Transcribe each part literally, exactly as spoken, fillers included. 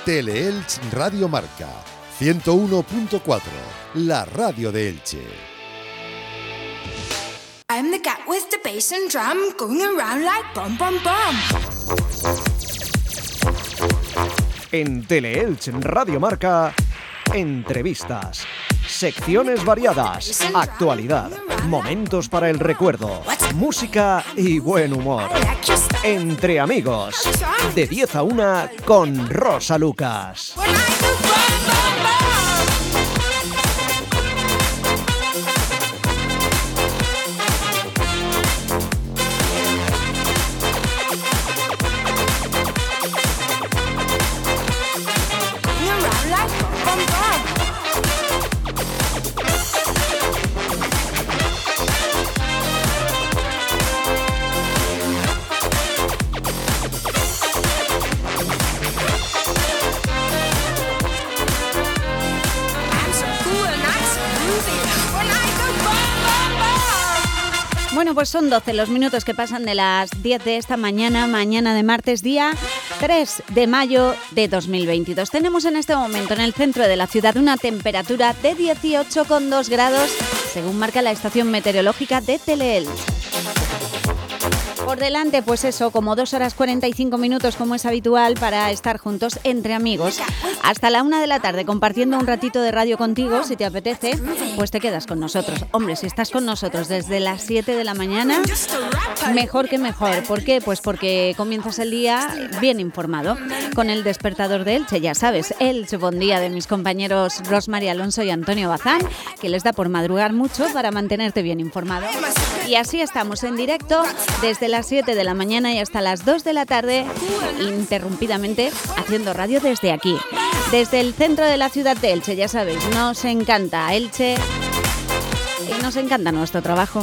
Teleelch Radio Marca ciento uno punto cuatro, la radio de Elche. I'm the cat with the bass and drum going around like bum bum bum. En Teleelch Radio Marca, entrevistas, secciones variadas, actualidad, momentos para el recuerdo, música y buen humor. Entre amigos, de diez a una con Rosa Lucas. Bueno, pues son doce los minutos que pasan de las diez de esta mañana, mañana de martes, día tres de mayo de dos mil veintidós. Tenemos en este momento en el centro de la ciudad una temperatura de dieciocho coma dos grados, según marca la estación meteorológica de Teleelch. Por delante, pues eso, como dos horas cuarenta y cinco minutos, como es habitual, para estar juntos entre amigos. Hasta la una de la tarde, compartiendo un ratito de radio contigo, si te apetece, pues te quedas con nosotros. Hombre, si estás con nosotros desde las siete de la mañana, mejor que mejor. ¿Por qué? Pues porque comienzas el día bien informado, con el despertador de Elche, ya sabes, Elche Bon Día de mis compañeros Rosmary Alonso y Antonio Bazán, que les da por madrugar mucho para mantenerte bien informado. Y así estamos en directo desde las siete de la mañana y hasta las dos de la tarde, interrumpidamente, haciendo radio desde aquí, desde el centro de la ciudad de Elche. Ya sabéis, nos encanta Elche y nos encanta nuestro trabajo.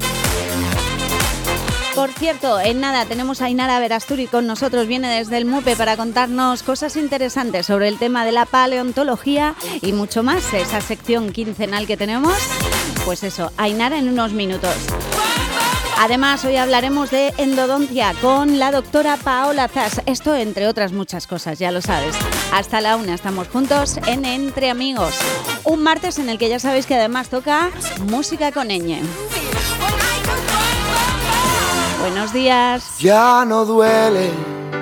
Por cierto, en nada tenemos a Ainara Verasturi con nosotros, viene desde el MUPE para contarnos cosas interesantes sobre el tema de la paleontología y mucho más, esa sección quincenal que tenemos. Pues eso, Ainara en unos minutos. Además, hoy hablaremos de endodoncia con la doctora Paola Zas. Esto entre otras muchas cosas, ya lo sabes. Hasta la una estamos juntos en Entre Amigos. Un martes en el que ya sabéis que además toca música con ñ. Buenos días. Ya no duele,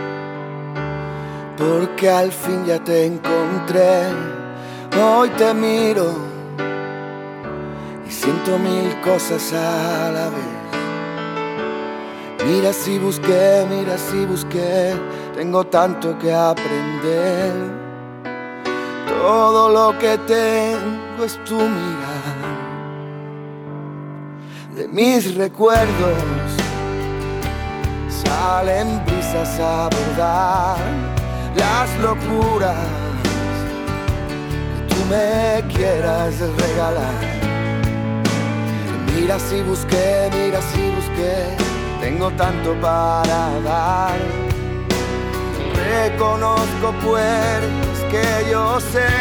porque al fin ya te encontré. Hoy te miro y siento mil cosas a la vez. Mira si busqué, mira si busqué, tengo tanto que aprender. Todo lo que tengo es tu mirar. De mis recuerdos salen brisas a bordar las locuras que tú me quieras regalar. Mira si busqué, mira si busqué, tengo tanto para dar. Reconozco puertas que yo sé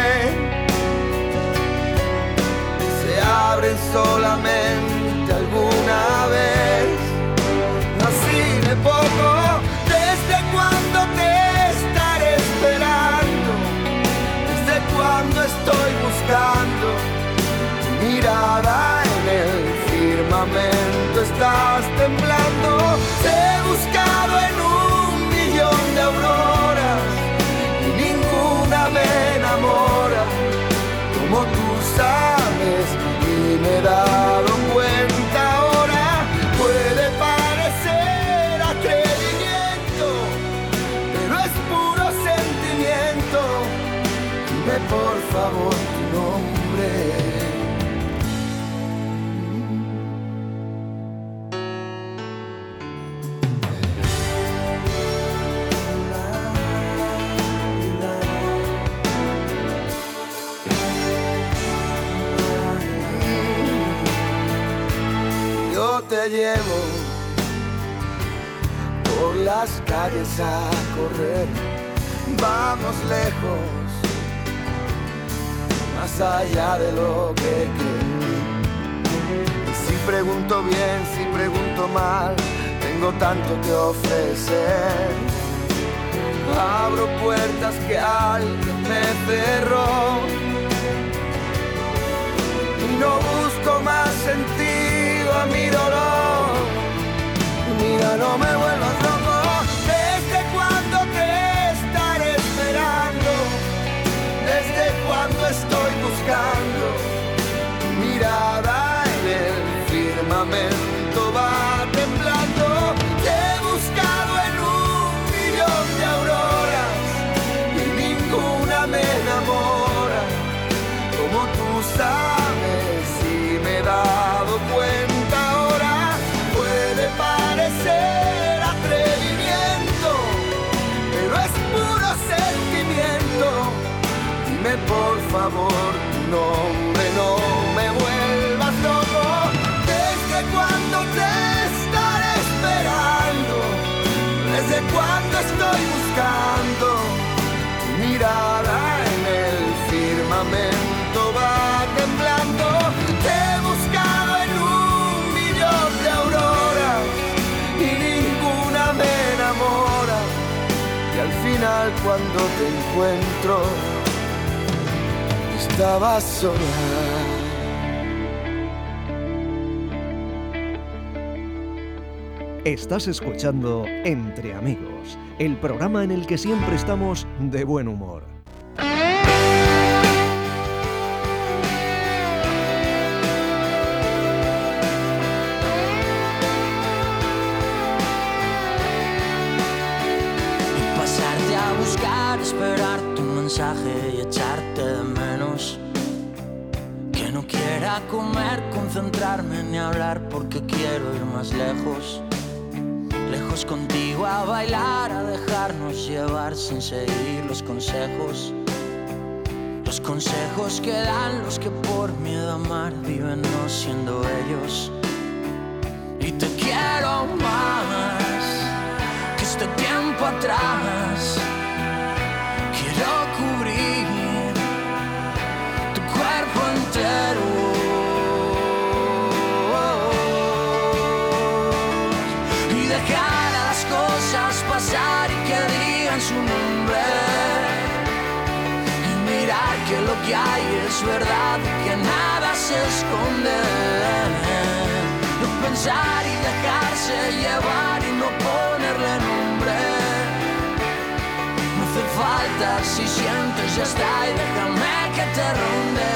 se abren solamente alguna vez. Así de poco, desde cuando te estaré esperando, desde cuando estoy buscando tu mirada en el firmamento, estás temblando. Te he buscado en un millón de auroras y ninguna me enamora como tú sabes, y me he dado cuenta ahora. Puede parecer atrevimiento, pero es puro sentimiento. Dime por favor tu nombre. Te llevo por las calles a correr, vamos lejos, más allá de lo que creo. Si pregunto bien, si pregunto mal, tengo tanto que ofrecer. Abro puertas que alguien me cerró. Y no busco más sentido a mi dolor. Mira, no me vuelvas loco. ¿Desde cuándo te estaré esperando? ¿Desde cuándo estoy buscando? Tu mirada en el firmamento va temblando. Te he buscado en un millón de auroras y ninguna me enamora como tú sabes, y me he dado cuenta ahora. Puede parecer atrevimiento, pero es puro sentimiento. Dime por favor tu nombre, no me vuelvas loco. ¿Desde cuándo te estaré esperando? ¿Desde cuándo estoy buscando? Tu mirada en el firmamento va temblando. Te he buscado en un millón de auroras y ninguna me enamora. Y al final cuando te encuentro estaba sola. Estás escuchando Entre Amigos, el programa en el que siempre estamos de buen humor. Y pasarte a buscar, esperar tu mensaje y echarte de menos. Que no quiera comer, concentrarme ni hablar porque quiero ir más lejos. Lejos contigo a bailar, a dejarnos llevar sin seguir los consejos. Los consejos que dan los que por miedo a amar viven no siendo ellos. Y te quiero más que este tiempo atrás. Quiero cubrir tu cuerpo entero y dejar a las cosas pasar y que digan su nombre. Que lo que hay es verdad y que nada se esconde. No pensar y dejarse llevar y no ponerle nombre. No hace falta, si sientes ya está y déjame que te ronde.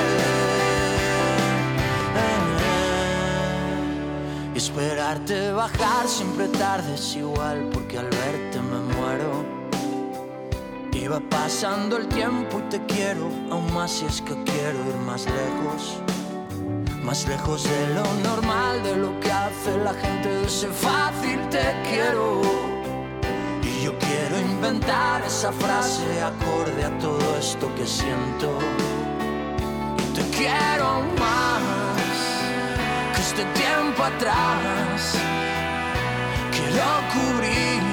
Y esperarte bajar siempre tarde es igual porque al verte me muero. Iba pasando el tiempo y te quiero, aún más si es que quiero ir más lejos. Más lejos de lo normal, de lo que hace la gente, de ese fácil te quiero. Y yo quiero inventar esa frase acorde a todo esto que siento. Y te quiero más que este tiempo atrás. Quiero cubrir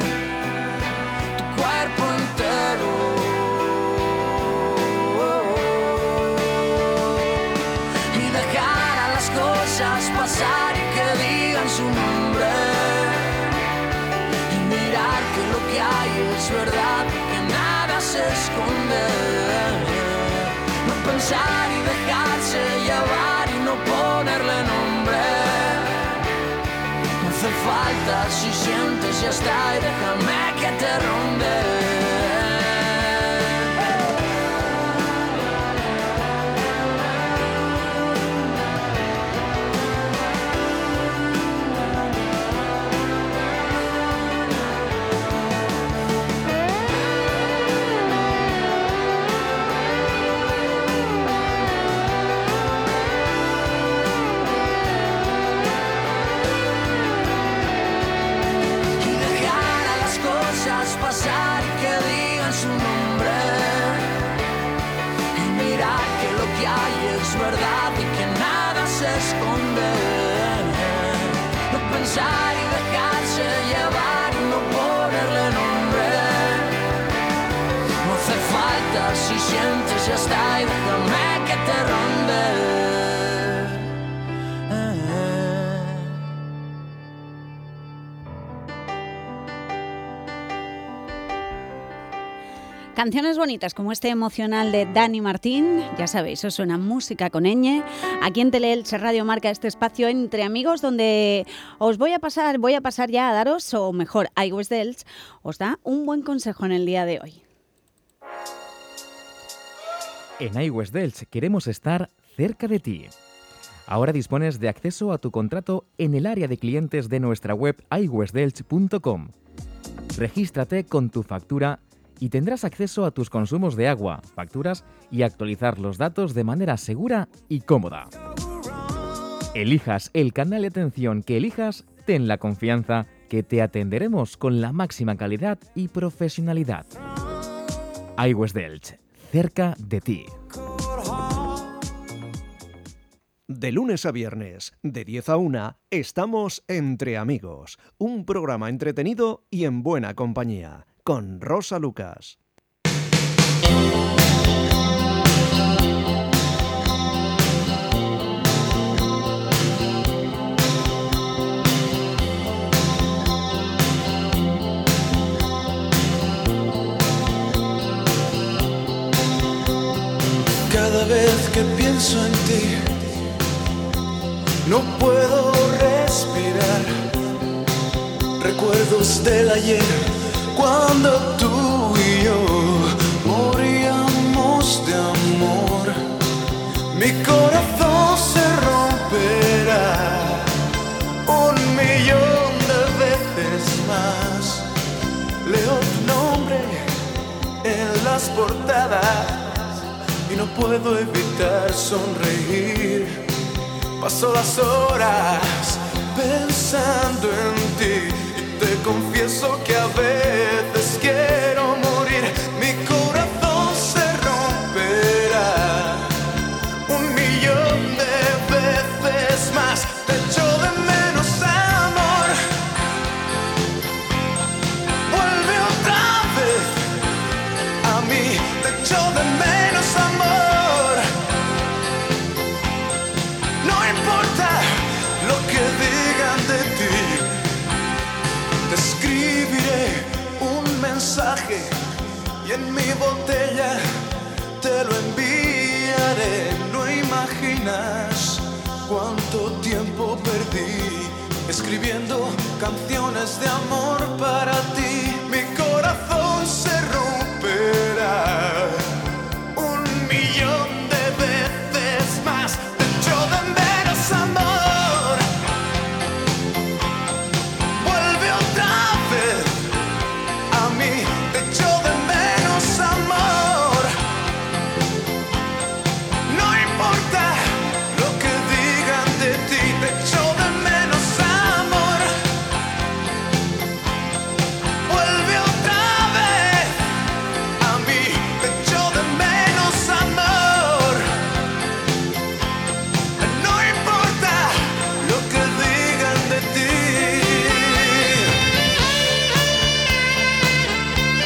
cuerpo entero y dejar a las cosas pasar y que digan su nombre y mirar que lo que hay es verdad, que nada se esconde. No pensar y dejarse llevar y no ponerle nombre. No hace falta, si sientes ya está y déjame que te ronde. Pasar y que digan su nombre y mirar que lo que hay es verdad y que nada se esconde. No pensar y dejarse llevar y no ponerle nombre. No hace falta, si sientes ya está y déjame que te ronde. Canciones bonitas como este emocional de Dani Martín, ya sabéis, eso suena música con ñ. Aquí en Teleelch Radio Marca, este espacio entre amigos donde os voy a pasar, voy a pasar ya a daros, o mejor, iWest de Elche os da un buen consejo en el día de hoy. En iWest de Elche queremos estar cerca de ti. Ahora dispones de acceso a tu contrato en el área de clientes de nuestra web i west delch punto com. Regístrate con tu factura y tendrás acceso a tus consumos de agua, facturas y actualizar los datos de manera segura y cómoda. Elijas el canal de atención que elijas, ten la confianza que te atenderemos con la máxima calidad y profesionalidad. iWest de Elche, cerca de ti. De lunes a viernes, de diez a una, estamos Entre Amigos, un programa entretenido y en buena compañía, con Rosa Lucas. Cada vez que pienso en ti, no puedo respirar. Recuerdos del ayer, cuando tú y yo moríamos de amor. Mi corazón se romperá un millón de veces más. Leo tu nombre en las portadas y no puedo evitar sonreír. Paso las horas pensando en ti y te confieso que a veces quiero morir. Mi corazón se romperá un millón de veces más. Te echo de menos, amor. Vuelve otra vez a mí. Te echo de menos, amor. Y en mi botella te lo enviaré. No imaginas cuánto tiempo perdí escribiendo canciones de amor para ti. Mi corazón se romperá un millón de veces más. Te echo de menos, amor. Vuelve otra vez a mí. Te echo de menos, amor. No importa lo que digan de ti. Te echo de menos, amor. Vuelve otra vez a mí. Te echo de menos, amor. No importa lo que digan de ti.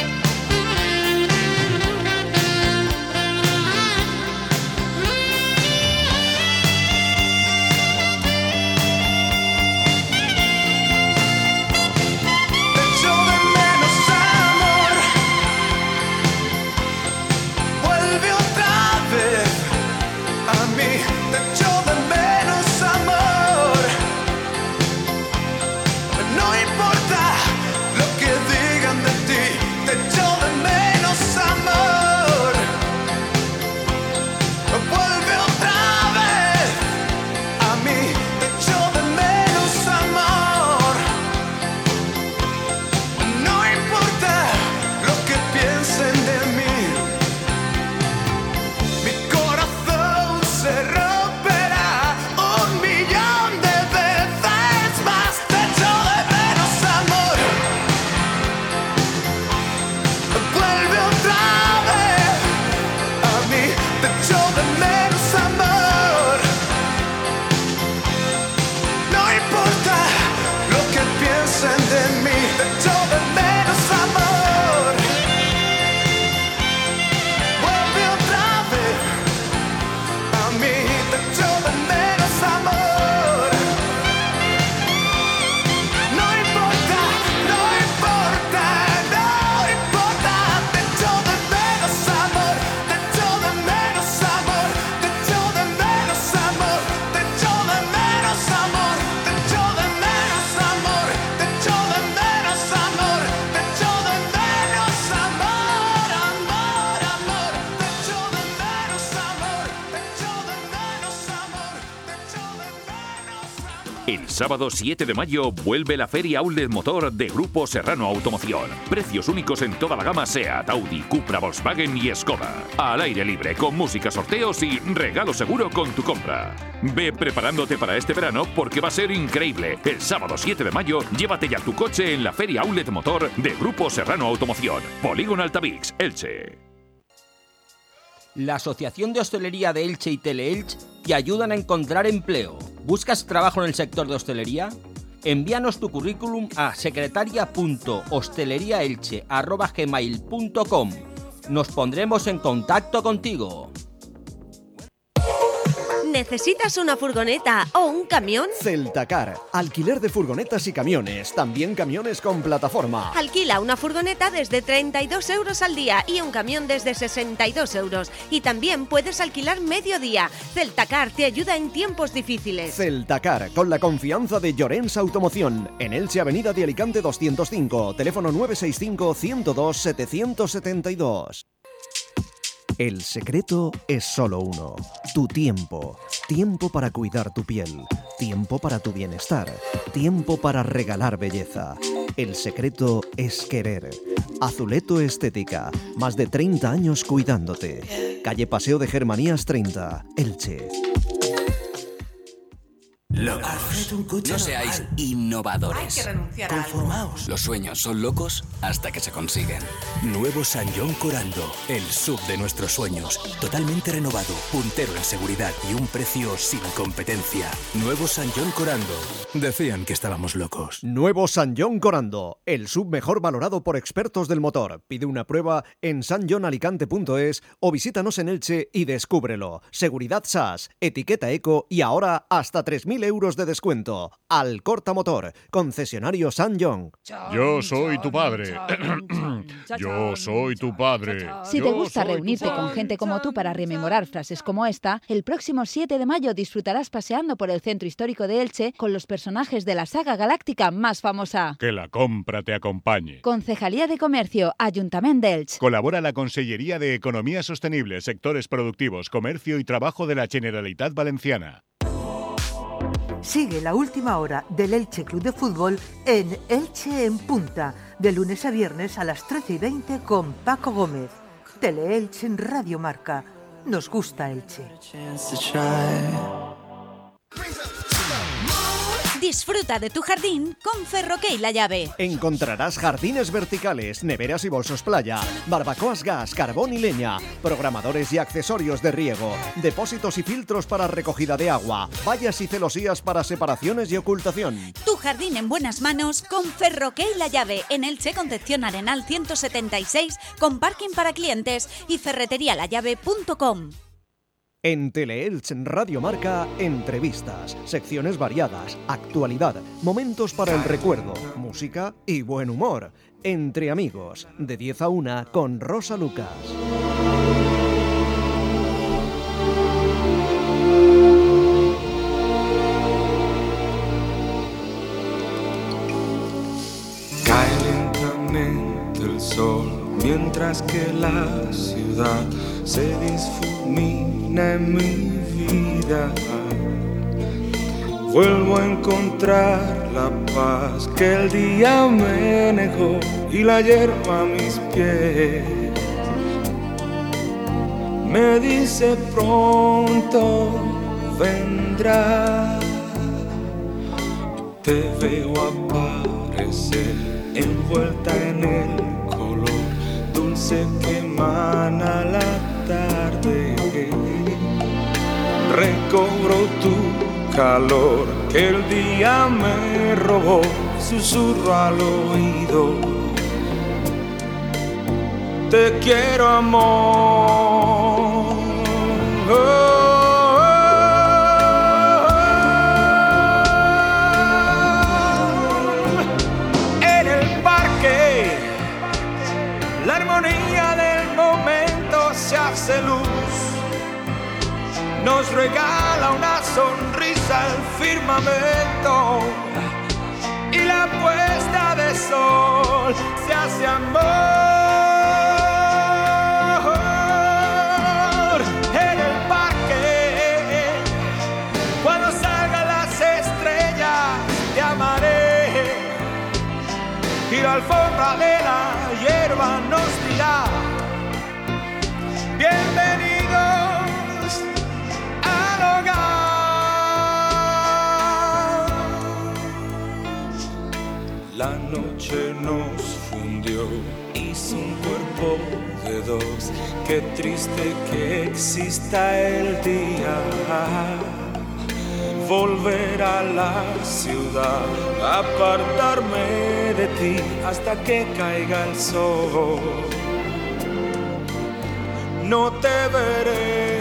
Sábado siete de mayo vuelve la Feria Outlet Motor de Grupo Serrano Automoción. Precios únicos en toda la gama SEAT, Audi, Cupra, Volkswagen y Skoda. Al aire libre, con música, sorteos y regalo seguro con tu compra. Ve preparándote para este verano porque va a ser increíble. El sábado siete de mayo, llévate ya tu coche en la Feria Outlet Motor de Grupo Serrano Automoción. Polígono Altavix, Elche. La Asociación de Hostelería de Elche y Teleelch te ayudan a encontrar empleo. ¿Buscas trabajo en el sector de hostelería? Envíanos tu currículum a secretaria punto hosteleriaelche arroba gmail punto com. Nos pondremos en contacto contigo. ¿Necesitas una furgoneta o un camión? Celtacar, alquiler de furgonetas y camiones, también camiones con plataforma. Alquila una furgoneta desde treinta y dos euros al día y un camión desde sesenta y dos euros. Y también puedes alquilar medio día. Celtacar te ayuda en tiempos difíciles. Celtacar, con la confianza de Llorens Automoción. En Elche, Avenida de Alicante doscientos cinco, teléfono nueve seis cinco, ciento dos, setecientos setenta y dos. El secreto es solo uno, tu tiempo. Tiempo para cuidar tu piel, tiempo para tu bienestar, tiempo para regalar belleza. El secreto es querer. Azuleto Estética, más de treinta años cuidándote. Calle Paseo de Germanías treinta, Elche. Locos. No seáis innovadores. Hay que renunciar a algo. Conformaos. Los sueños son locos hasta que se consiguen. Nuevo San John Corando, el sub de nuestros sueños. Totalmente renovado, puntero en seguridad y un precio sin competencia. Nuevo San John Corando. Decían que estábamos locos. Nuevo San John Corando, el sub mejor valorado por expertos del motor. Pide una prueba en san john alicante punto es o visítanos en Elche y descúbrelo. Seguridad S A S, etiqueta eco y ahora hasta tres mil euros de descuento. Alcorta Motor, concesionario San John. Yo soy tu padre. Yo soy tu padre. Si te gusta reunirte con gente como tú para rememorar frases como esta, el próximo siete de mayo disfrutarás paseando por el centro histórico de Elche con los personajes de la saga galáctica más famosa. Que la compra te acompañe. Concejalía de Comercio, Ayuntamiento de Elche. Colabora la Consellería de Economía Sostenible, Sectores Productivos, Comercio y Trabajo de la Generalitat Valenciana. Sigue la última hora del Elche Club de Fútbol en Elche en Punta, de lunes a viernes a las trece y veinte con Paco Gómez. Teleelche en Radio Marca. Nos gusta Elche. Disfruta de tu jardín con Ferroque La Llave. Encontrarás jardines verticales, neveras y bolsos playa, barbacoas gas, carbón y leña, programadores y accesorios de riego, depósitos y filtros para recogida de agua, vallas y celosías para separaciones y ocultación. Tu jardín en buenas manos con Ferroque La Llave. En Elche, Concepción Arenal ciento setenta y seis, con parking para clientes y ferretería la llave punto com. En Teleelch Radio Marca, entrevistas, secciones variadas, actualidad, momentos para el recuerdo, música y buen humor. Entre amigos, de diez a una con Rosa Lucas. Cae lentamente el sol mientras que la ciudad se difumina en mi vida. Vuelvo a encontrar la paz que el día me negó y la hierba a mis pies me dice pronto vendrá. Te veo aparecer envuelta en el color dulce que emana la tarde. Recobro tu calor que el día me robó, susurro al oído. Te quiero, amor. Oh. La armonía del momento se hace luz, nos regala una sonrisa el firmamento y la puesta de sol se hace amor. En el parque, cuando salgan las estrellas, noche nos fundió, hizo un cuerpo de dos. Qué triste que exista el día. Volver a la ciudad, apartarme de ti hasta que caiga el sol. No te veré.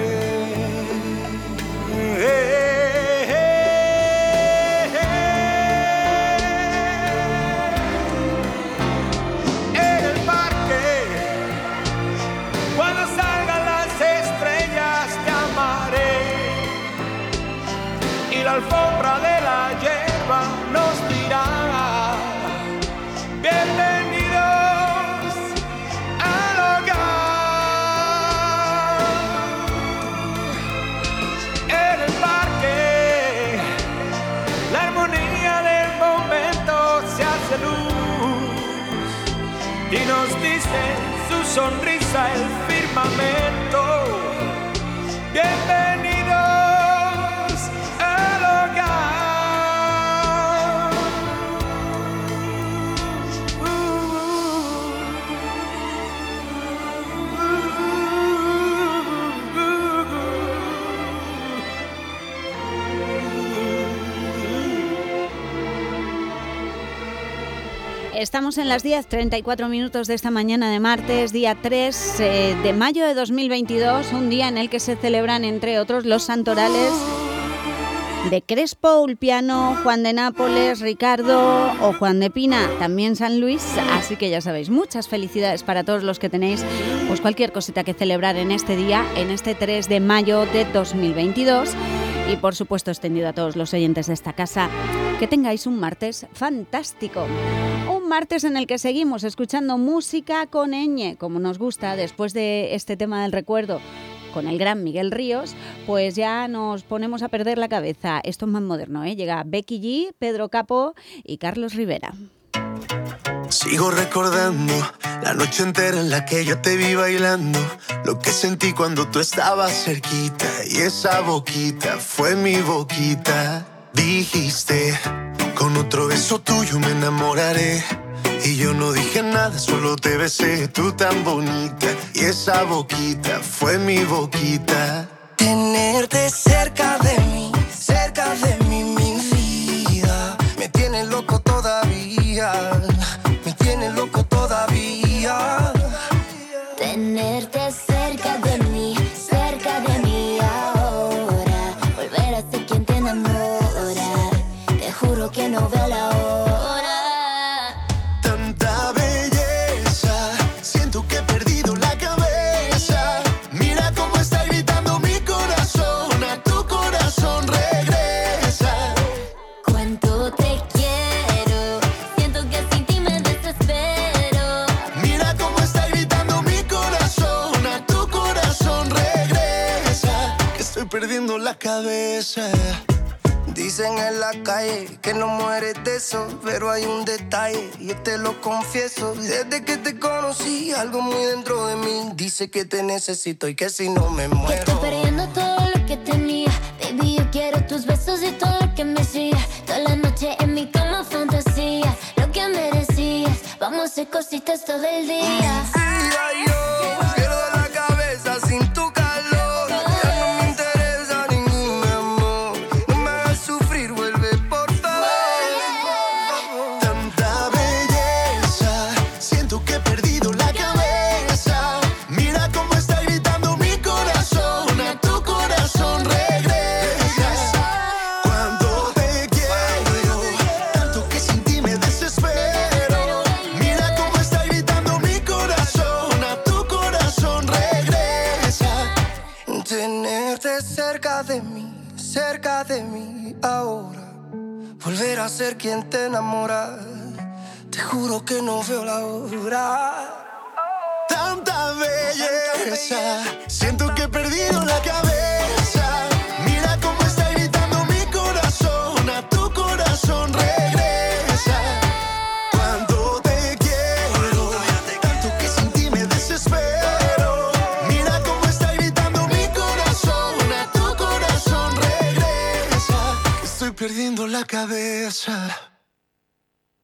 En el parque, cuando salgan las estrellas te amaré. Y la alfombra de la hierba nos dirá: bienvenidos al hogar. En el parque, la armonía del momento se hace luz y nos dice su sonrisa el firmamento: bienvenidos al hogar. Estamos en las diez treinta y cuatro minutos de esta mañana de martes, día tres eh, de mayo de dos mil veintidós, un día en el que se celebran, entre otros, los santorales de Crespo, Ulpiano, Juan de Nápoles, Ricardo o Juan de Pina, también San Luis, así que ya sabéis, muchas felicidades para todos los que tenéis pues cualquier cosita que celebrar en este día, en este tres de mayo de dos mil veintidós, y por supuesto extendido a todos los oyentes de esta casa, que tengáis un martes fantástico. Un martes en el que seguimos escuchando música con ñ, como nos gusta, después de este tema del recuerdo con el gran Miguel Ríos, pues ya nos ponemos a perder la cabeza. Esto es más moderno, ¿eh? Llega Becky G, Pedro Capó y Carlos Rivera. Sigo recordando la noche entera en la que yo te vi bailando, lo que sentí cuando tú estabas cerquita, y esa boquita fue mi boquita. Dijiste, con otro beso tuyo me enamoraré, y yo no dije nada, solo te besé, tú tan bonita, y esa boquita fue mi boquita. Tenerte cerca de mí, cerca de mí, mi vida, me tiene loco todavía, me tiene loco todavía. Tenerte cerca de mí, cerca de mí ahora, volver a ser quien te enamora, te juro que no veo la hora. Tanta belleza, siento que he perdido la cabeza. Mira cómo está gritando mi corazón, a tu corazón regresa. Cuánto te quiero, siento que sin ti me desespero. Mira cómo está gritando mi corazón, a tu corazón regresa. Que estoy perdiendo la cabeza. Dicen en la calle que no mueres de eso, pero hay un detalle, yo te lo confieso. Desde que te conocí, algo muy dentro de mí dice que te necesito y que si no me muero. Que estoy perdiendo todo lo que tenía. Baby, yo quiero tus besos y todo lo que me hacía. Toda la noche en mi cama fantasía, lo que merecías. Vamos a hacer cositas todo el día. Sí, ay, yo pierdo la cabeza sin tu calor. Cerca de mí, cerca de mí ahora, volver a ser quien te enamora, te juro que no veo la hora. Tanta belleza, siento que he perdido la cabeza. Mira cómo está gritando mi corazón, a tu corazón regresa. Cuando te quiero, tanto que sin ti me desespero. Mira cómo está gritando mi corazón, a tu corazón regresa. Estoy perdiendo la cabeza.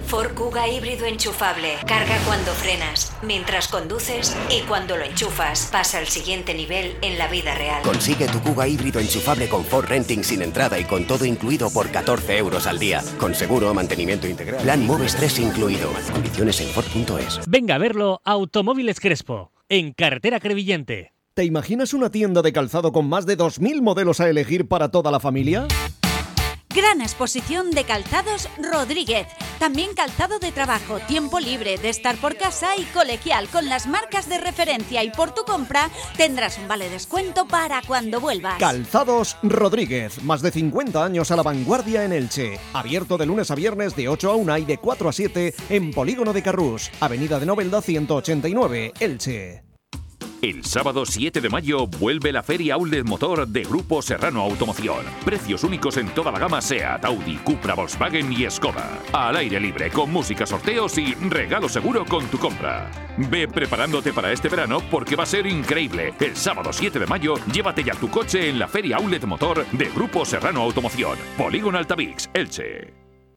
Ford Kuga híbrido enchufable. Carga cuando frenas, mientras conduces y cuando lo enchufas. Pasa al siguiente nivel en la vida real. Consigue tu Kuga híbrido enchufable con Ford Renting sin entrada y con todo incluido por catorce euros al día. Con seguro, mantenimiento integral. Plan Moves tres incluido. Condiciones en Ford punto es. Venga a verlo a Automóviles Crespo, en Carretera Crevillente. ¿Te imaginas una tienda de calzado con más de dos mil modelos a elegir para toda la familia? Gran exposición de calzados Rodríguez. También calzado de trabajo, tiempo libre, de estar por casa y colegial con las marcas de referencia, y por tu compra tendrás un vale descuento para cuando vuelvas. Calzados Rodríguez, más de cincuenta años a la vanguardia en Elche. Abierto de lunes a viernes de ocho a una y de cuatro a siete en Polígono de Carrús, Avenida de Novelda ciento ochenta y nueve, Elche. El sábado siete de mayo vuelve la Feria Outlet Motor de Grupo Serrano Automoción. Precios únicos en toda la gama SEAT, Audi, Cupra, Volkswagen y Skoda. Al aire libre, con música, sorteos y regalo seguro con tu compra. Ve preparándote para este verano porque va a ser increíble. El sábado siete de mayo, llévate ya tu coche en la Feria Outlet Motor de Grupo Serrano Automoción. Polígono Altavix, Elche.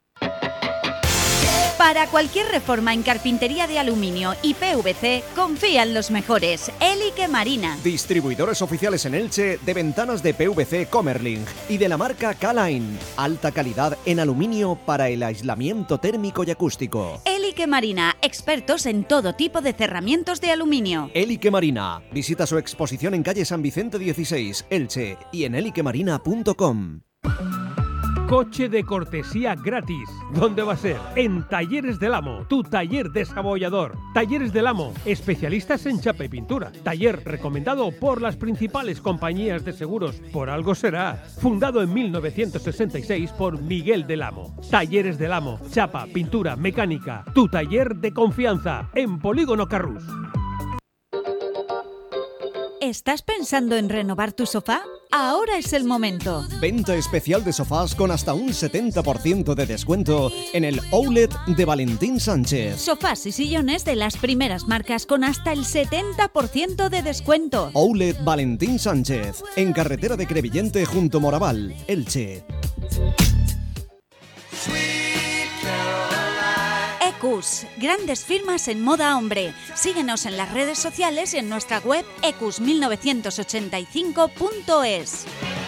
Para cualquier reforma en carpintería de aluminio y P V C, confía en los mejores. Elique Marina. Distribuidores oficiales en Elche de ventanas de P V C Comerling y de la marca K-Line. Alta calidad en aluminio para el aislamiento térmico y acústico. Elique Marina, expertos en todo tipo de cerramientos de aluminio. Elique Marina. Visita su exposición en calle San Vicente dieciséis, Elche, y en elique marina punto com. Coche de cortesía gratis. ¿Dónde va a ser? En Talleres del Amo, tu taller desabollador. Talleres del Amo, especialistas en chapa y pintura. Taller recomendado por las principales compañías de seguros. Por algo será. Fundado en mil novecientos sesenta y seis por Miguel del Amo. Talleres del Amo, chapa, pintura, mecánica. Tu taller de confianza en Polígono Carrús. ¿Estás pensando en renovar tu sofá? Ahora es el momento. Venta especial de sofás con hasta un setenta por ciento de descuento en el Outlet de Valentín Sánchez. Sofás y sillones de las primeras marcas con hasta el setenta por ciento de descuento. Outlet Valentín Sánchez, en carretera de Crevillente junto Moraval, Elche. Ecus, grandes firmas en moda hombre. Síguenos en las redes sociales y en nuestra web ecus mil novecientos ochenta y cinco punto es.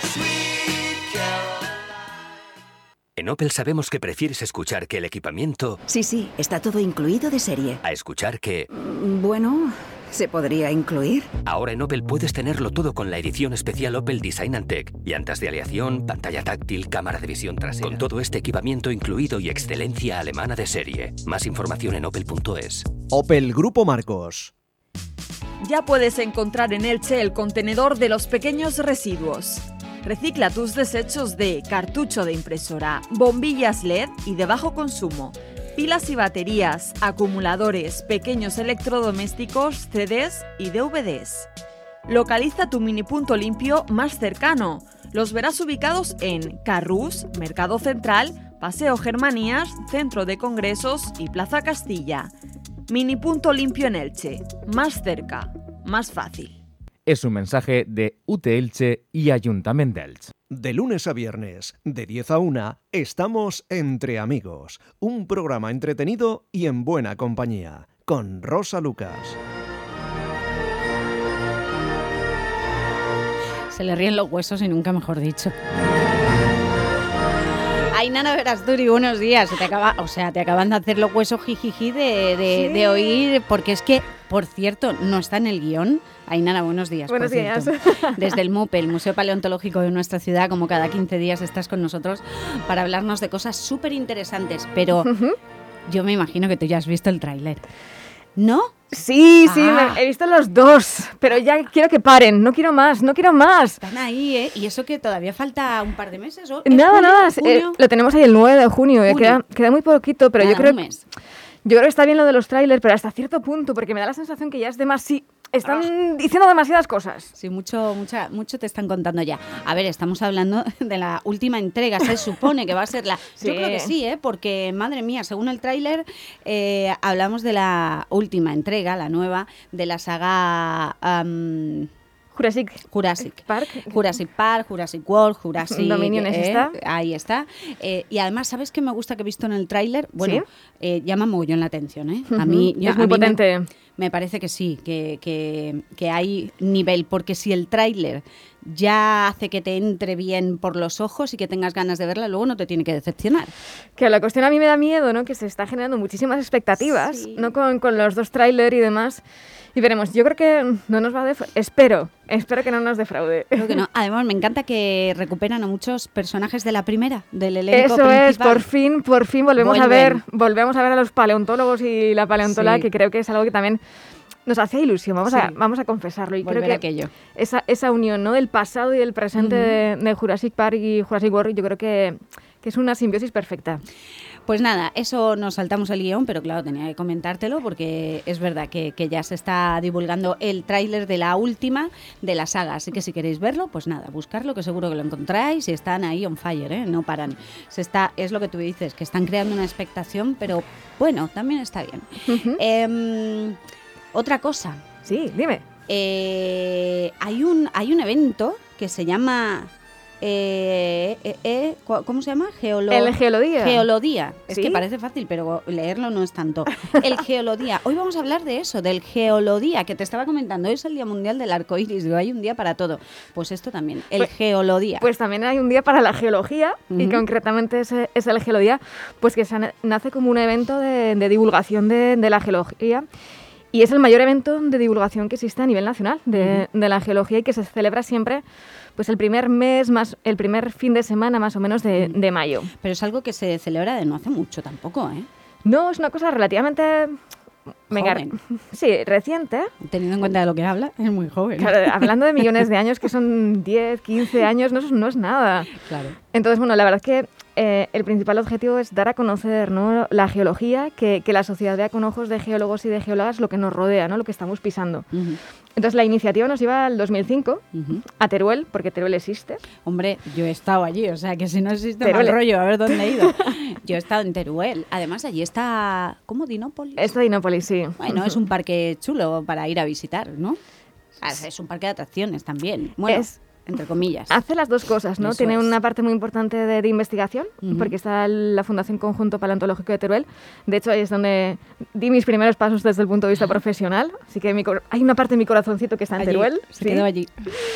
En Opel sabemos que prefieres escuchar que el equipamiento... Sí, sí, está todo incluido de serie. A escuchar que... Bueno, ¿se podría incluir? Ahora en Opel puedes tenerlo todo con la edición especial Opel Design and Tech. Llantas de aleación, pantalla táctil, cámara de visión trasera. Con todo este equipamiento incluido y excelencia alemana de serie. Más información en opel punto es. Opel Grupo Marcos. Ya puedes encontrar en Elche el contenedor de los pequeños residuos. Recicla tus desechos de cartucho de impresora, bombillas L E D y de bajo consumo, pilas y baterías, acumuladores, pequeños electrodomésticos, C Ds y D V Ds. Localiza tu mini punto limpio más cercano. Los verás ubicados en Carrús, Mercado Central, Paseo Germanías, Centro de Congresos y Plaza Castilla. Mini punto limpio en Elche. Más cerca, más fácil. Es un mensaje de U T Elche y Ayuntamiento de Elche. De lunes a viernes, de diez a una, estamos Entre Amigos, un programa entretenido y en buena compañía, con Rosa Lucas. Se le ríen los huesos y nunca mejor dicho. Ainara Verasturi, buenos días. Se te acaba, o sea, te acaban de hacer los huesos jijiji de, de, sí. de oír, porque es que, por cierto, no está en el guión. Ainara, buenos días. Buenos por días. Desde el MUPE, el Museo Paleontológico de nuestra ciudad, como cada quince días estás con nosotros para hablarnos de cosas súper interesantes, pero uh-huh. yo me imagino que tú ya has visto el tráiler, ¿no? Sí, sí, ah. me, he visto los dos, pero ya quiero que paren, no quiero más, no quiero más. Están ahí, ¿eh? Y eso que todavía falta un par de meses, ¿o? Nada, junio, nada, junio? Eh, lo tenemos ahí el nueve de junio, eh, queda, queda muy poquito, pero nada, yo creo un mes. Yo creo que está bien lo de los trailers, pero hasta cierto punto, porque me da la sensación que ya es demasiado... Están ah. diciendo demasiadas cosas. Sí, mucho, mucha, mucho te están contando ya. A ver, estamos hablando de la última entrega, se supone que va a ser la... Sí. Yo creo que sí, ¿eh? Porque, madre mía, según el tráiler, eh, hablamos de la última entrega, la nueva, de la saga... Um, Jurassic, Jurassic Park. Jurassic Park, Jurassic World, Jurassic... Dominion, eh, está. Ahí está. Eh, y además, ¿sabes qué me gusta que he visto en el tráiler? Bueno, ¿Sí? eh, llama mogollón la atención, ¿eh? Uh-huh. A mí, yo, es muy a mí potente. Me, me parece que sí, que, que, que hay nivel, porque si el tráiler ya hace que te entre bien por los ojos y que tengas ganas de verla, luego no te tiene que decepcionar. Que la cuestión a mí me da miedo, ¿no? Que se está generando muchísimas expectativas, Sí. ¿no? Con, con los dos tráiler y demás. Y veremos, yo creo que no nos va a defraudar. Espero, espero que no nos defraude. Creo que no. Además, me encanta que recuperan a muchos personajes de la primera, del elenco Eso es, principal. por fin, por fin volvemos Vuelven. a ver, volvemos a ver a los paleontólogos y la paleontóloga, Sí. que creo que es algo que también nos hacía ilusión, vamos, Sí. a, vamos a confesarlo. Y Volver creo que a aquello. Esa, esa unión, ¿no? Del pasado y del presente Ujú. de, de Jurassic Park y Jurassic World, yo creo que, que es una simbiosis perfecta. Pues nada, eso nos saltamos el guión, pero claro, tenía que comentártelo porque es verdad que, que ya se está divulgando el tráiler de la última de la saga, así que si queréis verlo, pues nada, buscarlo, que seguro que lo encontráis y están ahí on fire, ¿eh? No paran. Se está, es lo que tú dices, que están creando una expectación, pero bueno, también está bien. Uh-huh. Eh, otra cosa. Sí, dime. Eh, hay, un, hay un evento que se llama... Eh, eh, eh, ¿Cómo se llama? Geolo... El Geolodía. Geolodía. Es ¿Sí? que parece fácil, pero leerlo no es tanto. El Geolodía. Hoy vamos a hablar de eso, del Geolodía, que te estaba comentando. Hoy es el Día Mundial del Arco Iris. Digo, hay un día para todo. Pues esto también, el Pues- Geolodía. Pues también hay un día para la geología, y Ujú. concretamente es, es el Geolodía, pues que se na- nace como un evento de, de divulgación de, de la geología. Y es el mayor evento de divulgación que existe a nivel nacional de, de la geología, y que se celebra siempre pues el primer mes, más el primer fin de semana más o menos de, de mayo. Pero es algo que se celebra de no hace mucho tampoco, ¿eh? No, es una cosa relativamente... venga, Joven. sí, reciente. Teniendo en cuenta de lo que habla, es muy joven. Claro, hablando de millones de años, que son diez, quince años, no es, no es nada. Claro. Entonces, bueno, la verdad es que eh, el principal objetivo es dar a conocer, ¿no?, la geología, que, que la sociedad vea con ojos de geólogos y de geólogas lo que nos rodea, ¿no?, lo que estamos pisando. Ujú. Entonces, la iniciativa nos lleva al dos mil cinco, Ujú. a Teruel, porque Teruel existe. Hombre, yo he estado allí, o sea que si no existe Teruel. mal rollo, a ver dónde he ido. Yo he estado en Teruel. Además, allí está... ¿Cómo? ¿Dinópolis? Está Dinópolis, sí. Bueno, es un parque chulo para ir a visitar, ¿no? Ah, Es un parque de atracciones también. Bueno, Es- entre comillas. Hace las dos cosas, ¿no? Eso Tiene es. una parte muy importante de, de investigación, Ujú. porque está la Fundación Conjunto Paleontológico de Teruel. De hecho, ahí es donde di mis primeros pasos desde el punto de vista profesional. Así que mi cor- hay una parte de mi corazoncito que está en Allí, Teruel. se quedó allí.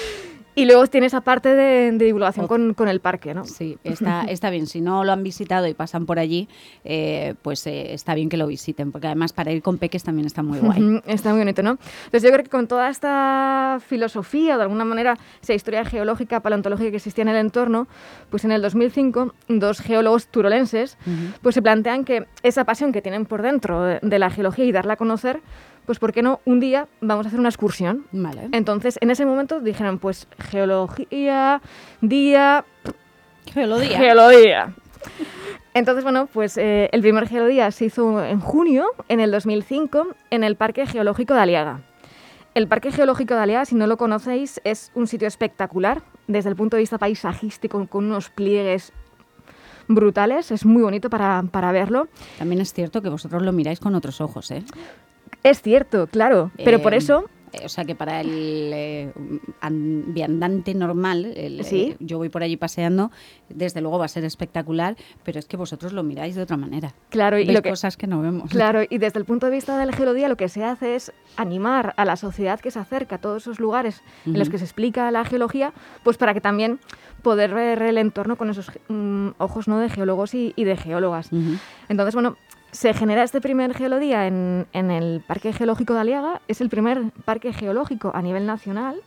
Y luego tiene esa parte de, de divulgación con, con el parque, ¿no? Sí, está, está bien. Si no lo han visitado y pasan por allí, eh, pues eh, está bien que lo visiten, porque además para ir con peques también está muy guay. Ujú, está muy bonito, ¿no? Entonces yo creo que con toda esta filosofía, o de alguna manera, esa historia geológica, paleontológica que existía en el entorno, pues en el dos mil cinco, dos geólogos turolenses, Ujú. pues se plantean que esa pasión que tienen por dentro de, de la geología y darla a conocer, pues ¿por qué no un día vamos a hacer una excursión? Vale. Entonces, en ese momento dijeron, pues geología, día... Geolodía. Geolodía. Entonces, bueno, pues eh, el primer geolodía se hizo en junio, en el dos mil cinco, en el Parque Geológico de Aliaga. El Parque Geológico de Aliaga, si no lo conocéis, es un sitio espectacular desde el punto de vista paisajístico, con unos pliegues brutales. Es muy bonito para, para verlo. También es cierto que vosotros lo miráis con otros ojos, ¿eh? Es cierto, claro, pero por Eh, eso... eh, O sea que para el eh, an- viandante normal, el, Sí. eh, yo voy por allí paseando, desde luego va a ser espectacular, pero es que vosotros lo miráis de otra manera. Claro, y Veis lo que- cosas que no vemos. Claro, y desde el punto de vista del geolodía lo que se hace es animar a la sociedad que se acerca a todos esos lugares en los Ujú. que se explica la geología, pues para que también poder ver el entorno con esos mm, ojos, ¿no?, de geólogos y, y de geólogas. Ujú. Entonces, bueno, se genera este primer geolodía en, en el Parque Geológico de Aliaga. Es el primer parque geológico a nivel nacional.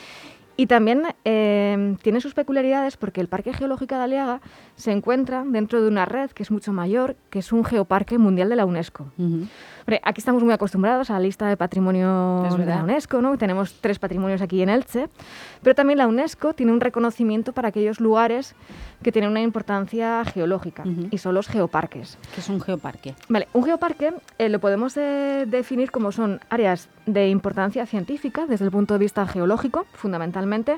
Y también eh, tiene sus peculiaridades porque el Parque Geológico de Aliaga se encuentra dentro de una red que es mucho mayor, que es un geoparque mundial de la UNESCO. Ujú. Hombre, aquí estamos muy acostumbrados a la lista de patrimonio Es de verdad. la UNESCO, ¿no? Tenemos tres patrimonios aquí en Elche, pero también la UNESCO tiene un reconocimiento para aquellos lugares que tienen una importancia geológica, Ujú. y son los geoparques. Que es un geoparque. Vale, un geoparque eh, lo podemos eh, definir como son áreas de importancia científica desde el punto de vista geológico, fundamentalmente,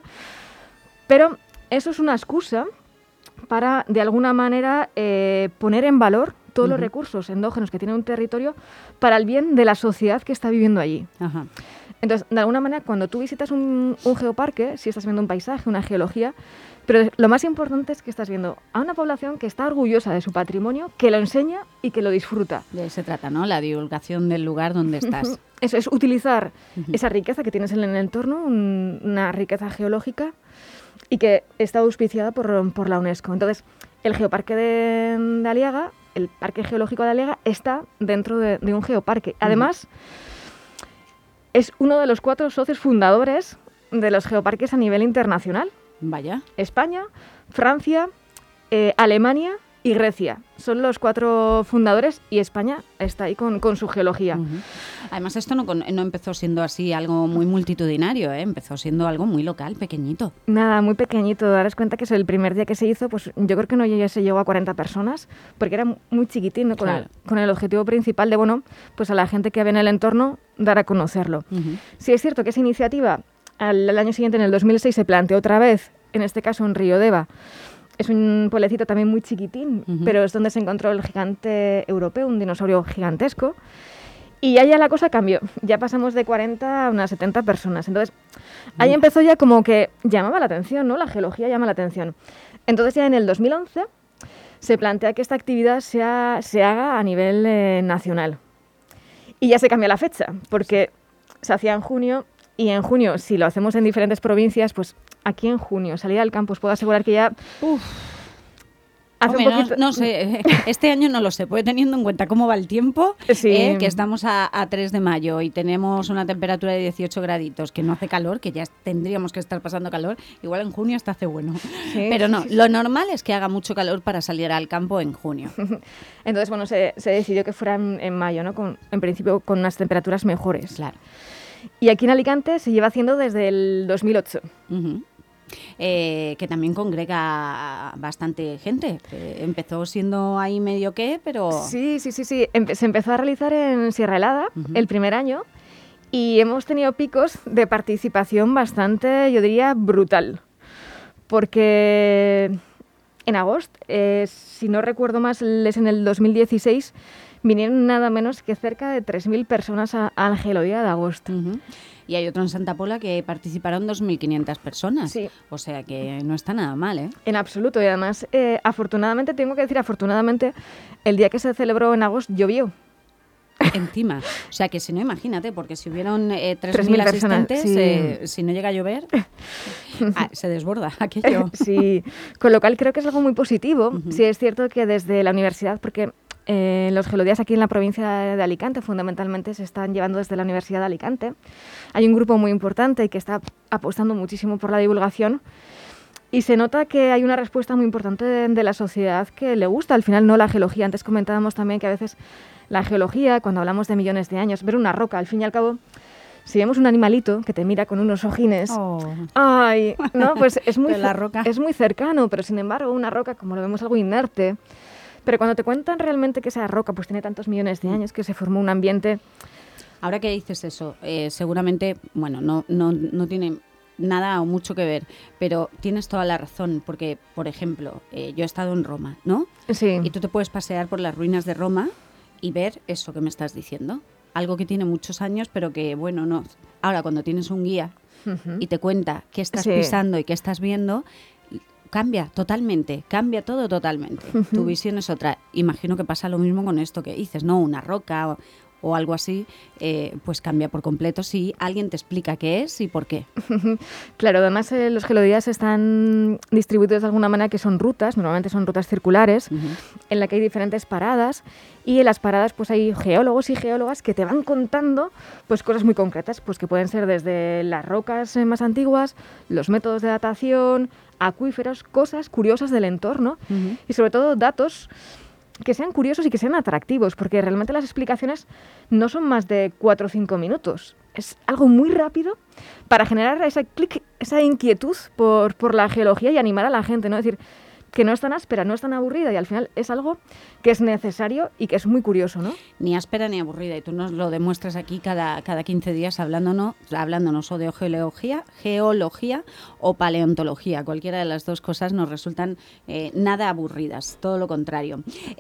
pero eso es una excusa para, de alguna manera, eh, poner en valor todos los Ujú. recursos endógenos que tiene un territorio para el bien de la sociedad que está viviendo allí. Ajá. Entonces, de alguna manera, cuando tú visitas un, un geoparque, sí estás viendo un paisaje, una geología, pero lo más importante es que estás viendo a una población que está orgullosa de su patrimonio, que lo enseña y que lo disfruta. De eso se trata, ¿no? La divulgación del lugar donde estás. Eso es utilizar uh-huh. esa riqueza que tienes en el entorno, un, una riqueza geológica, y que está auspiciada por, por la UNESCO. Entonces, el geoparque de, de Aliaga, el Parque Geológico de Aliaga, está dentro de, de un geoparque. Además, uh-huh. es uno de los cuatro socios fundadores de los geoparques a nivel internacional. Vaya. España, Francia, eh, Alemania y Grecia. Son los cuatro fundadores y España está ahí con, con su geología. Uh-huh. Además, esto no, no empezó siendo así algo muy multitudinario, ¿eh? Empezó siendo algo muy local, pequeñito. Nada, muy pequeñito. Daros cuenta que es el primer día que se hizo, pues yo creo que no ya se llegó a cuarenta personas, porque era muy chiquitín, ¿no? Con, claro. el, con el objetivo principal de, bueno, pues a la gente que había en el entorno, dar a conocerlo. Uh-huh. Sí es cierto que esa iniciativa, al, al año siguiente, en el dos mil seis, se planteó otra vez, en este caso en Riodeva. Es un pueblecito también muy chiquitín, uh-huh. pero es donde se encontró el gigante europeo, un dinosaurio gigantesco. Y ahí ya la cosa cambió. Ya pasamos de cuarenta a unas setenta personas. Entonces, ahí uh-huh. empezó ya como que llamaba la atención, ¿no? La geología llama la atención. Entonces, ya en el dos mil once se plantea que esta actividad sea, se haga a nivel eh, nacional. Y ya se cambia la fecha, porque se hacía en junio, y en junio, si lo hacemos en diferentes provincias, pues aquí en junio, salida al campo, os puedo asegurar que ya... Uf, hace Hombre, un poquito... no, no sé, este año no lo sé, pues teniendo en cuenta cómo va el tiempo, sí. eh, que estamos a, a tres de mayo y tenemos una temperatura de dieciocho graditos, que no hace calor, que ya tendríamos que estar pasando calor, igual en junio hasta hace bueno. Sí, pero no, sí, sí. Lo normal es que haga mucho calor para salir al campo en junio. Entonces, bueno, se, se decidió que fuera en, en mayo, ¿no? Con, en principio con unas temperaturas mejores. Claro. Y aquí en Alicante se lleva haciendo desde el dos mil ocho. Uh-huh. Eh, que también congrega bastante gente. Eh, empezó siendo ahí medio qué, pero... Sí, sí, sí, sí. Empe- se empezó a realizar en Sierra Helada uh-huh. el primer año y hemos tenido picos de participación bastante, yo diría, brutal. Porque en agosto, eh, si no recuerdo más, es en el dos mil dieciséis... vinieron nada menos que cerca de tres mil personas a, a la Geología de agosto. Uh-huh. Y hay otro en Santa Pola que participaron dos mil quinientas personas. Sí. O sea que no está nada mal, ¿eh? En absoluto. Y además, eh, afortunadamente, tengo que decir, afortunadamente, el día que se celebró en agosto llovió. Encima. O sea que si no, imagínate, porque si hubieron eh, tres mil asistentes, sí. eh, si no llega a llover, ah, se desborda aquello. Sí, con lo cual creo que es algo muy positivo. Uh-huh. Sí es cierto que desde la universidad, porque... Eh, los geolodías aquí en la provincia de Alicante fundamentalmente se están llevando desde la Universidad de Alicante. Hay un grupo muy importante que está apostando muchísimo por la divulgación y se nota que hay una respuesta muy importante de, de la sociedad que le gusta al final, no la geología. Antes comentábamos también que a veces la geología, cuando hablamos de millones de años, ver una roca, al fin y al cabo, si vemos un animalito que te mira con unos ojines, oh. ay, no, pues es muy, la roca. es muy cercano, pero sin embargo una roca, como lo vemos, algo inerte. Pero cuando te cuentan realmente que esa roca pues tiene tantos millones de años, que se formó un ambiente... Ahora que dices eso, eh, seguramente, bueno, no, no, no tiene nada o mucho que ver, pero tienes toda la razón, porque, por ejemplo, eh, yo he estado en Roma, ¿no? Sí. Y tú te puedes pasear por las ruinas de Roma y ver eso que me estás diciendo. Algo que tiene muchos años, pero que, bueno, no. Ahora, cuando tienes un guía uh-huh. y te cuenta qué estás sí. pisando y qué estás viendo... Cambia totalmente, cambia todo totalmente. Uh-huh. Tu visión es otra. Imagino que pasa lo mismo con esto que dices, ¿no? Una roca o, o algo así, eh, pues cambia por completo si alguien te explica qué es y por qué. Claro, además eh, los geolodías están distribuidos de alguna manera que son rutas, normalmente son rutas circulares, uh-huh. en la que hay diferentes paradas y en las paradas pues hay geólogos y geólogas que te van contando pues cosas muy concretas, pues que pueden ser desde las rocas más antiguas, los métodos de datación, acuíferos, cosas curiosas del entorno uh-huh. y sobre todo datos que sean curiosos y que sean atractivos, porque realmente las explicaciones no son más de cuatro o cinco minutos. Es algo muy rápido para generar ese clic, esa inquietud por, por la geología y animar a la gente, ¿no? Es decir, que no es tan áspera, no es tan aburrida y al final es algo que es necesario y que es muy curioso, ¿no? Ni áspera ni aburrida, y tú nos lo demuestras aquí cada, cada quince días hablándonos, hablándonos o de geología, geología o paleontología. Cualquiera de las dos cosas nos resultan eh, nada aburridas, todo lo contrario.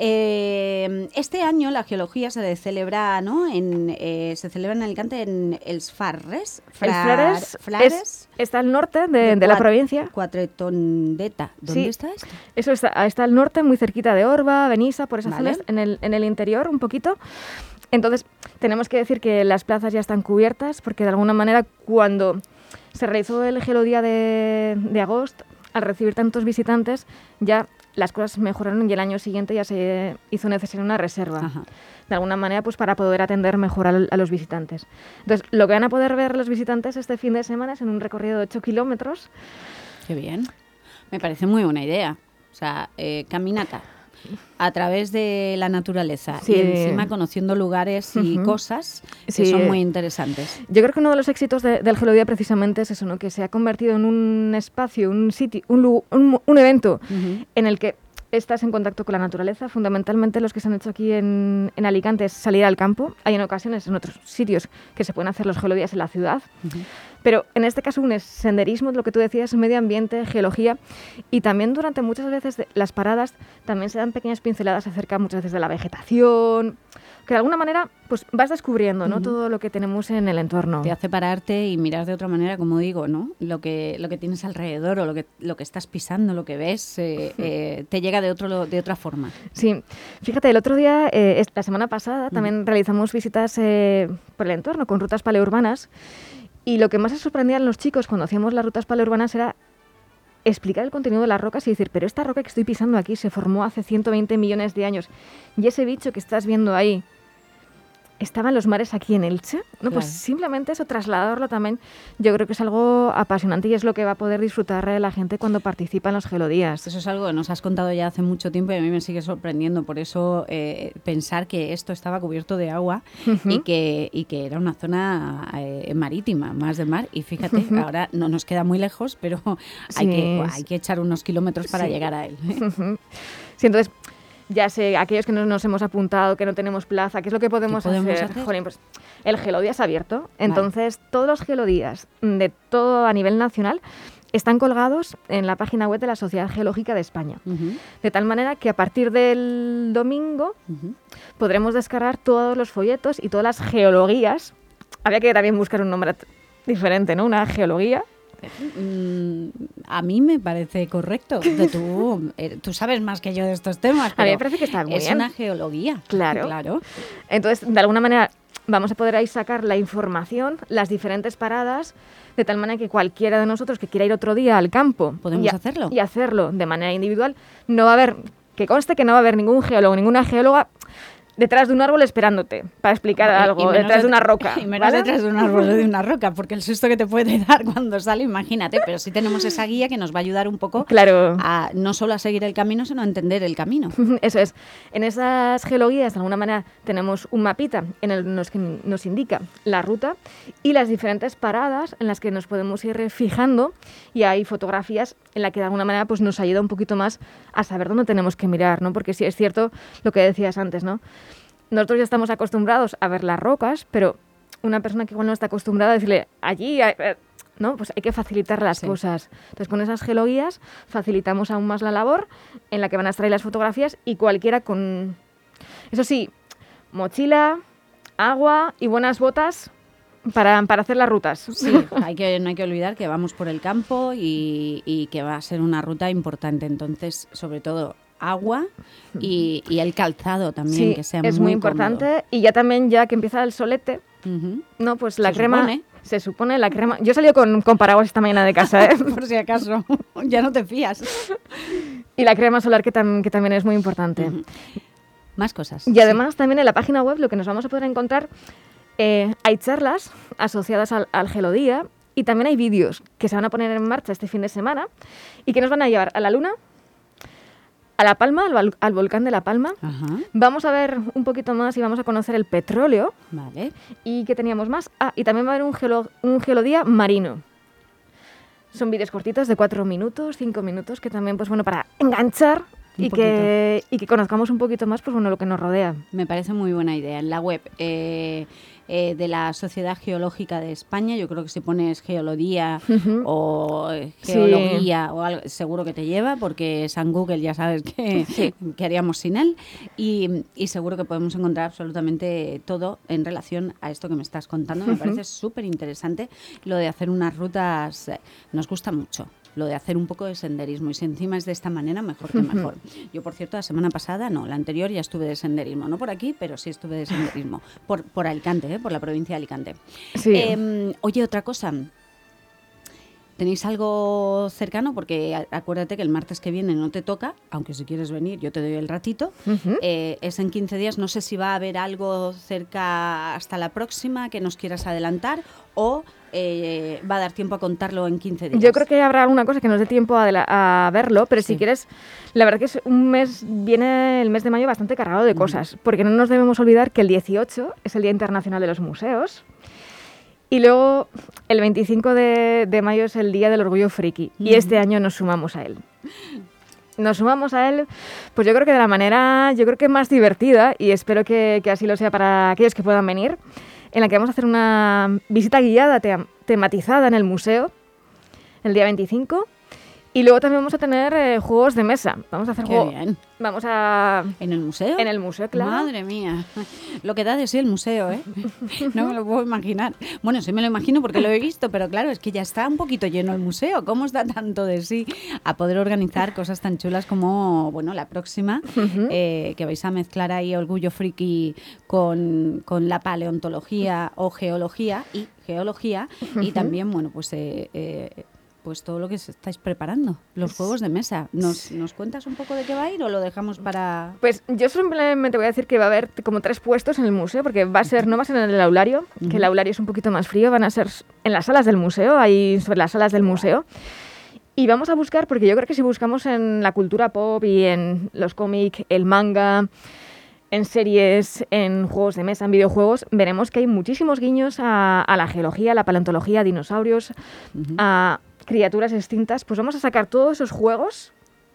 Eh, este año la geología se celebra, ¿no? En, eh, se celebra en Alicante en el Farres. El Flares, Flares es, está al norte de, de, de la provincia. Cuatretondeta. ¿Dónde sí, está esto? Eso está, está al norte, muy cerquita de Orba, Benissa, por esas vale. zonas, en el, en el interior un poquito. Entonces, tenemos que decir que las plazas ya están cubiertas, porque de alguna manera cuando se realizó el Geolodía de, de agosto, al recibir tantos visitantes, ya las cosas mejoraron y el año siguiente ya se hizo necesaria una reserva. Ajá. De alguna manera, pues para poder atender mejor a, a los visitantes. Entonces, lo que van a poder ver los visitantes este fin de semana es en un recorrido de ocho kilómetros. Qué bien. Me parece muy buena idea. O sea, eh, caminata a través de la naturaleza sí. y encima conociendo lugares y uh-huh. cosas que sí. son muy interesantes. Yo creo que uno de los éxitos de, del Geolodía precisamente es eso, ¿no? Que se ha convertido en un espacio, un sitio, un, un, un evento uh-huh. en el que estás en contacto con la naturaleza. Fundamentalmente los que se han hecho aquí en, en Alicante es salir al campo. Hay en ocasiones en otros sitios que se pueden hacer los geolodías en la ciudad. Uh-huh. Pero en este caso un senderismo, lo que tú decías, medio ambiente, geología. Y también durante muchas veces de las paradas también se dan pequeñas pinceladas acerca muchas veces de la vegetación, que de alguna manera pues vas descubriendo, ¿no? Uh-huh. Todo lo que tenemos en el entorno. Te hace pararte y mirar de otra manera, como digo, ¿no? Lo que, lo que tienes alrededor o lo que, lo que estás pisando, lo que ves, eh, uh-huh. eh, te llega de, otro, de otra forma. Sí. Fíjate, el otro día, eh, la semana pasada, uh-huh. también realizamos visitas eh, por el entorno con rutas paleourbanas. Y lo que más se sorprendía a los chicos cuando hacíamos las rutas paleourbanas era explicar el contenido de las rocas y decir, pero esta roca que estoy pisando aquí se formó hace ciento veinte millones de años y ese bicho que estás viendo ahí estaba en los mares aquí en Elche, ¿no? Claro. Pues simplemente eso, trasladarlo también, yo creo que es algo apasionante y es lo que va a poder disfrutar la gente cuando participa en los geolodías. Eso es algo que nos has contado ya hace mucho tiempo y a mí me sigue sorprendiendo, por eso eh, pensar que esto estaba cubierto de agua uh-huh. y, que, y que era una zona eh, marítima, más de mar, y fíjate, uh-huh. ahora no nos queda muy lejos, pero hay, sí. que, hay que echar unos kilómetros para sí. llegar a él. Uh-huh. Sí, entonces... Ya sé, aquellos que no nos hemos apuntado, que no tenemos plaza, ¿qué es lo que podemos, ¿Qué podemos hacer? hacer? Jolín, pues el Geolodía es abierto, entonces vale. todos los geolodías de todo a nivel nacional están colgados en la página web de la Sociedad Geológica de España. Uh-huh. De tal manera que a partir del domingo uh-huh. podremos descargar todos los folletos y todas las geologías. Había que también buscar un nombre diferente, ¿no? Una geología. Mm, a mí me parece correcto. De tú, eh, tú sabes más que yo de estos temas. A mí me parece que está muy es bien. Es una geología. Claro. claro. Entonces, de alguna manera, vamos a poder ahí sacar la información, las diferentes paradas, de tal manera que cualquiera de nosotros que quiera ir otro día al campo podemos y a, hacerlo y hacerlo de manera individual, no va a haber, que conste que no va a haber ningún geólogo, ninguna geóloga detrás de un árbol esperándote para explicar algo, detrás de, de una roca. Y menos ¿vale? detrás de un árbol o de una roca, porque el susto que te puede dar cuando sale, imagínate, pero sí tenemos esa guía que nos va a ayudar un poco claro. a no solo a seguir el camino, sino a entender el camino. Eso es. En esas geologías, de alguna manera, tenemos un mapita en el nos, que nos indica la ruta y las diferentes paradas en las que nos podemos ir fijando, y hay fotografías en las que de alguna manera pues, nos ayuda un poquito más a saber dónde tenemos que mirar, ¿no? Porque sí es cierto lo que decías antes, ¿no? Nosotros ya estamos acostumbrados a ver las rocas, pero una persona que igual no está acostumbrada a decirle allí, ¿no? Pues hay que facilitar las sí. cosas. Entonces, con esas geologías facilitamos aún más la labor en la que van a extraer las fotografías y cualquiera con, eso sí, mochila, agua y buenas botas para, para hacer las rutas. Sí, hay que, no hay que olvidar que vamos por el campo y, y que va a ser una ruta importante. Entonces, sobre todo, agua y, y el calzado también, sí, que sea es muy, muy importante cómodo. Y ya también, ya que empieza el solete, uh-huh. no, pues la se crema, supone. se supone la crema, yo he salido con, con paraguas esta mañana de casa, ¿eh? Por si acaso, ya no te fías. Y la crema solar que, tam, que también es muy importante. Uh-huh. Más cosas. Y además sí. también en la página web lo que nos vamos a poder encontrar, eh, hay charlas asociadas al, al Geolodía y también hay vídeos que se van a poner en marcha este fin de semana y que nos van a llevar a la Luna, a La Palma, al, al volcán de La Palma. Ajá. Vamos a ver un poquito más y vamos a conocer el petróleo. Vale. ¿Y qué teníamos más? Ah, y también va a haber un, geolo, un geolodía marino. Son vídeos cortitos de cuatro minutos, cinco minutos, que también, pues bueno, para enganchar y que, y que conozcamos un poquito más, pues bueno, lo que nos rodea. Me parece muy buena idea. En la web eh, eh, de la Sociedad Geológica de España, yo creo que si pones geología uh-huh. o geología sí. o algo, seguro que te lleva, porque San Google ya sabes que, sí. que haríamos sin él, y, y seguro que podemos encontrar absolutamente todo en relación a esto que me estás contando. Me uh-huh. parece súper interesante lo de hacer unas rutas, eh, nos gusta mucho. Lo de hacer un poco de senderismo, y si encima es de esta manera, mejor que mejor. Yo, por cierto, la semana pasada, no, la anterior ya estuve de senderismo, no por aquí, pero sí estuve de senderismo, por, por Alicante, ¿eh? Por la provincia de Alicante. Sí. Eh, oye, otra cosa, ¿tenéis algo cercano? Porque acuérdate que el martes que viene no te toca, aunque si quieres venir yo te doy el ratito, uh-huh. eh, es en quince días, no sé si va a haber algo cerca hasta la próxima que nos quieras adelantar, o eh, va a dar tiempo a contarlo en quince días. Yo creo que habrá alguna cosa que nos dé tiempo a, a verlo, pero sí. si quieres, la verdad que es un mes, viene el mes de mayo bastante cargado de cosas, uh-huh. porque no nos debemos olvidar que el dieciocho es el Día Internacional de los Museos, y luego el veinticinco de, de mayo es el Día del Orgullo Friki, uh-huh. y este año nos sumamos a él. Nos sumamos a él, pues yo creo que de la manera, yo creo que más divertida, y espero que, que así lo sea para aquellos que puedan venir, en la que vamos a hacer una visita guiada te- tematizada en el museo el día veinticinco. Y luego también vamos a tener eh, juegos de mesa. Vamos a hacer juegos. Bien. Vamos a... ¿En el museo? En el museo, claro. Madre mía. Lo que da de sí el museo, ¿eh? No me lo puedo imaginar. Bueno, sí me lo imagino porque lo he visto, pero claro, es que ya está un poquito lleno el museo. ¿Cómo está tanto de sí a poder organizar cosas tan chulas como, bueno, la próxima, uh-huh. eh, que vais a mezclar ahí Orgullo Friki con, con la paleontología o geología y geología uh-huh. y también, bueno, pues... Eh, eh, pues todo lo que estáis preparando, los juegos de mesa. ¿Nos, ¿Nos cuentas un poco de qué va a ir o lo dejamos para...? Pues yo simplemente voy a decir que va a haber como tres puestos en el museo, porque va a ser, no va a ser en el aulario, uh-huh. que el aulario es un poquito más frío, van a ser en las salas del museo, ahí sobre las salas del museo. Y vamos a buscar, porque yo creo que si buscamos en la cultura pop y en los cómics, el manga, en series, en juegos de mesa, en videojuegos, veremos que hay muchísimos guiños a, a la geología, a la paleontología, a dinosaurios, uh-huh. a criaturas extintas. Pues vamos a sacar todos esos juegos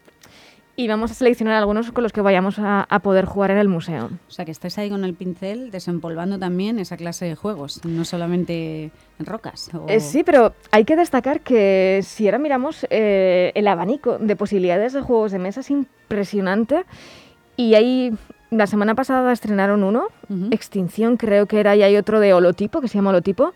y vamos a seleccionar algunos con los que vayamos a, a poder jugar en el museo. O sea, que estáis ahí con el pincel desempolvando también esa clase de juegos, no solamente en rocas. O... Eh, sí, pero hay que destacar que si ahora miramos eh, el abanico de posibilidades de juegos de mesa es impresionante, y hay... La semana pasada estrenaron uno, uh-huh. Extinción creo que era, y hay otro de holotipo, que se llama Holotipo,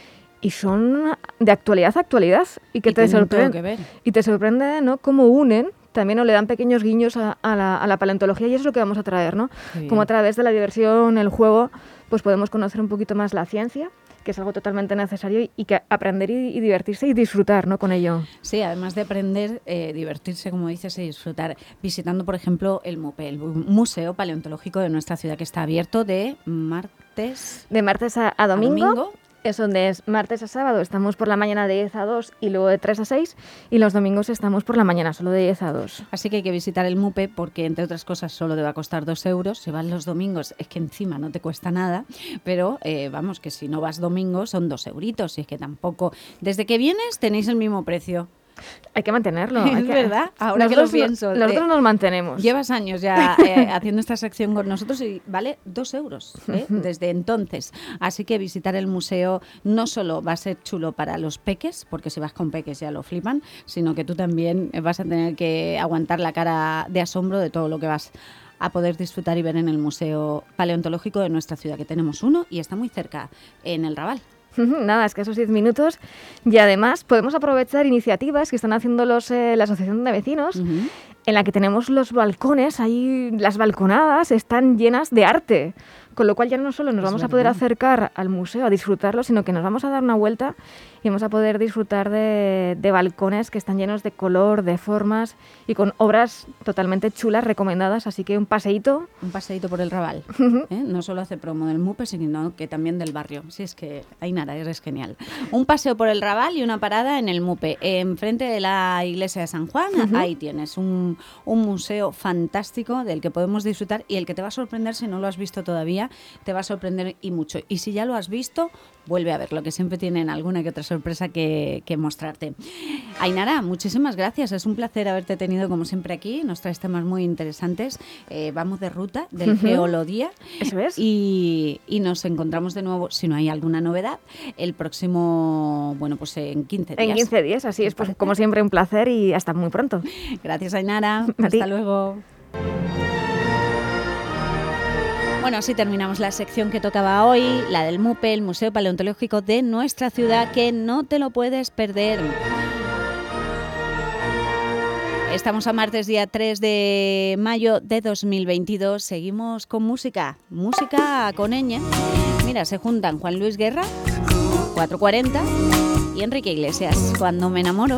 y son de actualidad a actualidad, y que y te sorprende, y te sorprende, ¿no?, cómo unen, también o le dan pequeños guiños a, a, la, a la paleontología, y eso es lo que vamos a traer, ¿no? Como a través de la diversión, el juego, pues podemos conocer un poquito más la ciencia, que es algo totalmente necesario, y que aprender y, y divertirse y disfrutar, ¿no?, con ello. Sí, además de aprender, eh, divertirse, como dices, y disfrutar, visitando, por ejemplo, el MUPE, el Museo Paleontológico de nuestra ciudad, que está abierto de martes... De martes a, a, domingo, a domingo. Es donde es martes a sábado, estamos por la mañana de diez a dos y luego de tres a seis, y los domingos estamos por la mañana, solo de diez a dos. Así que hay que visitar el MUPE porque, entre otras cosas, solo te va a costar dos euros. Si vas los domingos, es que encima no te cuesta nada, pero eh, vamos, que si no vas domingo son dos euritos, y es que tampoco... Desde que vienes tenéis el mismo precio. Hay que mantenerlo. Es hay que... verdad, ahora nosotros, que lo pienso. Nosotros eh, nos mantenemos. Llevas años ya eh, haciendo esta sección con nosotros y vale dos euros ¿eh? desde entonces. Así que visitar el museo no solo va a ser chulo para los peques, porque si vas con peques ya lo flipan, sino que tú también vas a tener que aguantar la cara de asombro de todo lo que vas a poder disfrutar y ver en el Museo Paleontológico de nuestra ciudad, que tenemos uno y está muy cerca, en el Raval. Nada, escasos diez minutos, y además podemos aprovechar iniciativas que están haciendo los, eh, la Asociación de Vecinos, uh-huh. en la que tenemos los balcones, ahí las balconadas están llenas de arte, con lo cual ya no solo nos es vamos verdad. a poder acercar al museo a disfrutarlo, sino que nos vamos a dar una vuelta y vamos a poder disfrutar de, de balcones que están llenos de color, de formas y con obras totalmente chulas, recomendadas, así que un paseíto. Un paseíto por el Raval, ¿eh? No solo hace promo del MUPE, sino que también del barrio. Sí, es que hay nada, eres genial. Un paseo por el Raval y una parada en el MUPE. Enfrente de la iglesia de San Juan, uh-huh. ahí tienes un, un museo fantástico del que podemos disfrutar y el que te va a sorprender si no lo has visto todavía, día te va a sorprender y mucho. Y si ya lo has visto, vuelve a verlo, que siempre tienen alguna que otra sorpresa que, que mostrarte. Ainara, muchísimas gracias. Es un placer haberte tenido como siempre aquí. Nos traes temas muy interesantes. Eh, vamos de ruta del Uh-huh. Geolodía. Eso es. Y, y nos encontramos de nuevo, si no hay alguna novedad, el próximo, bueno, pues en quince días. En quince días, así es. Pues como siempre, un placer y hasta muy pronto. Gracias, Ainara. A ti. Hasta luego. Bueno, así terminamos la sección que tocaba hoy, la del MUPE, el Museo Paleontológico de nuestra ciudad, que no te lo puedes perder. Estamos a martes, día tres de mayo de dos mil veintidós. Seguimos con música, música con ñ. Mira, se juntan Juan Luis Guerra, cuatro cuarenta, y Enrique Iglesias, Cuando me enamoro.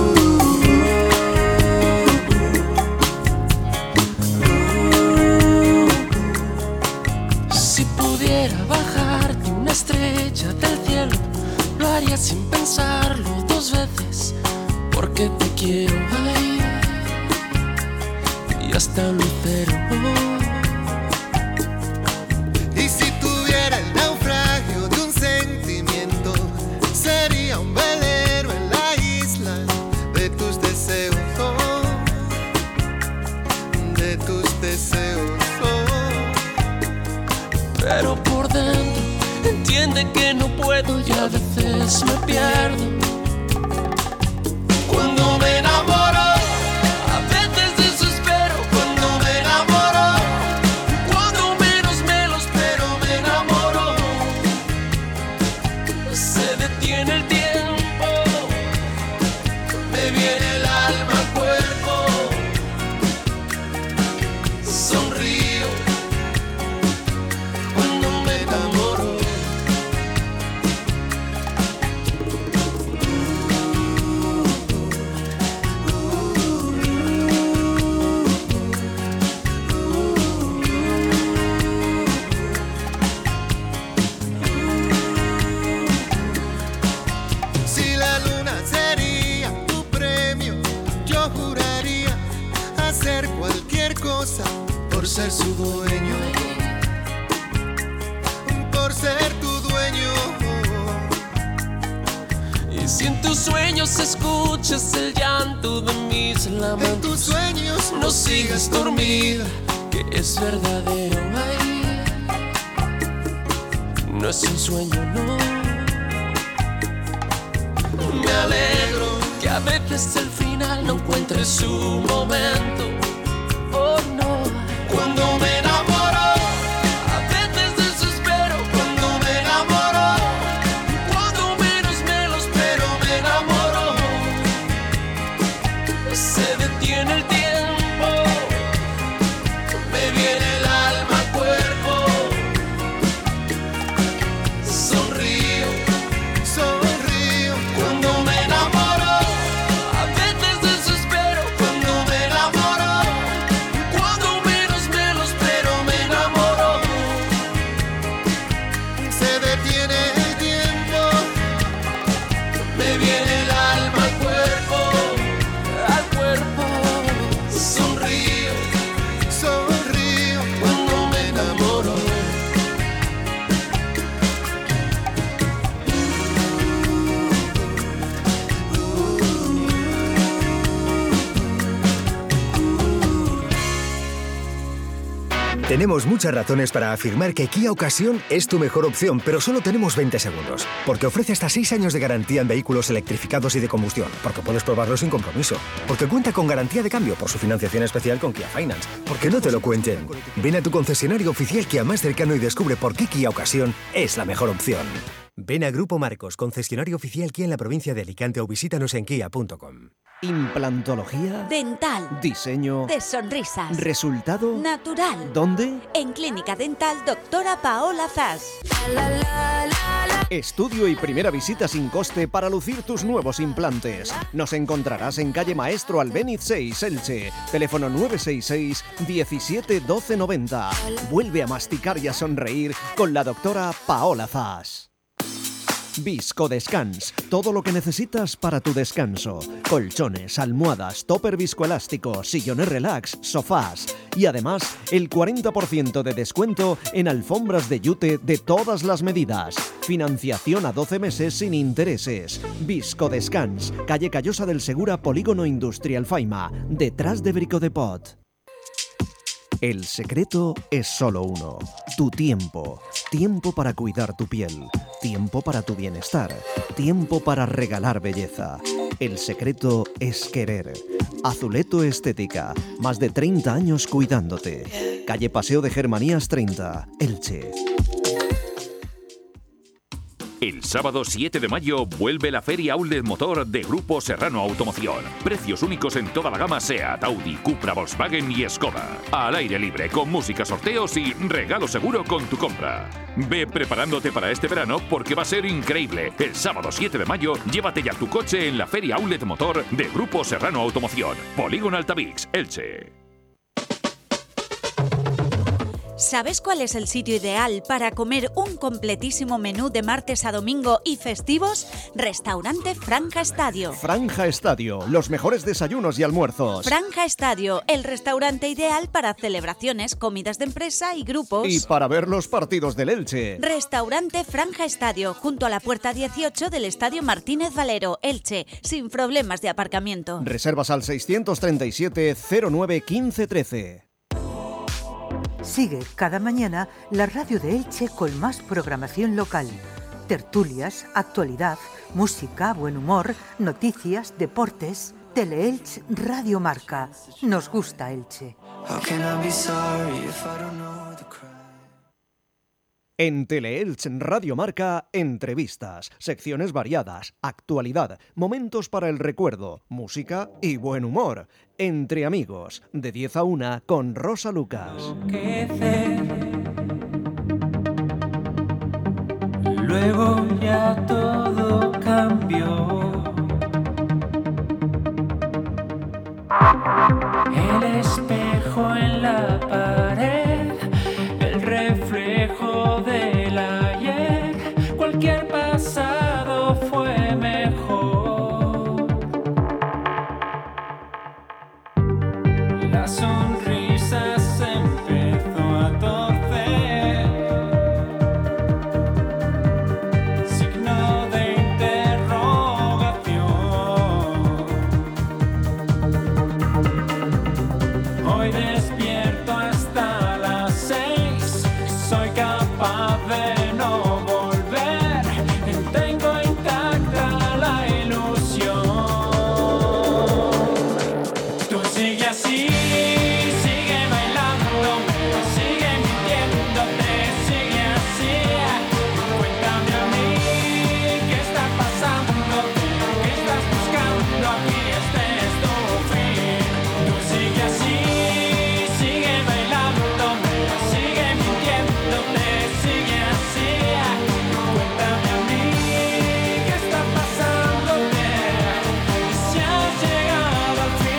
Si pudiera bajarte una estrella del cielo, lo haría sin pensarlo dos veces, porque te quiero ahí y hasta un lucero. Y si tuviera el naufragio de un sentimiento, sería un velero en la isla de tus deseos, oh, de tus deseos. Pero por dentro entiende que no puedo y a veces me pierdo. Cuando me enamoro, a veces desespero. Cuando me enamoro, cuando menos me lo espero, me enamoro. Se detiene el tiempo, me viene el alma al cuerpo. Sonrío cuando me enamoro. Si la luna sería tu premio, yo juraría hacer cualquier cosa por ser su dueño, por ser tu dueño. y si en tus sueños escuchas el llanto de mis lamentos, En tus sueños no sigas dormida, que es verdadero. Ay, no es un sueño, no. Me alegro que a veces el final no encuentre su momento. Oh no. Cuando me enamoro, A veces desespero cuando me enamoro, cuando menos me lo espero, me enamoro. se detiene el tiempo, Me viene el alma al cuerpo. Sonrío, sonrío cuando me enamoro. a veces desespero Cuando me enamoro, cuando menos me lo espero, me enamoro. Se detiene el tiempo, me viene el alma al cuerpo. al cuerpo. Sonrío, sonrío cuando me enamoro. Tenemos muchas razones para afirmar que Kia Ocasión es tu mejor opción, pero solo tenemos veinte segundos. Porque ofrece hasta seis años de garantía en vehículos electrificados y de combustión, porque puedes probarlo sin compromiso, porque cuenta con garantía de cambio por su financiación especial con Kia Finance, porque no te lo cuenten. Ven a tu concesionario oficial Kia más cercano y descubre por qué Kia Ocasión es la mejor opción. Ven a Grupo Marcos, concesionario oficial Kia en la provincia de Alicante, o visítanos en kia punto com. Implantología, Dental. diseño, De sonrisas. resultado, Natural. ¿dónde? En Clínica Dental Doctora Paola Zas. Estudio y primera visita sin coste para lucir tus nuevos implantes. Nos encontrarás en calle Maestro Albéniz seis, Elche. Teléfono nueve seis seis, diecisiete, doce noventa. Vuelve a masticar y a sonreír con la doctora Paola Zas. Visco Descans, todo lo que necesitas para tu descanso. Colchones, almohadas, topper viscoelástico, sillones relax, sofás. Y además, el cuarenta por ciento de descuento en alfombras de yute de todas las medidas. Financiación a doce meses sin intereses. Visco Descans, calle Callosa del Segura, Polígono Industrial Faima, detrás de Bricodepot. El secreto es solo uno, tu tiempo. Tiempo para cuidar tu piel, tiempo para tu bienestar, tiempo para regalar belleza. El secreto es querer. Azuleto Estética, más de treinta años cuidándote. Calle Paseo de Germanías treinta, Elche. El sábado siete de mayo vuelve la Feria Outlet Motor de Grupo Serrano Automoción. Precios únicos en toda la gama SEAT, Audi, Cupra, Volkswagen y Skoda. Al aire libre, con música, sorteos y regalo seguro con tu compra. Ve preparándote para este verano porque va a ser increíble. El sábado siete de mayo, llévate ya tu coche en la Feria Outlet Motor de Grupo Serrano Automoción. Polígono Altavix, Elche. ¿Sabes cuál es el sitio ideal para comer un completísimo menú de martes a domingo y festivos? Restaurante Franja Estadio. Franja Estadio, los mejores desayunos y almuerzos. Franja Estadio, el restaurante ideal para celebraciones, comidas de empresa y grupos. Y para ver los partidos del Elche. Restaurante Franja Estadio, junto a la puerta dieciocho del Estadio Martínez Valero, Elche, sin problemas de aparcamiento. Reservas al seiscientos treinta y siete cero nueve quince trece. Sigue cada mañana la radio de Elche con más programación local. Tertulias, actualidad, música, buen humor, noticias, deportes. Teleelch Radio Marca. Nos gusta Elche. En Teleelch Radio Marca, entrevistas, secciones variadas, actualidad, momentos para el recuerdo, música y buen humor. Entre amigos, de diez a una con Rosa Lucas. Luego ya todo cambió. El espejo en la pared, el reflejo del ayer, cualquier pasado fue mejor. La sonrisa se empezó a torcer, signo de interrogación. Hoy despierto hasta las seis, soy capaz de no volver, tengo intacta la ilusión. Tú sigue así, sigue bailando, sigue mintiéndote, sigue así. Cuéntame a mí qué está pasando, qué estás buscando aquí, este es tu fin. Tú sigue así, sigue bailando, sigue mintiéndote, sigue así. Cuéntame a mí qué está pasándote, si has llegado al fin.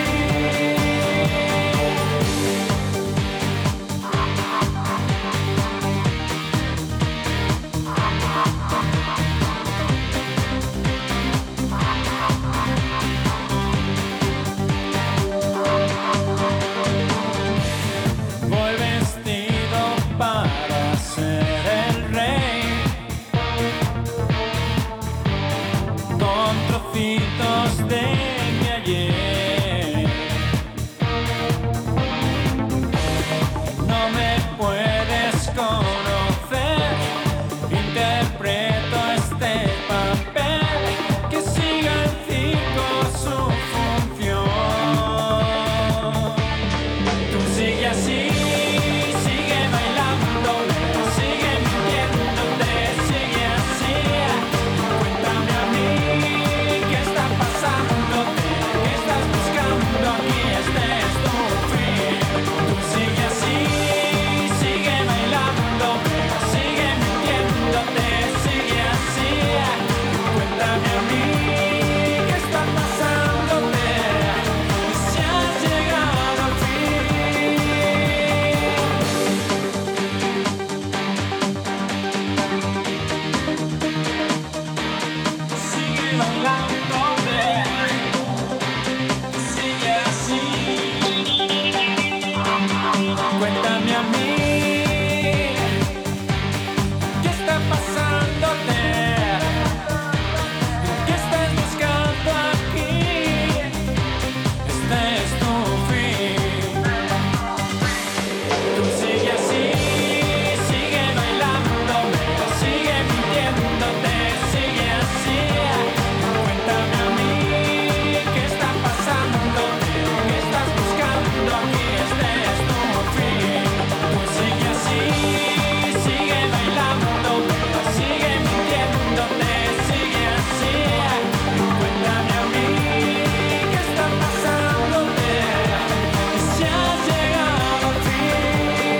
Voy vestido para ser el rey, con trocitos de mi ayer. No me puedes conocer, interpreto este papel, que siga el circo su función. Tú sigue así, sigue bailando, sigue mintiéndote, sigue así. Cuéntame a mí qué está pasándote, qué estás buscando aquí, este es tu fin. Tú sigue así, sigue bailando, sigue mintiéndote, sigue así. Cuéntame a mí qué está pasándote, si has llegado al fin. bailándome. Sigue así. Cuéntame a mí, ¿qué está pasándote? ¿Qué estás buscando aquí? Este es tu fin. Tú sigue así, sigue bailándome, sigue mintiéndote, sigue así. Cuéntame a mí, ¿qué está pasándote? ¿Qué estás buscando aquí? Este es tu fin. Tú sigue así, sigue bailándome, sigue mintiéndote, sigue así. Cuéntame a mí, ¿qué está pasándote? Si has llegado al fin.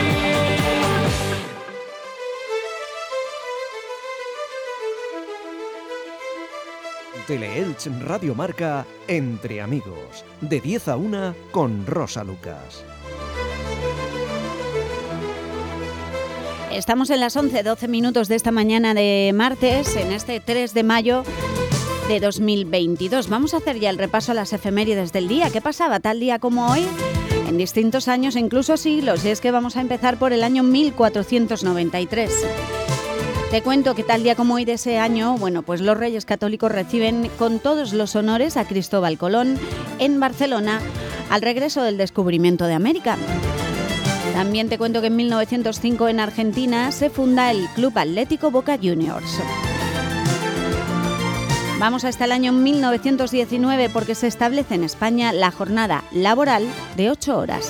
Teleelch Radio Marca Entre Amigos, de diez a una con Rosa Lucas. Estamos en las once, doce minutos de esta mañana de martes, en este tres de mayo de dos mil veintidós. Vamos a hacer ya el repaso a las efemérides del día. ¿Qué pasaba tal día como hoy? En distintos años e incluso siglos, y es que vamos a empezar por el año mil cuatrocientos noventa y tres. Te cuento que tal día como hoy de ese año, bueno, pues los Reyes Católicos reciben con todos los honores a Cristóbal Colón en Barcelona al regreso del descubrimiento de América. También te cuento que en mil novecientos cinco en Argentina se funda el Club Atlético Boca Juniors. Vamos hasta el año mil novecientos diecinueve porque se establece en España la jornada laboral de ocho horas.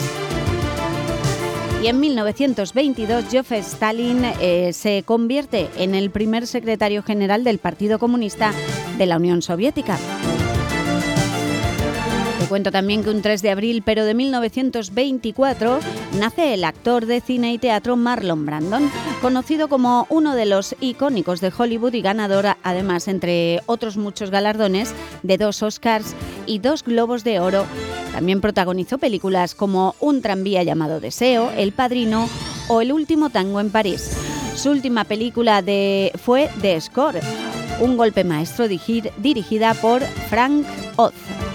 Y en mil novecientos veintidós Joseph Stalin eh, se convierte en el primer secretario general del Partido Comunista de la Unión Soviética. Te cuento también que un tres de abril, pero de mil novecientos veinticuatro, nace el actor de cine y teatro Marlon Brandon, conocido como uno de los icónicos de Hollywood y ganador, además, entre otros muchos galardones, de dos Oscars y dos Globos de Oro. También protagonizó películas como Un tranvía llamado Deseo, El Padrino o El último tango en París. Su última película de, fue The Score, un golpe maestro dirigir, dirigida por Frank Oz.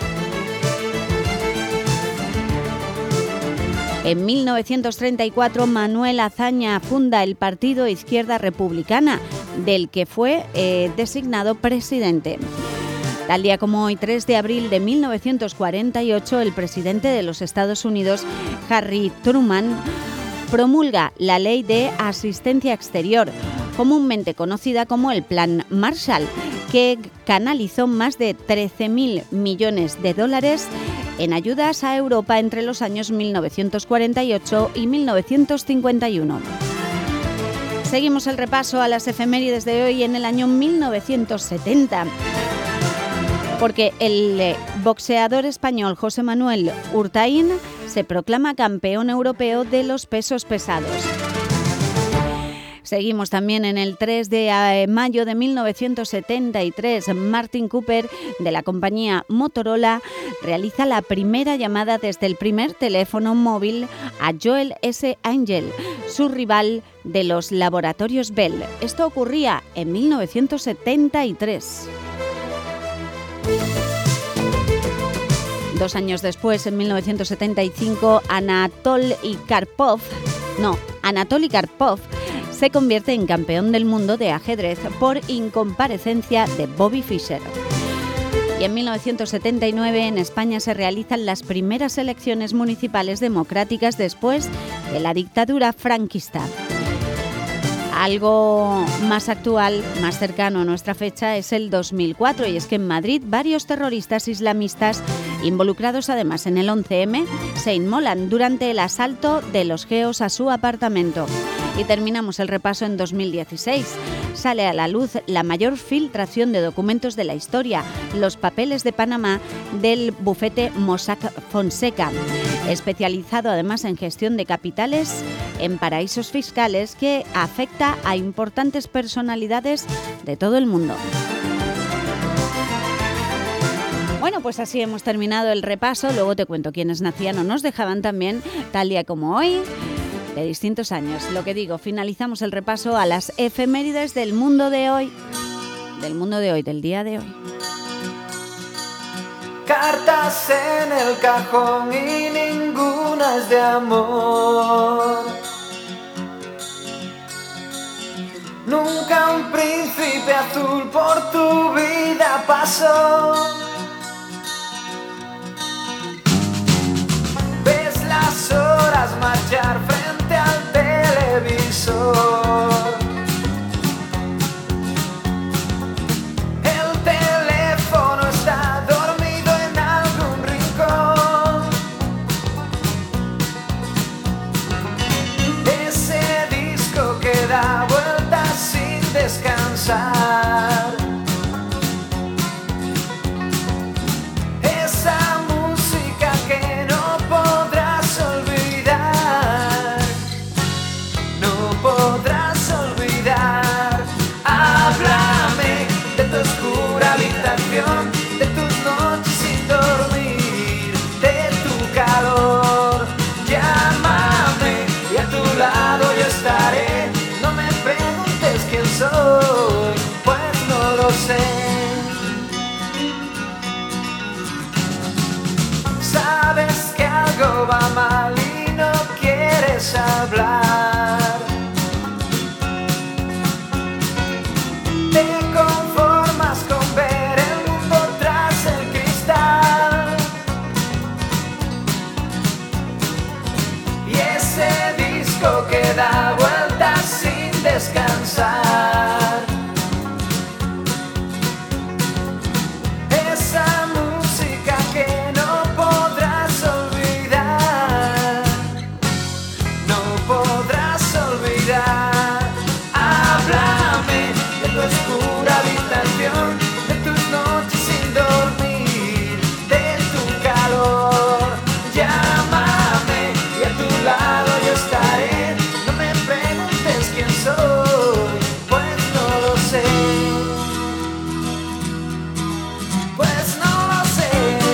En mil novecientos treinta y cuatro, Manuel Azaña funda el Partido Izquierda Republicana, del que fue eh, designado presidente. Tal día como hoy, tres de abril de mil novecientos cuarenta y ocho, el presidente de los Estados Unidos, Harry Truman, promulga la Ley de Asistencia Exterior, comúnmente conocida como el Plan Marshall, que canalizó más de trece mil millones de dólares en ayudas a Europa entre los años mil novecientos cuarenta y ocho y mil novecientos cincuenta y uno. Seguimos el repaso a las efemérides de hoy en el año mil novecientos setenta, porque el boxeador español José Manuel Urtaín se proclama campeón europeo de los pesos pesados. Seguimos también en el tres de mayo de mil novecientos setenta y tres. Martin Cooper, de la compañía Motorola, realiza la primera llamada desde el primer teléfono móvil a Joel S. Angel, su rival de los laboratorios Bell. Esto ocurría en mil novecientos setenta y tres. Dos años después, en mil novecientos setenta y cinco, Anatoly Karpov, no, Anatoly Karpov se convierte en campeón del mundo de ajedrez por incomparecencia de Bobby Fischer. Y en mil novecientos setenta y nueve en España se realizan las primeras elecciones municipales democráticas después de la dictadura franquista. Algo más actual, más cercano a nuestra fecha, es el dos mil cuatro, y es que en Madrid varios terroristas islamistas, involucrados además en el once eme, se inmolan durante el asalto de los geos a su apartamento. Y terminamos el repaso en dos mil dieciséis. Sale a la luz la mayor filtración de documentos de la historia, los papeles de Panamá del bufete Mossack Fonseca, especializado además en gestión de capitales en paraísos fiscales, que afecta a importantes personalidades de todo el mundo. Bueno, pues así hemos terminado el repaso. Luego te cuento quiénes nacían o nos dejaban también tal día como hoy, de distintos años. Lo que digo, finalizamos el repaso a las efemérides del mundo de hoy. del mundo de hoy, del día de hoy. Cartas en el cajón y ninguna es de amor. Nunca un príncipe azul por tu vida pasó. Ves las horas marchar frente al televisor. El teléfono está dormido en algún rincón. Ese disco que da vueltas sin descansar. Esa música que no podrás olvidar, no podrás olvidar. Háblame de tu oscura habitación, de tus noches sin dormir, de tu calor. Llámame y a tu lado yo estaré. No me preguntes quién soy, pues no lo sé. Sabes que algo va mal y no quieres hablar. Te conformas con ver el mundo tras el cristal. Y ese disco que da vueltas sin descansar. Esa música que no podrás olvidar, no podrás olvidar. Háblame de tu oscura habitación, de tus noches sin dormir, de tu calor. Llámame y a tu lado yo estaré. No me preguntes quién soy, pues no lo sé. Pues no lo sé.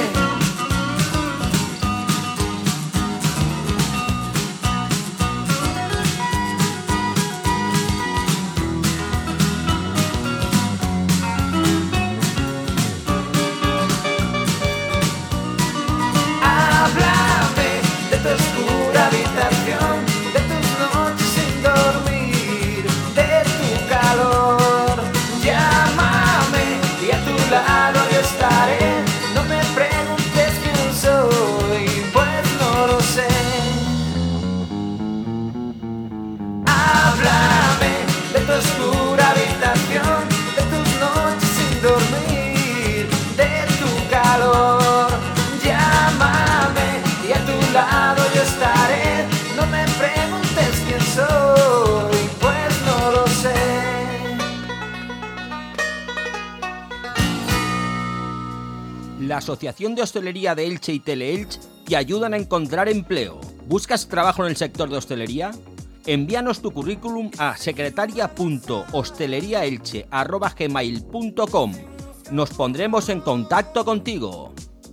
Háblame de tu oscura habitación, de tus noches sin dormir, de tu calor. Llámame y a tu lado yo estaré. No me preguntes quién soy, pues no lo sé. Háblame de tu oscura habitación, de tus noches sin dormir, de tu calor. Llámame y a tu lado yo estaré. No me preguntes quién soy, pues no lo sé. La Asociación de Hostelería de Elche y Teleelch te ayudan a encontrar empleo. ¿Buscas trabajo en el sector de hostelería? Envíanos tu currículum a secretaria punto hosteleriaelche arroba gmail punto com. Nos pondremos en contacto contigo.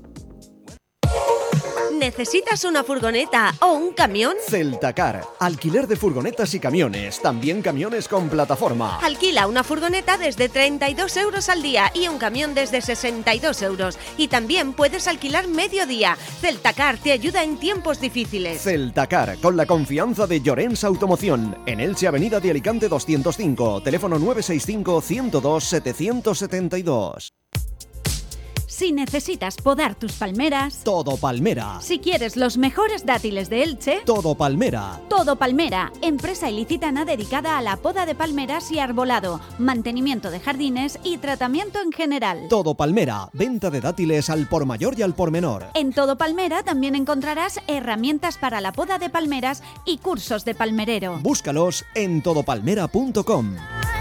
¿Necesitas una furgoneta o un camión? Celtacar, alquiler de furgonetas y camiones, también camiones con plataforma. Alquila una furgoneta desde treinta y dos euros al día y un camión desde sesenta y dos euros. Y también puedes alquilar medio día. Celtacar te ayuda en tiempos difíciles. Celtacar, con la confianza de Llorens Automoción. En Elche, Avenida de Alicante doscientos cinco, teléfono nueve seis cinco, ciento dos, setecientos setenta y dos. Si necesitas podar tus palmeras, Todo Palmera. si quieres los mejores dátiles de Elche, Todo Palmera. Todo Palmera, empresa ilicitana dedicada a la poda de palmeras y arbolado, mantenimiento de jardines y tratamiento en general. Todo Palmera, venta de dátiles al por mayor y al por menor. En Todo Palmera también encontrarás herramientas para la poda de palmeras y cursos de palmerero. Búscalos en todo palmera punto com.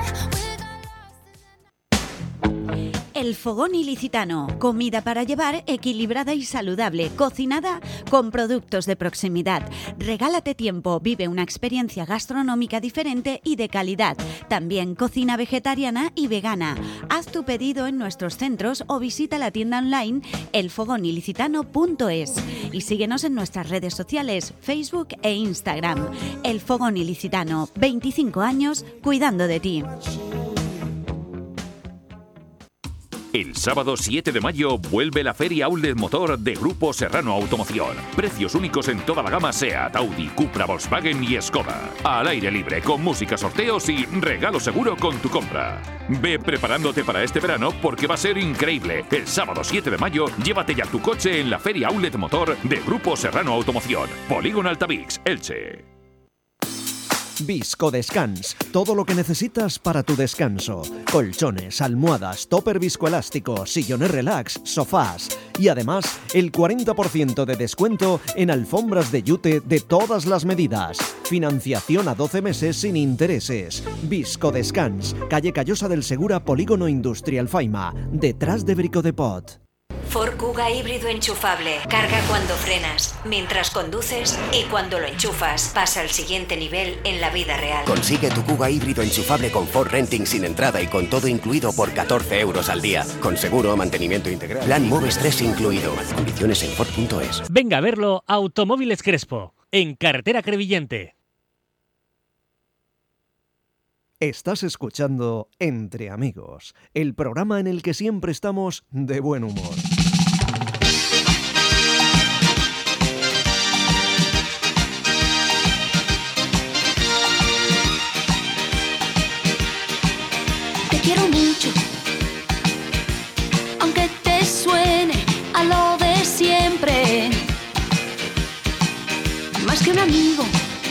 El Fogón Ilicitano, comida para llevar equilibrada y saludable, cocinada con productos de proximidad. Regálate tiempo, vive una experiencia gastronómica diferente y de calidad. También cocina vegetariana y vegana. Haz tu pedido en nuestros centros o visita la tienda online el fogón ilicitano punto es y síguenos en nuestras redes sociales, Facebook e Instagram. El Fogón Ilicitano, veinticinco años cuidando de ti. El sábado siete de mayo vuelve la Feria Outlet Motor de Grupo Serrano Automoción. Precios únicos en toda la gama SEAT, Audi, Cupra, Volkswagen y Skoda. Al aire libre, con música, sorteos y regalo seguro con tu compra. Ve preparándote para este verano porque va a ser increíble. El sábado siete de mayo, llévate ya tu coche en la Feria Outlet Motor de Grupo Serrano Automoción. Polígono Altavix, Elche. Visco Descans, todo lo que necesitas para tu descanso. Colchones, almohadas, topper viscoelástico, sillones relax, sofás. Y además, el cuarenta por ciento de descuento en alfombras de yute de todas las medidas. Financiación a doce meses sin intereses. Visco Descans, calle Callosa del Segura, Polígono Industrial Faima, detrás de Brico de Pot. Ford Kuga híbrido enchufable. Carga cuando frenas, mientras conduces y cuando lo enchufas. Pasa al siguiente nivel en la vida real. Consigue tu Kuga híbrido enchufable con Ford Renting sin entrada y con todo incluido por catorce euros al día. Con seguro, mantenimiento integral. Plan Moves tres incluido. Condiciones en Ford punto es. Venga a verlo Automóviles Crespo, en Carretera Crevillente. Estás escuchando Entre Amigos, el programa en el que siempre estamos de buen humor. Te quiero mucho, aunque te suene a lo de siempre. Más que un amigo,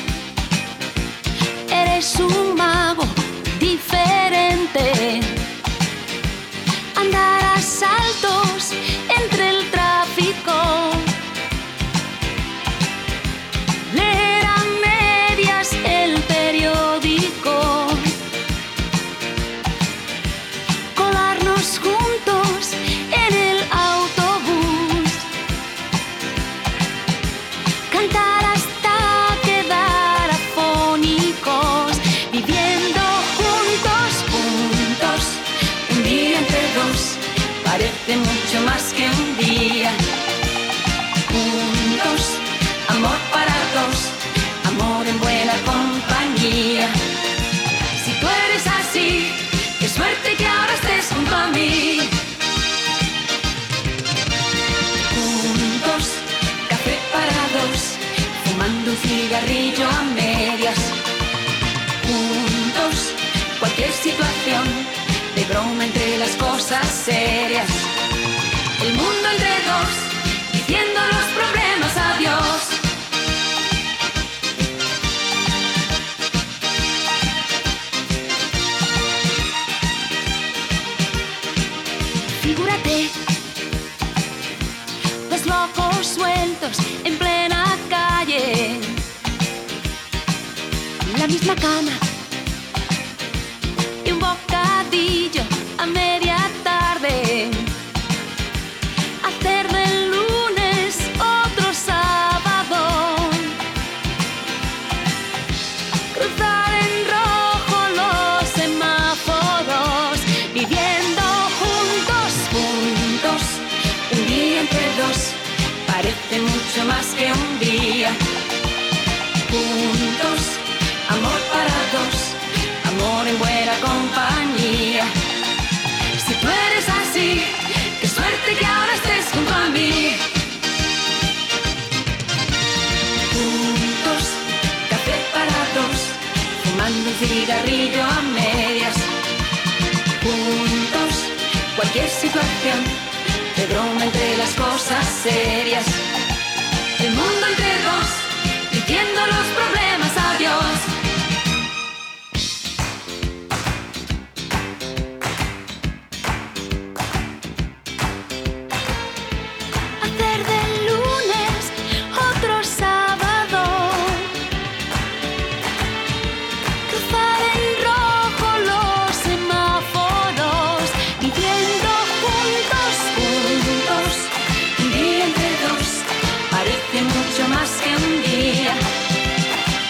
eres un mago diferente. Andar a saltos entre el tráfico, leer a medias el periódico, colarnos juntos en el autobús, cantar hasta quedar afónicos, viviendo juntos, juntos, un día entre dos, parece mucho más que un día. Juntos, amor para dos, amor en buena compañía. Si tú eres así, qué suerte que ahora estés junto a mí. Juntos, café para dos, fumando un cigarrillo a medias. Juntos, cualquier situación, de broma entre las cosas serias. El mundo entre dos, diciendo los problemas adiós. Figúrate, dos locos sueltos en plena calle, la misma cama y un bocadillo a media tarde. Hacer del lunes otro sábado, cruzar en rojo los semáforos, viviendo juntos, juntos, un día entre dos, parece mucho más que un día. Juntos, amor para dos, amor en buena compañía. Si tú eres así, qué suerte que ahora estés junto a mí. Juntos, café para dos, fumando un cigarrillo a medias. Juntos, cualquier situación, de broma entre las cosas serias. El mundo entre dos, diciendo los problemas adiós. Hacer del lunes otro sábado, cruzar en rojo los semáforos, viviendo juntos, juntos, un día entre dos, parece mucho más que un día.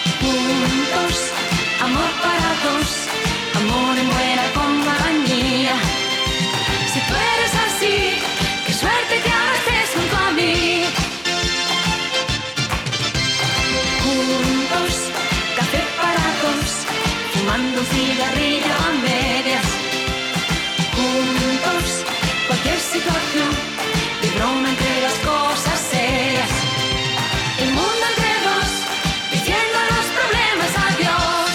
situación de broma entre las cosas serias. El mundo entre dos, diciendo a los problemas adiós.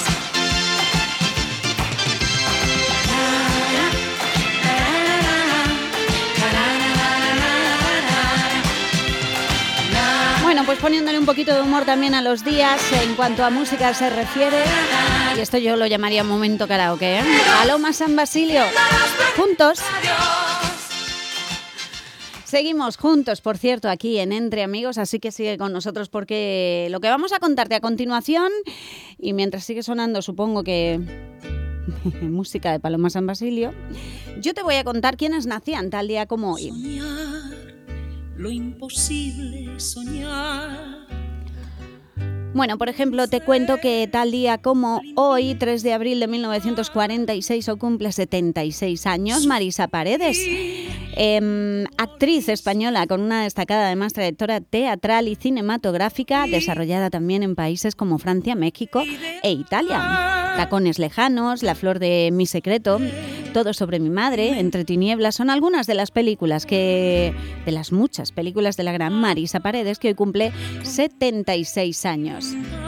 Bueno, pues poniéndole un poquito de humor también a los días en cuanto a música se refiere. Y esto yo lo llamaría momento karaoke, ¿eh? Paloma San Basilio, juntos. Seguimos juntos, por cierto, aquí en Entre Amigos, así que sigue con nosotros porque lo que vamos a contarte a continuación, y mientras sigue sonando, supongo que música de Paloma San Basilio, yo te voy a contar quiénes nacían tal día como hoy. Lo imposible soñar. Bueno, por ejemplo, te cuento que tal día como hoy, tres de abril de mil novecientos cuarenta y seis, o cumple setenta y seis años, Marisa Paredes, eh, actriz española con una destacada además trayectoria teatral y cinematográfica, desarrollada también en países como Francia, México e Italia. Tacones lejanos, La flor de mi secreto, Todo sobre mi madre, Entre tinieblas, son algunas de las películas que, de las muchas películas de la gran Marisa Paredes, que hoy cumple setenta y seis años.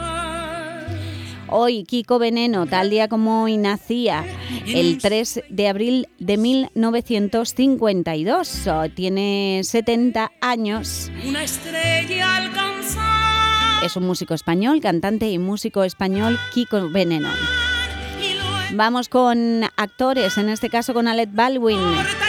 Hoy Kiko Veneno, tal día como hoy, nacía el tres de abril de mil novecientos cincuenta y dos. Tiene setenta años. Una estrella alcanzar. Es un músico español, cantante y músico español, Kiko Veneno. Vamos con actores, en este caso con Alec Baldwin.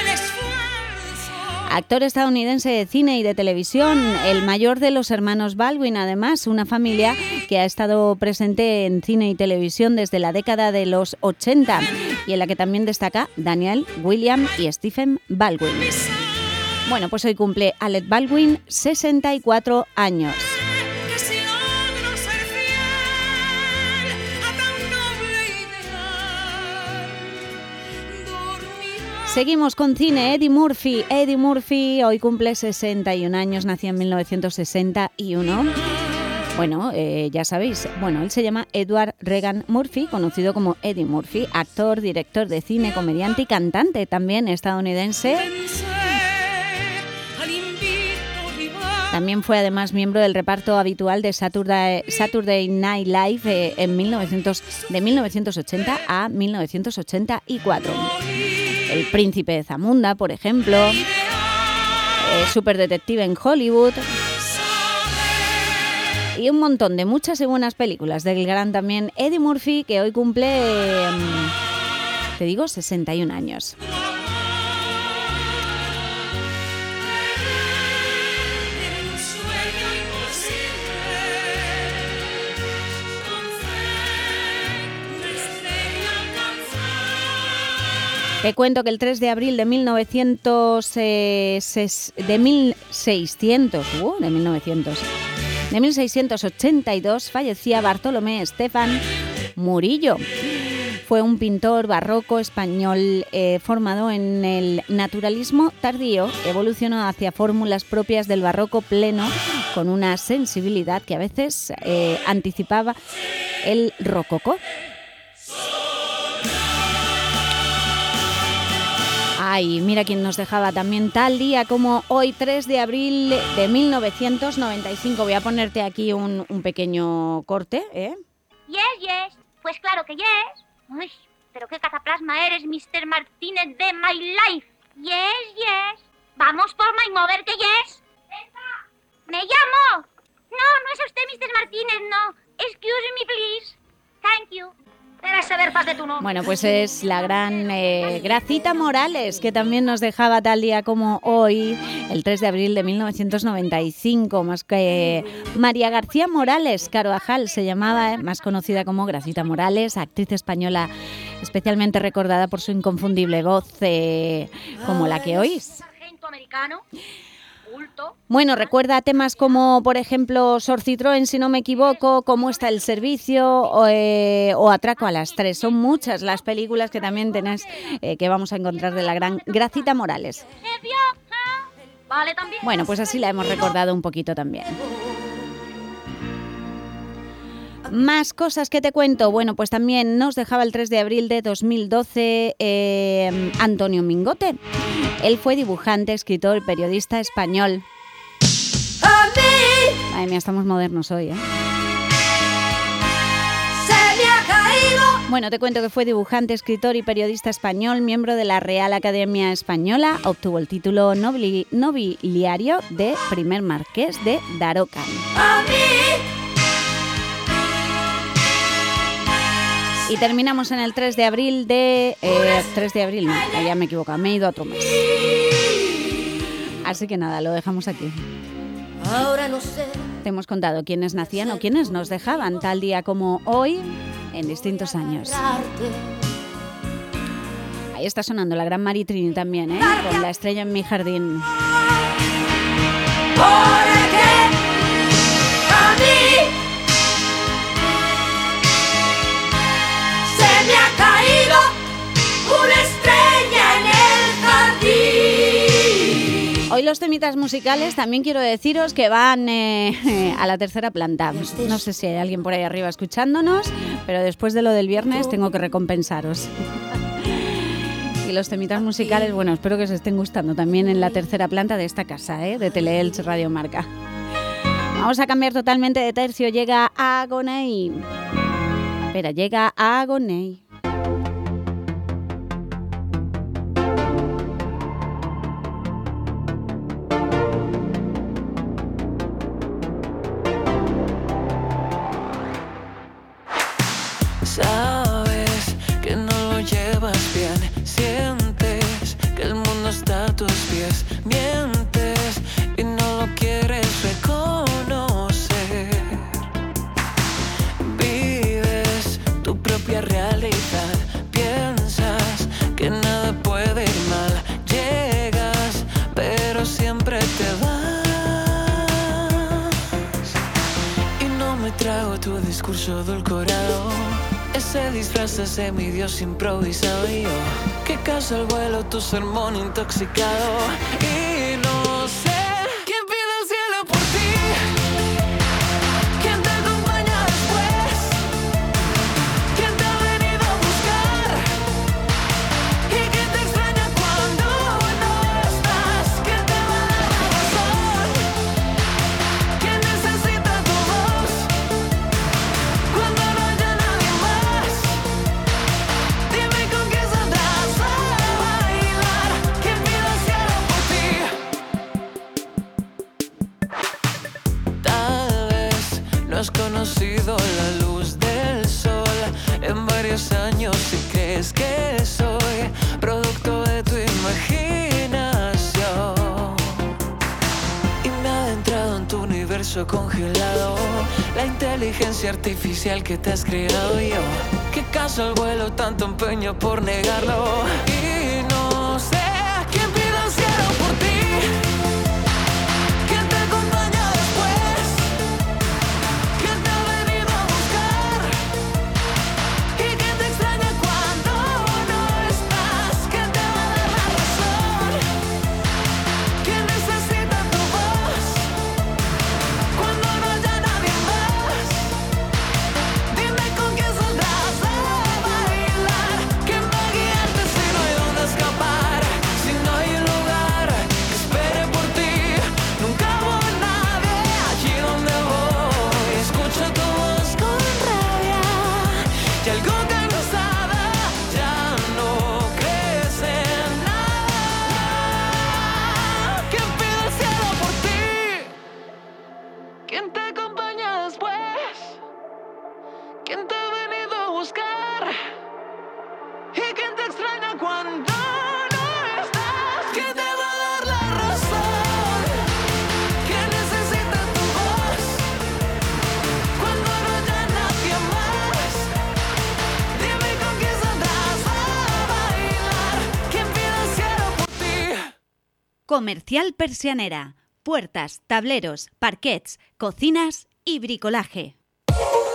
Actor estadounidense de cine y de televisión, el mayor de los hermanos Baldwin, además, una familia que ha estado presente en cine y televisión desde la década de los ochenta y en la que también destaca Daniel, William y Stephen Baldwin. Bueno, pues hoy cumple Alec Baldwin sesenta y cuatro años. Seguimos con cine. Eddie Murphy. Eddie Murphy hoy cumple sesenta y un años, nació en mil novecientos sesenta y uno. Bueno, eh, ya sabéis, bueno, él se llama Edward Regan Murphy, conocido como Eddie Murphy, actor, director de cine, comediante y cantante también estadounidense. También fue además miembro del reparto habitual de Saturday, Saturday Night Live eh, en mil novecientos, de mil novecientos ochenta a mil novecientos ochenta y cuatro. El Príncipe de Zamunda, por ejemplo, eh, Superdetective en Hollywood y un montón de muchas y buenas películas del gran también Eddie Murphy, que hoy cumple, eh, te digo, sesenta y un años. Te cuento que el tres de abril de mil novecientos, eh, ses, de mil seiscientos, uh, de mil novecientos, de mil seiscientos ochenta y dos fallecía Bartolomé Estefan Murillo. Fue un pintor barroco español eh, formado en el naturalismo tardío, evolucionó hacia fórmulas propias del barroco pleno con una sensibilidad que a veces eh, anticipaba el rococó. Ay, mira quién nos dejaba también tal día como hoy, tres de abril de mil novecientos noventa y cinco. Voy a ponerte aquí un, un pequeño corte, ¿eh? Yes, yes. Pues claro que yes. Uy, pero qué cataplasma eres, mister Martínez de My Life. Yes, yes. Vamos por My Mover, que yes. ¡Me llamo! No, no es usted, mister Martínez, no. Excuse me, please. Thank you. Debes saber más de tu nombre. Bueno, pues es la gran eh, Gracita Morales, que también nos dejaba tal día como hoy, el tres de abril de mil novecientos noventa y cinco, más que María García Morales Carvajal se llamaba, eh, más conocida como Gracita Morales, actriz española especialmente recordada por su inconfundible voz, eh, como la que oís. Sargento americano. Bueno, recuerda temas como, por ejemplo, Sor Citroën, si no me equivoco, Cómo está el servicio o, eh, o Atraco a las tres. Son muchas las películas que también tenés, eh, que vamos a encontrar de la gran Gracita Morales. Vale, también. Bueno, pues así la hemos recordado un poquito también. Más cosas que te cuento. Bueno, pues también nos dejaba el tres de abril de dos mil doce eh, Antonio Mingote. Él fue dibujante, escritor, periodista español. Madre mía, estamos modernos hoy, ¿eh? Se me ha caído. Bueno, te cuento que fue dibujante, escritor y periodista español, miembro de la Real Academia Española. Obtuvo el título nobili- nobiliario de primer marqués de Daroca. A mí. Y terminamos en el tres de abril de... Eh, tres de abril, no, ya me he equivocado, me he ido a otro mes. Así que nada, lo dejamos aquí. Ahora no sé. Te hemos contado quiénes nacían o quiénes nos dejaban tal día como hoy en distintos años. Ahí está sonando la gran Mari Trini también, ¿eh? Con La estrella en mi jardín. Porque a mí se me ha caído una estrella en el jardín. Hoy los temitas musicales también quiero deciros que van eh, a la tercera planta. No sé si hay alguien por ahí arriba escuchándonos, pero después de lo del viernes tengo que recompensaros. Y los temitas musicales, bueno, espero que os estén gustando también en la tercera planta de esta casa, ¿eh? De Teleelch Radio Marca. Vamos a cambiar totalmente de tercio. Llega Agoney. Espera, llega Agoney. Sabes que no lo llevas bien, sientes que el mundo está a tus pies, mientes y no lo quieres reconocer. Vives tu propia realidad, piensas que nada puede ir mal, llegas pero siempre te vas. Y no me trago tu discurso edulcorado, ese disfraz de semidios improvisado y yo, que caso el vuelo, tu sermón intoxicado. Y no sé quién pide el cielo por ti, quién te acompaña después, quién te ha venido a buscar y quién te extraña cuando no estás, quién te va a dar la razón, quién necesita tu voz cuando no haya nadie más. Dime con qué saldrás a bailar, quién pide el cielo por ti. Tal vez no has conocido la luz del sol en varios años y crees que soy producto de tu imaginación. Y me ha adentrado en tu universo congelado, la inteligencia artificial que te has creado yo. ¿Qué caso el vuelo, tanto empeño por negarlo? Y no sé quién pide el cielo por ti, quién te acompaña después, quién te ha venido a buscar y quién te extraña cuando no estás, quién te va a dar la razón, quién necesita tu voz cuando no haya nadie más. Dime con quién saldrás a bailar, quién va a guiarte si no hay dónde escapar, si no hay un lugar que espere por ti. Nunca hubo nadie allí donde voy. Escucho tu voz con rabia y algo que no sabe ya no crees en nada. ¿Quién pide el cielo por ti? ¿Quién te acompaña después? ¿Quién te ha venido a buscar? ¿Y quién te extraña cuando no estás? ¿Quién te va a dar la razón? ¿Quién necesita tu voz cuando no haya nadie más? Dime con quién saldrás a bailar, ¿quién pide el cielo por ti? Comercial Persianera. Puertas, tableros, parquets, cocinas y bricolaje.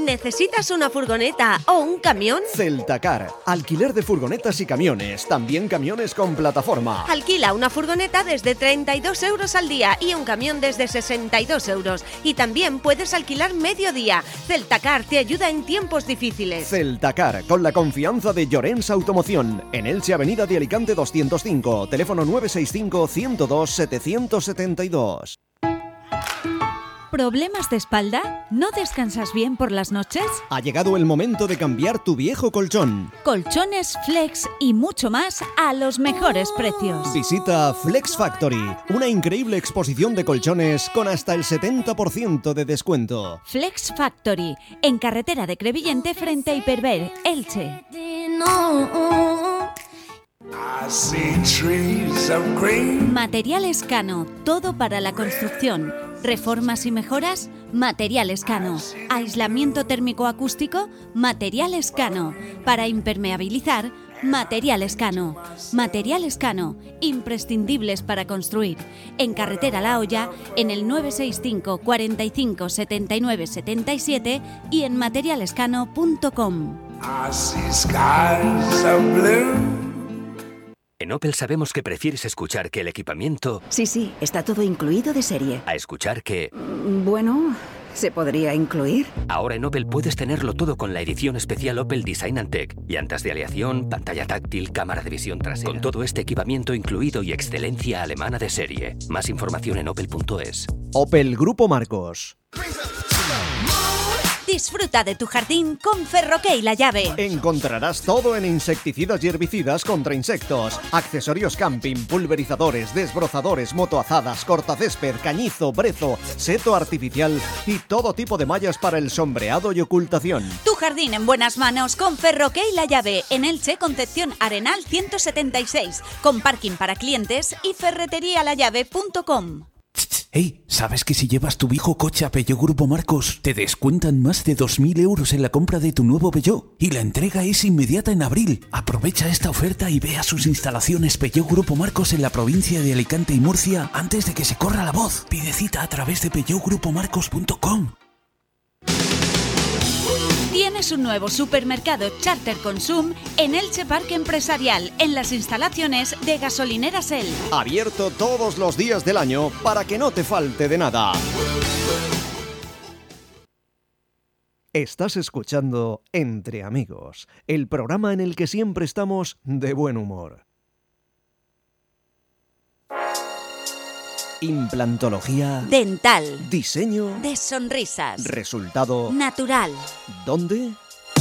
¿Necesitas una furgoneta o un camión? Celtacar, alquiler de furgonetas y camiones, también camiones con plataforma. Alquila una furgoneta desde treinta y dos euros al día y un camión desde sesenta y dos euros. Y también puedes alquilar medio día. Celtacar te ayuda en tiempos difíciles. Celtacar, con la confianza de Llorens Automoción. En Elche, Avenida de Alicante doscientos cinco, teléfono nueve seis cinco, ciento dos, setecientos setenta y dos. ¿Problemas de espalda? ¿No descansas bien por las noches? Ha llegado el momento de cambiar tu viejo colchón. Colchones, flex y mucho más a los mejores precios. Visita Flex Factory, una increíble exposición de colchones con hasta el setenta por ciento de descuento. Flex Factory, en carretera de Crevillente frente a Hiperver, Elche. Materiales Cano, todo para la construcción. Reformas y mejoras, Materiales Cano. Aislamiento térmico acústico, Materiales Cano. Para impermeabilizar, Materiales Cano. Materiales Cano, imprescindibles para construir. En carretera La Hoya, en el nueve seis cinco, cuarenta y cinco, setenta y nueve, setenta y siete y en materialescano punto com. En Opel sabemos que prefieres escuchar que el equipamiento... Sí, sí, está todo incluido de serie. A escuchar que... Bueno, ¿se podría incluir? Ahora en Opel puedes tenerlo todo con la edición especial Opel Design and Tech. Llantas de aleación, pantalla táctil, cámara de visión trasera. Con todo este equipamiento incluido y excelencia alemana de serie. Más información en opel punto es. Opel Grupo Marcos. Disfruta de tu jardín con Ferroque La Llave. Encontrarás todo en insecticidas y herbicidas contra insectos, accesorios camping, pulverizadores, desbrozadores, motoazadas, cortacésped, cañizo, brezo, seto artificial y todo tipo de mallas para el sombreado y ocultación. Tu jardín en buenas manos con Ferroque La Llave. En Elche, Concepción Arenal ciento setenta y seis, con parking para clientes y ferretería la llave punto com. Hey, ¿sabes que si llevas tu viejo coche a Peugeot Grupo Marcos te descuentan más de dos mil euros en la compra de tu nuevo Peugeot? Y la entrega es inmediata en abril. Aprovecha esta oferta y ve a sus instalaciones Peugeot Grupo Marcos en la provincia de Alicante y Murcia antes de que se corra la voz. Pide cita a través de peugeot grupo marcos punto com. Tienes un nuevo supermercado Charter Consum en Elche Parque Empresarial, en las instalaciones de Gasolineras El. Abierto todos los días del año para que no te falte de nada. Estás escuchando Entre Amigos, el programa en el que siempre estamos de buen humor. Implantología dental, diseño de sonrisas, resultado natural. ¿Dónde?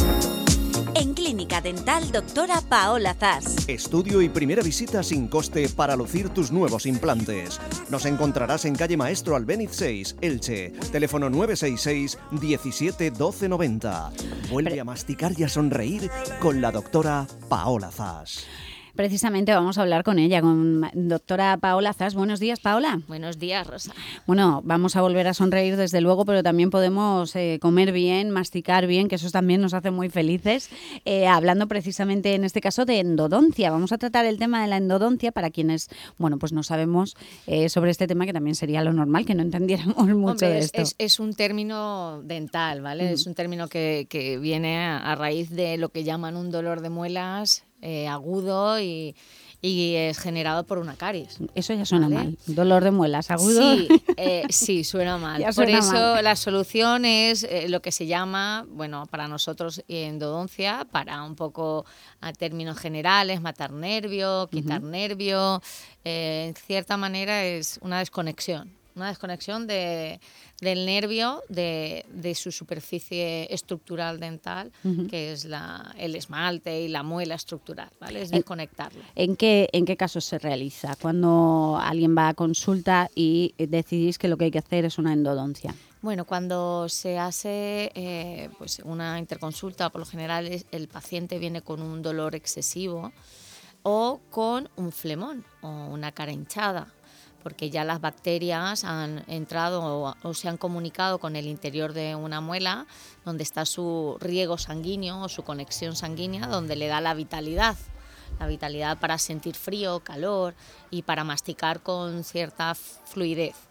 En Clínica Dental Doctora Paola Zas. Estudio y primera visita sin coste para lucir tus nuevos implantes. Nos encontrarás en calle Maestro Albéniz seis, Elche. Teléfono nueve seis seis, diecisiete, doce noventa. Vuelve a masticar y a sonreír con la doctora Paola Zas. Precisamente vamos a hablar con ella, con doctora Paola Zas. Buenos días, Paola. Buenos días, Rosa. Bueno, vamos a volver a sonreír desde luego, pero también podemos eh, comer bien, masticar bien, que eso también nos hace muy felices. Eh, hablando precisamente en este caso de endodoncia. Vamos a tratar el tema de la endodoncia para quienes, bueno, pues no sabemos eh, sobre este tema, que también sería lo normal, que no entendiéramos mucho Hombre, de es, esto. Es, es un término dental, ¿vale? Mm. Es un término que, que viene a, a raíz de lo que llaman un dolor de muelas Eh, agudo y, y es generado por una caries. Eso ya suena ¿vale? mal. Dolor de muelas agudo. Sí, eh, sí suena mal. Ya por suena eso mal. La solución es eh, lo que se llama, bueno, para nosotros endodoncia, para un poco a términos generales, matar nervio, quitar uh-huh. nervio. Eh, en cierta manera es una desconexión. Una desconexión de, del nervio, de, de su superficie estructural dental, uh-huh. que es la, el esmalte y la muela estructural, ¿vale? Es desconectarlo. ¿En qué, en qué casos se realiza? Cuando alguien va a consulta y decidís que lo que hay que hacer es una endodoncia. Bueno, cuando se hace eh, pues una interconsulta, por lo general es, el paciente viene con un dolor excesivo o con un flemón o una cara hinchada, porque ya las bacterias han entrado o, o se han comunicado con el interior de una muela, donde está su riego sanguíneo o su conexión sanguínea, donde le da la vitalidad, la vitalidad para sentir frío, calor y para masticar con cierta fluidez.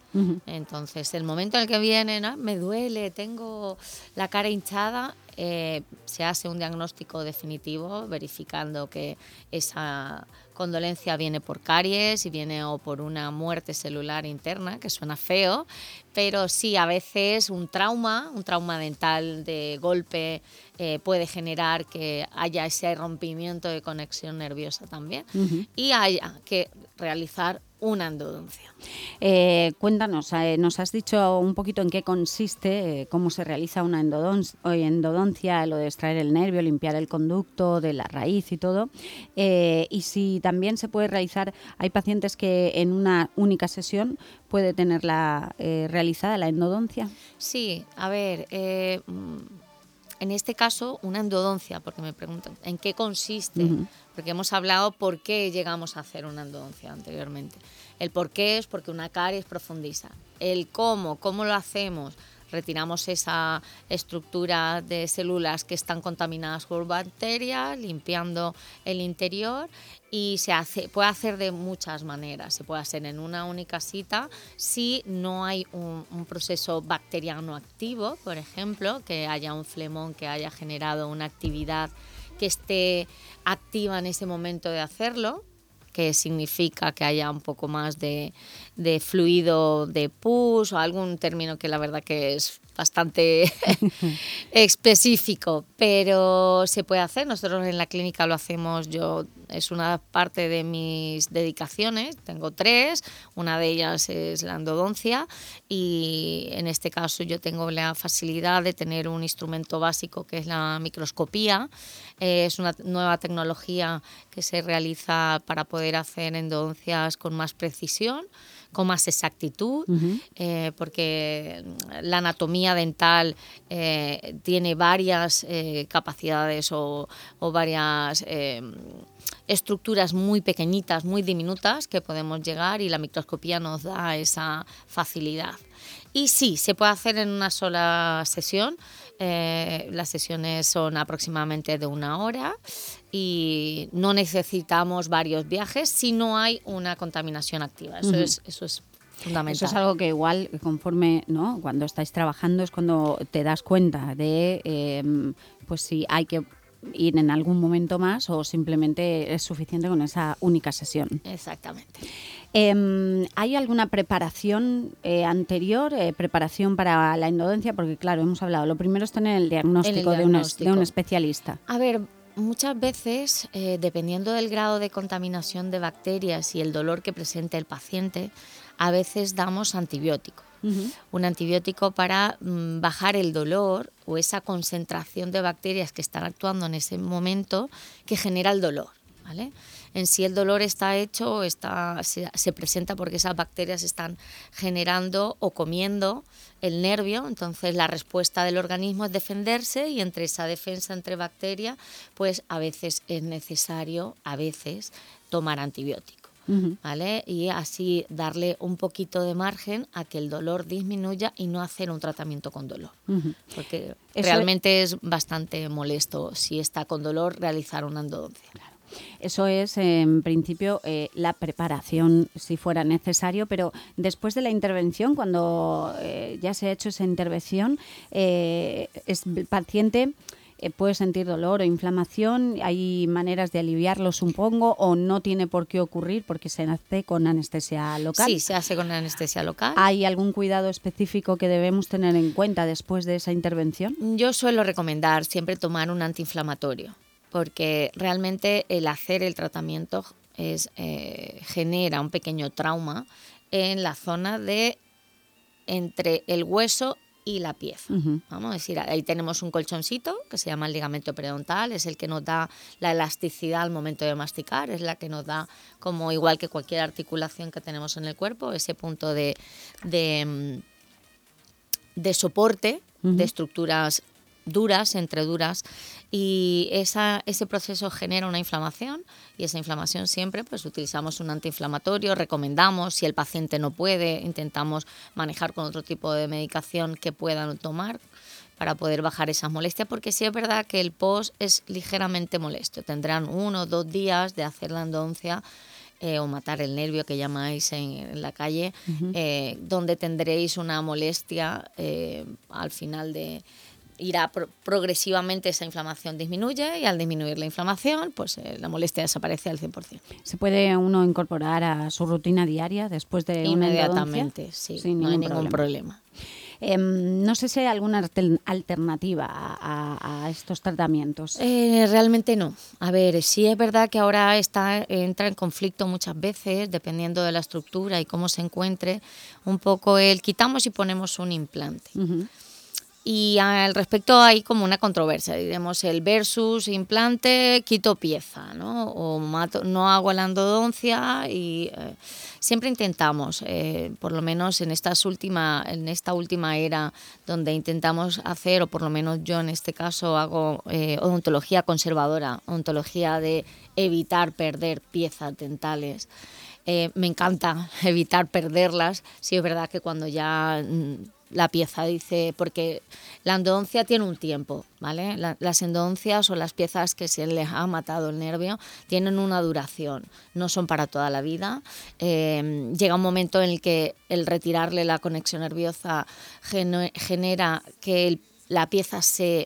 Uh-huh. Entonces, el momento en el que vienen, ¿no? me duele, tengo la cara hinchada, eh, se hace un diagnóstico definitivo verificando que esa condolencia viene por caries y viene o por una muerte celular interna, que suena feo, pero sí, a veces un trauma, un trauma dental de golpe eh, puede generar que haya ese rompimiento de conexión nerviosa también uh-huh. y haya que realizar una endodoncia. Eh, cuéntanos, eh, nos has dicho un poquito en qué consiste, eh, cómo se realiza una endodon- endodoncia, lo de extraer el nervio, limpiar el conducto de la raíz y todo, eh, y si también se puede realizar, hay pacientes que en una única sesión puede tenerla eh, realizada la endodoncia. Sí, a ver, eh, en este caso una endodoncia, porque me preguntan en qué consiste, uh-huh. porque hemos hablado por qué llegamos a hacer una endodoncia anteriormente. El por qué es porque una caries profundiza. El cómo, cómo lo hacemos. Retiramos esa estructura de células que están contaminadas por bacterias, limpiando el interior, y se hace, puede hacer de muchas maneras. Se puede hacer en una única cita si no hay un, un proceso bacteriano activo, por ejemplo, que haya un flemón que haya generado una actividad que esté activa en ese momento de hacerlo, que significa que haya un poco más de, de fluido de pus o algún término que la verdad que es bastante específico, pero se puede hacer. Nosotros en la clínica lo hacemos, yo es una parte de mis dedicaciones, tengo tres, una de ellas es la endodoncia y en este caso yo tengo la facilidad de tener un instrumento básico que es la microscopía. Eh, es una nueva tecnología que se realiza para poder hacer endodoncias con más precisión, con más exactitud, uh-huh. eh, porque la anatomía dental eh, tiene varias eh, capacidades o, o varias eh, estructuras muy pequeñitas, muy diminutas que podemos llegar, y la microscopía nos da esa facilidad. Y sí, se puede hacer en una sola sesión. Eh, las sesiones son aproximadamente de una hora y no necesitamos varios viajes si no hay una contaminación activa. Eso, uh-huh. es, eso es fundamental. Eso es algo que igual conforme, ¿no? Cuando estáis trabajando es cuando te das cuenta de eh, pues si hay que ir en algún momento más o simplemente es suficiente con esa única sesión. Exactamente. Eh, ¿Hay alguna preparación eh, anterior, eh, preparación para la endodoncia? Porque claro, hemos hablado, lo primero es tener el diagnóstico, el diagnóstico. De, un, de un especialista. A ver, muchas veces, eh, dependiendo del grado de contaminación de bacterias y el dolor que presente el paciente, a veces damos antibiótico. Uh-huh. Un antibiótico para mm, bajar el dolor o esa concentración de bacterias que están actuando en ese momento que genera el dolor, ¿vale? En sí el dolor está hecho, está, se, se presenta porque esas bacterias están generando o comiendo el nervio, entonces la respuesta del organismo es defenderse, y entre esa defensa entre bacterias, pues a veces es necesario, a veces, tomar antibiótico. Uh-huh. ¿Vale? Y así darle un poquito de margen a que el dolor disminuya y no hacer un tratamiento con dolor. Uh-huh. Porque Eso realmente es... es bastante molesto, si está con dolor, realizar una endodoncia. Claro. Eso es, en principio, eh, la preparación, si fuera necesario, pero después de la intervención, cuando eh, ya se ha hecho esa intervención, eh, es, el paciente eh, puede sentir dolor o inflamación, hay maneras de aliviarlo, supongo, o no tiene por qué ocurrir porque se hace con anestesia local. Sí, se hace con anestesia local. ¿Hay algún cuidado específico que debemos tener en cuenta después de esa intervención? Yo suelo recomendar siempre tomar un antiinflamatorio, porque realmente el hacer el tratamiento es, eh, genera un pequeño trauma en la zona de entre el hueso y la pieza. Uh-huh. Vamos a decir, ahí tenemos un colchoncito que se llama el ligamento periodontal, es el que nos da la elasticidad al momento de masticar, es la que nos da, como igual que cualquier articulación que tenemos en el cuerpo, ese punto de, de, de soporte, uh-huh. de estructuras duras, entre duras, y esa, ese proceso genera una inflamación, y esa inflamación siempre pues utilizamos un antiinflamatorio, recomendamos, si el paciente no puede, intentamos manejar con otro tipo de medicación que puedan tomar para poder bajar esas molestias, porque sí es verdad que el post es ligeramente molesto, tendrán uno o dos días de hacer la endodoncia eh, o matar el nervio que llamáis en, en la calle, Ujú. eh, donde tendréis una molestia eh, al final de... Irá pro- progresivamente esa inflamación disminuye y al disminuir la inflamación, pues eh, la molestia desaparece al cien por ciento. ¿Se puede uno incorporar a su rutina diaria después de una endodoncia? Inmediatamente, sí, Sin no hay ningún ningún problema. Em, no sé si hay alguna alter- alternativa a, a- a estos tratamientos. Eh, realmente no. A ver, sí es verdad que ahora está, entra en conflicto muchas veces, dependiendo de la estructura y cómo se encuentre, un poco el quitamos y ponemos un implante. Ujú. Y al respecto hay como una controversia, diremos el versus implante, quito pieza, ¿no? O mato, no hago la endodoncia y eh, siempre intentamos, eh, por lo menos en, estas última, en esta última era donde intentamos hacer, o por lo menos yo en este caso hago eh, odontología conservadora, odontología de evitar perder piezas dentales. Eh, me encanta evitar perderlas, sí es verdad que cuando ya... mm, la pieza dice, porque la endodoncia tiene un tiempo, ¿vale? La- las endodoncias o las piezas que se les ha matado el nervio tienen una duración, no son para toda la vida. Eh, llega un momento en el que el retirarle la conexión nerviosa gene- genera que el- la pieza se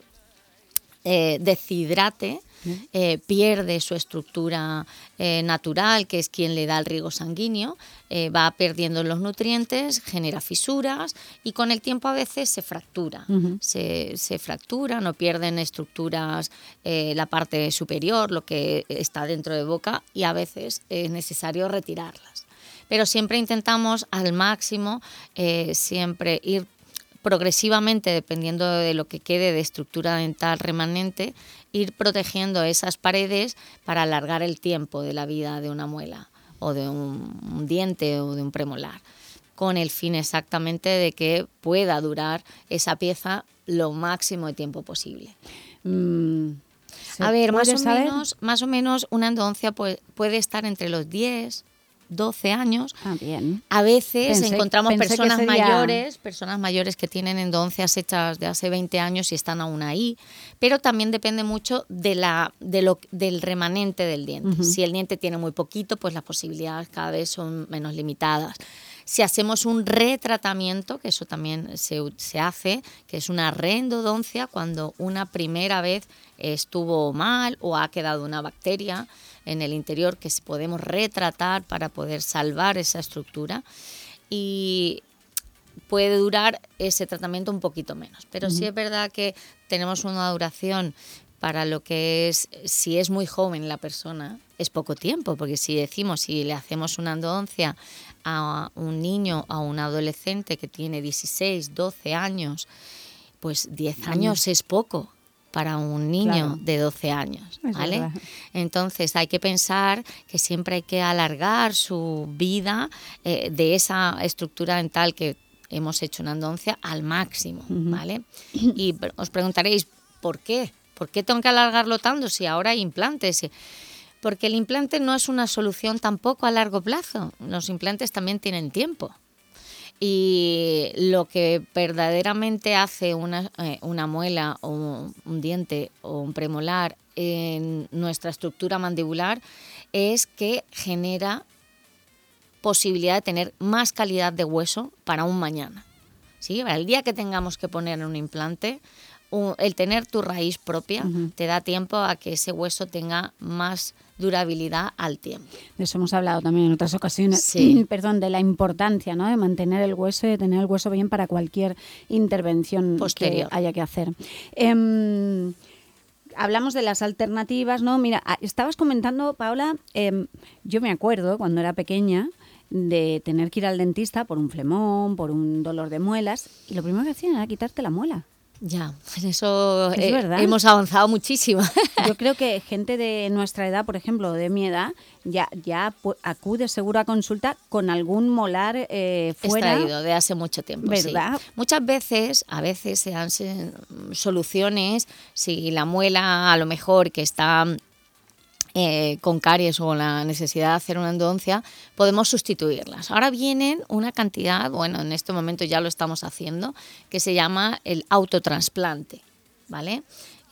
eh, deshidrate, eh, pierde su estructura eh, natural, que es quien le da el riego sanguíneo, eh, va perdiendo los nutrientes, genera fisuras y con el tiempo a veces se fractura. Ujú. Se, se fractura, no pierden estructuras eh, la parte superior, lo que está dentro de boca, y a veces es necesario retirarlas. Pero siempre intentamos al máximo eh, siempre ir progresivamente, dependiendo de lo que quede de estructura dental remanente, ir protegiendo esas paredes para alargar el tiempo de la vida de una muela o de un, un diente o de un premolar, con el fin exactamente de que pueda durar esa pieza lo máximo de tiempo posible. Mm, ¿se A ver, más puede o, saber? menos, más o menos una endodoncia puede, puede estar entre los diez, doce años. Ah, bien. A veces Pensé- encontramos pensé que personas sería- mayores, personas mayores que tienen endodoncias hechas de hace veinte años y están aún ahí, pero también depende mucho de la, de lo, del remanente del diente. Ujú. Si el diente tiene muy poquito, pues las posibilidades cada vez son menos limitadas. Si hacemos un retratamiento, que eso también se, se hace, que es una reendodoncia, cuando una primera vez estuvo mal o ha quedado una bacteria en el interior que podemos retratar para poder salvar esa estructura, y puede durar ese tratamiento un poquito menos. Pero sí Ujú. es verdad que tenemos una duración para lo que es, si es muy joven la persona, es poco tiempo, porque si decimos, si le hacemos una endodoncia a un niño, a un adolescente que tiene dieciséis, doce años, pues diez años es poco para un niño Claro. de doce años, Es ¿vale? verdad. Entonces hay que pensar que siempre hay que alargar su vida eh, de esa estructura dental que hemos hecho una endodoncia al máximo, Ujú. ¿vale? Y pre- os preguntaréis, ¿por qué? ¿Por qué tengo que alargarlo tanto si ahora hay implantes? Porque el implante no es una solución tampoco a largo plazo. Los implantes también tienen tiempo. Y lo que verdaderamente hace una, eh, una muela o un, un diente o un premolar en nuestra estructura mandibular es que genera posibilidad de tener más calidad de hueso para un mañana. ¿Sí? Para el día que tengamos que poner un implante, un- el tener tu raíz propia Ujú. te da tiempo a que ese hueso tenga más durabilidad al tiempo. De eso hemos hablado también en otras ocasiones, Sí. perdón, de la importancia, ¿no?, de mantener el hueso y de tener el hueso bien para cualquier intervención Posterior. que haya que hacer. Em, hablamos de las alternativas, ¿no? Mira, ah, estabas comentando, Paula, em, yo me acuerdo cuando era pequeña de tener que ir al dentista por un flemón, por un dolor de muelas, y lo primero que hacían era quitarte la muela. Ya, en eso Es eh, verdad. hemos avanzado muchísimo. Yo creo que gente de nuestra edad, por ejemplo, de mi edad, ya, ya pu- acude seguro a consulta con algún molar eh, fuera. Extraído de hace mucho tiempo, sí. ¿Verdad? Muchas veces, a veces se dan se- soluciones, si la muela a lo mejor que está eh, con caries o la necesidad de hacer una endodoncia, podemos sustituirlas. Ahora vienen una cantidad, bueno, en este momento ya lo estamos haciendo, que se llama el autotransplante, ¿vale?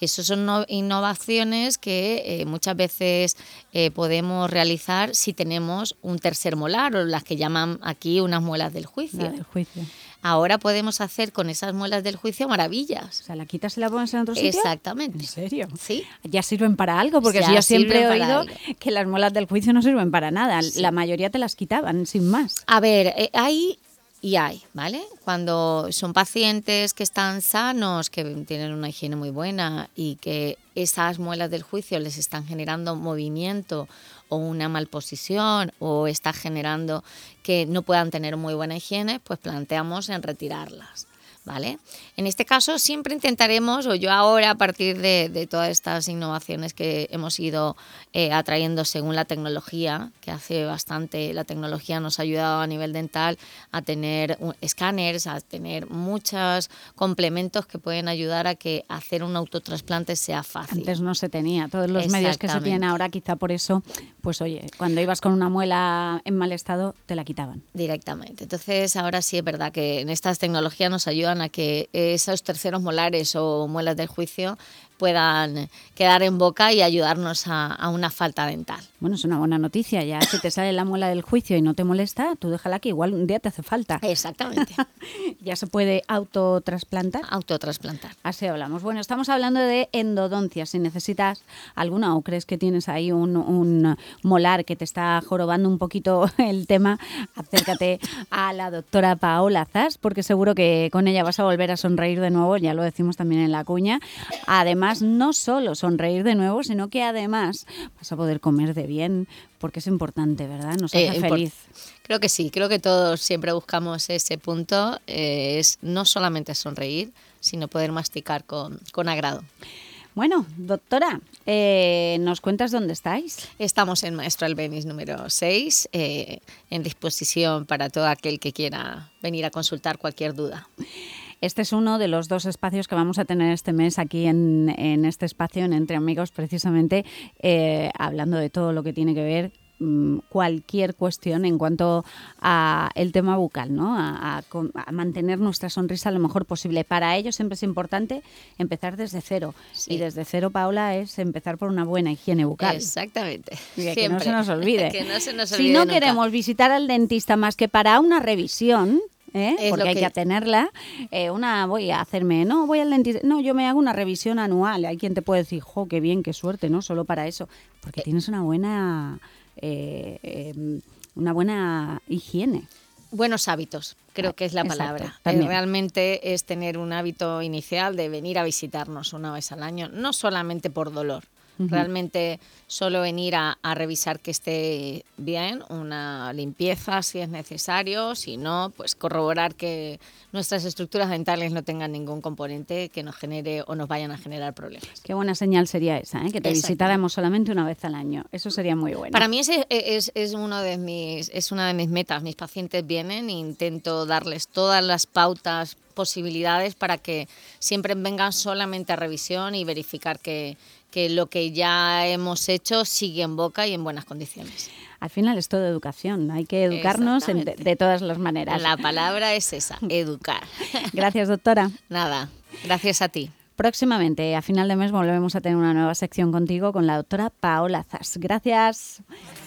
Esas son no- innovaciones que eh, muchas veces eh, podemos realizar si tenemos un tercer molar, o las que llaman aquí unas muelas del juicio. La del juicio. Ahora podemos hacer con esas muelas del juicio maravillas. O sea, la quitas y la pones en otro sitio. Exactamente. ¿En serio? Sí. Ya sirven para algo, porque Ya si yo siempre he sirven para oído algo. que las muelas del juicio no sirven para nada. La mayoría te las quitaban, sin más. A ver, eh, hay y hay, ¿vale? Cuando son pacientes que están sanos, que tienen una higiene muy buena y que esas muelas del juicio les están generando movimiento o una malposición o está generando que no puedan tener muy buena higiene, pues planteamos en retirarlas, ¿vale? En este caso siempre intentaremos, o yo ahora a partir de, de todas estas innovaciones que hemos ido eh, atrayendo según la tecnología, que hace bastante, la tecnología nos ha ayudado a nivel dental a tener un- escáneres, a tener muchos complementos que pueden ayudar a que hacer un autotrasplante sea fácil. Antes no se tenía. Todos los medios que se tienen Exactamente. ahora, quizá por eso, pues oye, cuando ibas con una muela en mal estado, te la quitaban. Directamente. Entonces, ahora sí es verdad que en estas tecnologías nos ayudan a que esos terceros molares o muelas del juicio puedan quedar en boca y ayudarnos a, a una falta dental. Bueno, es una buena noticia. Ya si te sale la muela del juicio y no te molesta, tú déjala que igual un día te hace falta. Exactamente. Ya se puede autotrasplantar. Autotrasplantar. Así hablamos. Bueno, estamos hablando de endodoncia. Si necesitas alguna o crees que tienes ahí un, un molar que te está jorobando un poquito el tema, acércate a la doctora Paola Zas, porque seguro que con ella vas a volver a sonreír de nuevo, ya lo decimos también en la cuña. Además, no solo sonreír de nuevo, sino que además vas a poder comer de bien, porque es importante, ¿verdad? Nos hace Eh, impor- feliz. Creo que sí, creo que todos siempre buscamos ese punto, eh, es no solamente sonreír, sino poder masticar con, con agrado. Bueno, doctora, eh, ¿nos cuentas dónde estáis? Estamos en Maestro Albéniz número seis, eh, en disposición para todo aquel que quiera venir a consultar cualquier duda. Este es uno de los dos espacios que vamos a tener este mes aquí en, en este espacio, en Entre Amigos, precisamente eh, hablando de todo lo que tiene que ver mm, cualquier cuestión en cuanto a el tema bucal, ¿no? A, a con- a mantener nuestra sonrisa lo mejor posible. Para ello siempre es importante empezar desde cero. Sí. Y desde cero, Paula, es empezar por una buena higiene bucal. Exactamente. Y que Siempre. no se nos olvide. Que no se nos Si olvide no nunca. queremos visitar al dentista más que para una revisión, ¿eh? Es porque lo hay que que- tenerla, eh, una voy a hacerme, no, voy al dentista, no, yo me hago una revisión anual. Hay quien te puede decir, jo, qué bien, qué suerte, ¿no? Solo para eso. Porque tienes una buena, eh, eh, una buena higiene. Buenos hábitos, creo que es la Exacto, palabra. también. Eh, realmente es tener un hábito inicial de venir a visitarnos una vez al año, no solamente por dolor. Ujú. Realmente solo venir a, a revisar que esté bien, una limpieza si es necesario, si no, pues corroborar que nuestras estructuras dentales no tengan ningún componente que nos genere o nos vayan a generar problemas. Qué buena señal sería esa, ¿eh? Que te Exacto. visitáramos solamente una vez al año. Eso sería muy bueno. Para mí ese es, es, uno de mis, es una de mis metas. Mis pacientes vienen e intento darles todas las pautas, posibilidades para que siempre vengan solamente a revisión y verificar que, que lo que ya hemos hecho sigue en boca y en buenas condiciones. Al final es todo educación. Hay que educarnos en- de, Exactamente. de todas las maneras. La palabra es esa, educar. Gracias, doctora. Nada, gracias a ti. Próximamente, a final de mes, volvemos a tener una nueva sección contigo con la doctora Paola Zas. Gracias.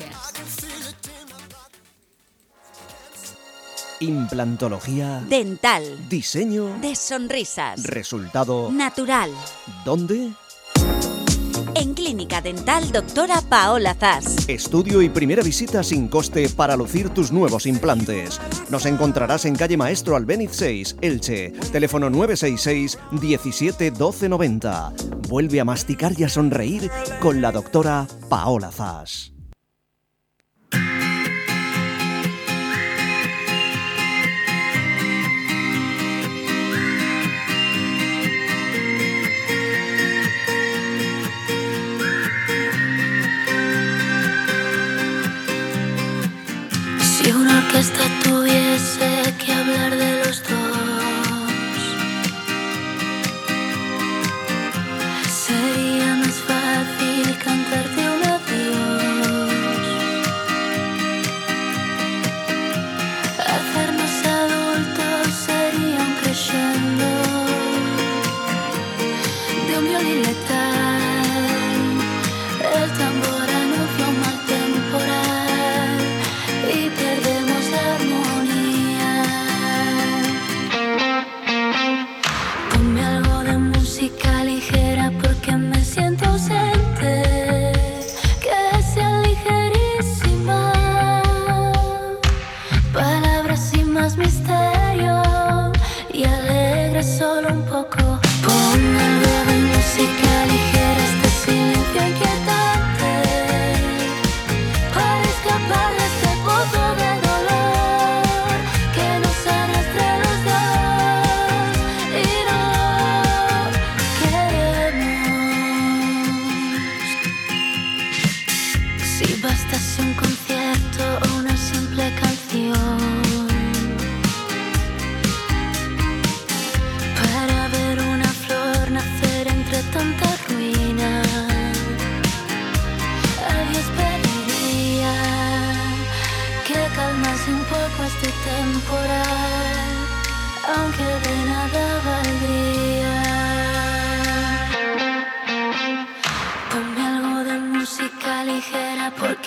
Implantología. Dental. Diseño. De sonrisas. Resultado. Natural. ¿Dónde? En Clínica Dental Doctora Paola Zas. Estudio y primera visita sin coste para lucir tus nuevos implantes. Nos encontrarás en calle Maestro Albéniz seis, Elche. Teléfono nueve seis seis, diecisiete, doce noventa. Vuelve a masticar y a sonreír con la doctora Paola Zas. Si una orquesta tuviese que hablar de los dos, sería más fácil cantarte un adiós.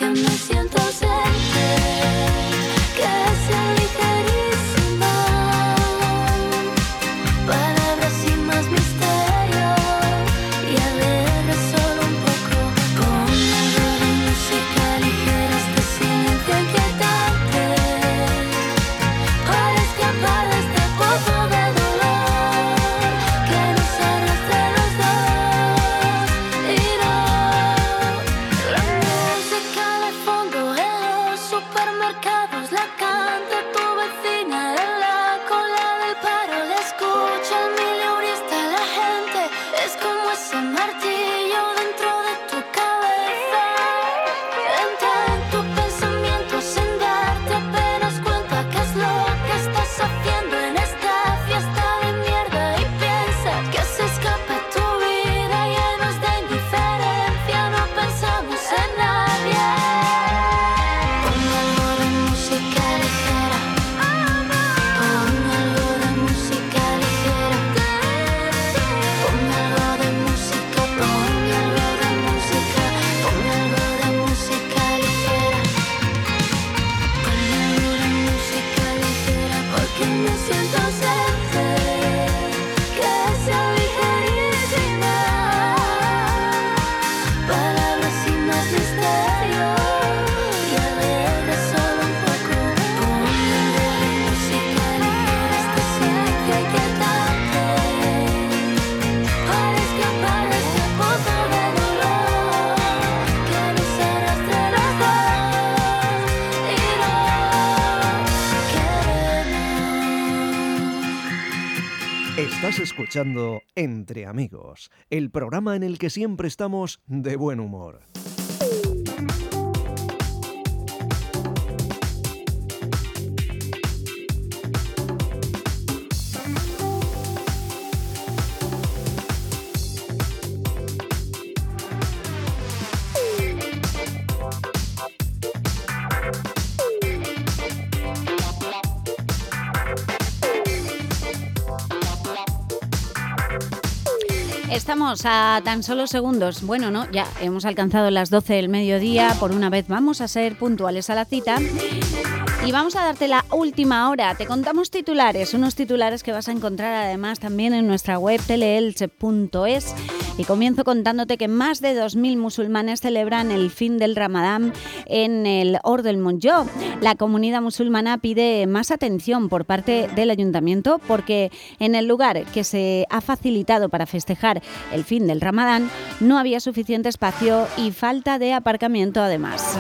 que me siento ausente, que sea ligerísima, palabras sin más misterio y alegre solo un poco, con algo de música ligera, este silencio inquietante, para escapar de este pozo de dolor que nos arrastra a los dos. Y no, la música de fondo en los supermercados la canta tu vecina en la cola del paro, la escucha el mileurista, la gente es como ese martillo dentro de tu cabeza, entra en tu pensamiento sin darte apenas cuenta qué es lo que estás haciendo en esta fiesta de mierda, y piensas que se escapa tu vida llenos de indiferencia, no pensamos en nadie. Pon algo de música ligera, pon algo de música ligera, pon algo de música, pon algo de música, pon algo de música ligera, pon algo de música ligera, porque me siento ausente, que sea ligerísima, palabras sin más misterio y alegre solo un poco, pon algo de música ligera, este silencio inquietante, para escapar de este pozo de dolor que nos arrastra a los dos, y no queremos. Estás escuchando Entre Amigos, el programa en el que siempre estamos de buen humor. Estamos a tan solo segundos. Bueno, no, ya hemos alcanzado las doce del mediodía. Por una vez vamos a ser puntuales a la cita. Y vamos a darte la última hora. Te contamos titulares, unos titulares que vas a encontrar además también en nuestra web teleelche punto es. Y comienzo contándote que más de dos mil musulmanes celebran el fin del Ramadán en el Hort del Montjó. La comunidad musulmana pide más atención por parte del ayuntamiento porque en el lugar que se ha facilitado para festejar el fin del Ramadán no había suficiente espacio y falta de aparcamiento además.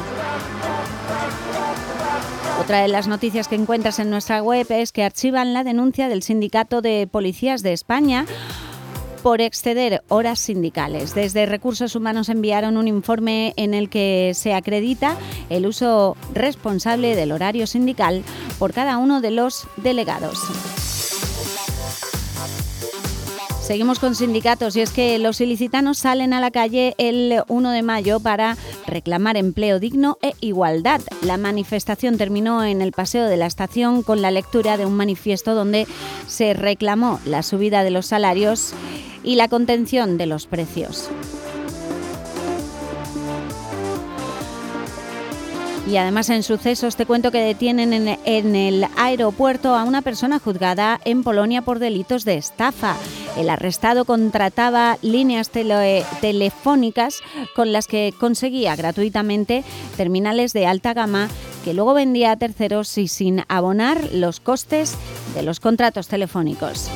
Otra de las noticias que encuentras en nuestra web es que archivan la denuncia del Sindicato de Policías de España por exceder horas sindicales. Desde Recursos Humanos enviaron un informe en el que se acredita el uso responsable del horario sindical por cada uno de los delegados. Seguimos con sindicatos y es que los ilicitanos salen a la calle el uno de mayo para reclamar empleo digno e igualdad. La manifestación terminó en el Paseo de la Estación con la lectura de un manifiesto donde se reclamó la subida de los salarios y la contención de los precios. Y además en sucesos te cuento que detienen en, en el aeropuerto a una persona juzgada en Polonia por delitos de estafa. El arrestado contrataba líneas tele, telefónicas con las que conseguía gratuitamente terminales de alta gama que luego vendía a terceros y sin abonar los costes de los contratos telefónicos.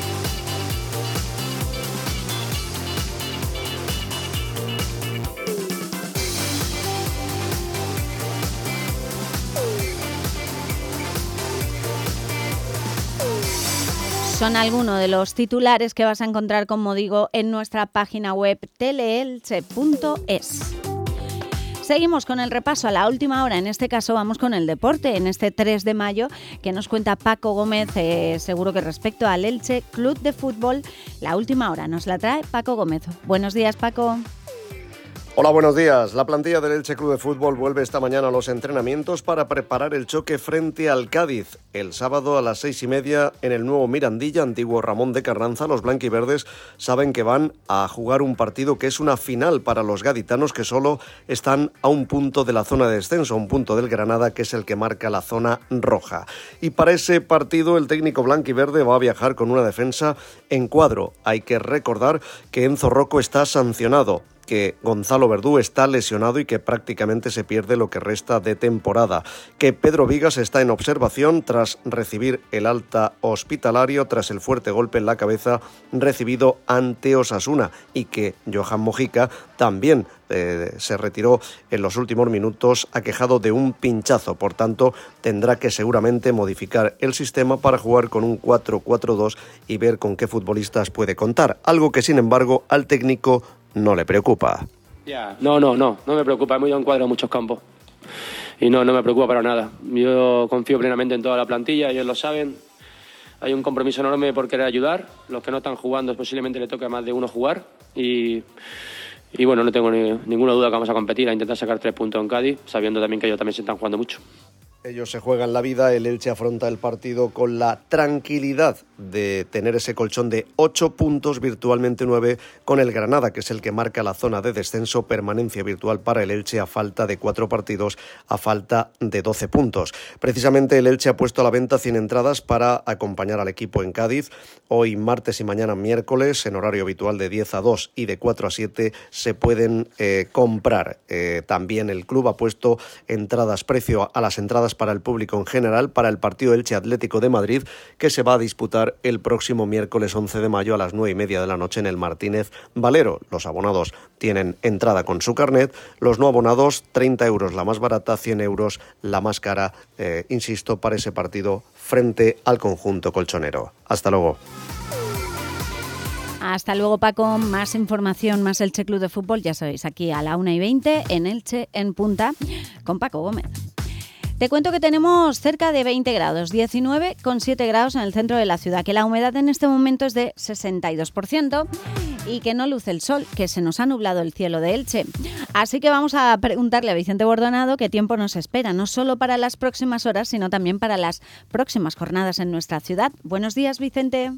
Son algunos de los titulares que vas a encontrar, como digo, en nuestra página web teleelche punto es. Seguimos con el repaso a la última hora. En este caso vamos con el deporte, en este tres de mayo, que nos cuenta Paco Gómez, eh, seguro que respecto al Elche Club de Fútbol. La última hora nos la trae Paco Gómez. Buenos días, Paco. Hola, buenos días. La plantilla del Elche Club de Fútbol vuelve esta mañana a los entrenamientos para preparar el choque frente al Cádiz. El sábado a las seis y media en el nuevo Mirandilla, antiguo Ramón de Carranza, los blanquiverdes saben que van a jugar un partido que es una final para los gaditanos, que solo están a un punto de la zona de descenso, a un punto del Granada, que es el que marca la zona roja. Y para ese partido el técnico blanquiverde va a viajar con una defensa en cuadro. Hay que recordar que Enzo Rocco está sancionado, que Gonzalo Verdú está lesionado y que prácticamente se pierde lo que resta de temporada, que Pedro Vigas está en observación tras recibir el alta hospitalario tras el fuerte golpe en la cabeza recibido ante Osasuna, y que Johan Mojica también eh, se retiró en los últimos minutos aquejado de un pinchazo. Por tanto, tendrá que seguramente modificar el sistema para jugar con un cuatro cuatro dos y ver con qué futbolistas puede contar, algo que sin embargo al técnico no le preocupa. Ya, no, no, no, no me preocupa, hemos ido en cuadro en muchos campos y no, no me preocupa para nada. Yo confío plenamente en toda la plantilla, ellos lo saben, hay un compromiso enorme por querer ayudar, los que no están jugando posiblemente le toque a más de uno jugar y, y bueno, no tengo ni, ninguna duda que vamos a competir, a intentar sacar tres puntos en Cádiz, sabiendo también que ellos también se están jugando mucho. Ellos se juegan la vida, el Elche afronta el partido con la tranquilidad de tener ese colchón de ocho puntos, virtualmente nueve, con el Granada, que es el que marca la zona de descenso, permanencia virtual para el Elche a falta de cuatro partidos, a falta de doce puntos. Precisamente el Elche ha puesto a la venta cien entradas para acompañar al equipo en Cádiz. Hoy martes y mañana miércoles, en horario habitual de diez a dos y de cuatro a siete, se pueden eh, comprar. Eh, también el club ha puesto entradas, precio a las entradas para el público en general para el partido Elche Atlético de Madrid, que se va a disputar el próximo miércoles once de mayo a las nueve y media de la noche en el Martínez Valero. Los abonados tienen entrada con su carnet, los no abonados treinta euros la más barata, cien euros la más cara, eh, insisto, para ese partido frente al conjunto colchonero. Hasta luego. Hasta luego, Paco. Más información, más Elche Club de Fútbol, ya sabéis, aquí a la una y veinte en Elche en Punta con Paco Gómez. Te cuento que tenemos cerca de veinte grados, diecinueve coma siete grados en el centro de la ciudad, que la humedad en este momento es de sesenta y dos por ciento y que no luce el sol, que se nos ha nublado el cielo de Elche. Así que vamos a preguntarle a Vicente Bordonado qué tiempo nos espera, no solo para las próximas horas, sino también para las próximas jornadas en nuestra ciudad. Buenos días, Vicente.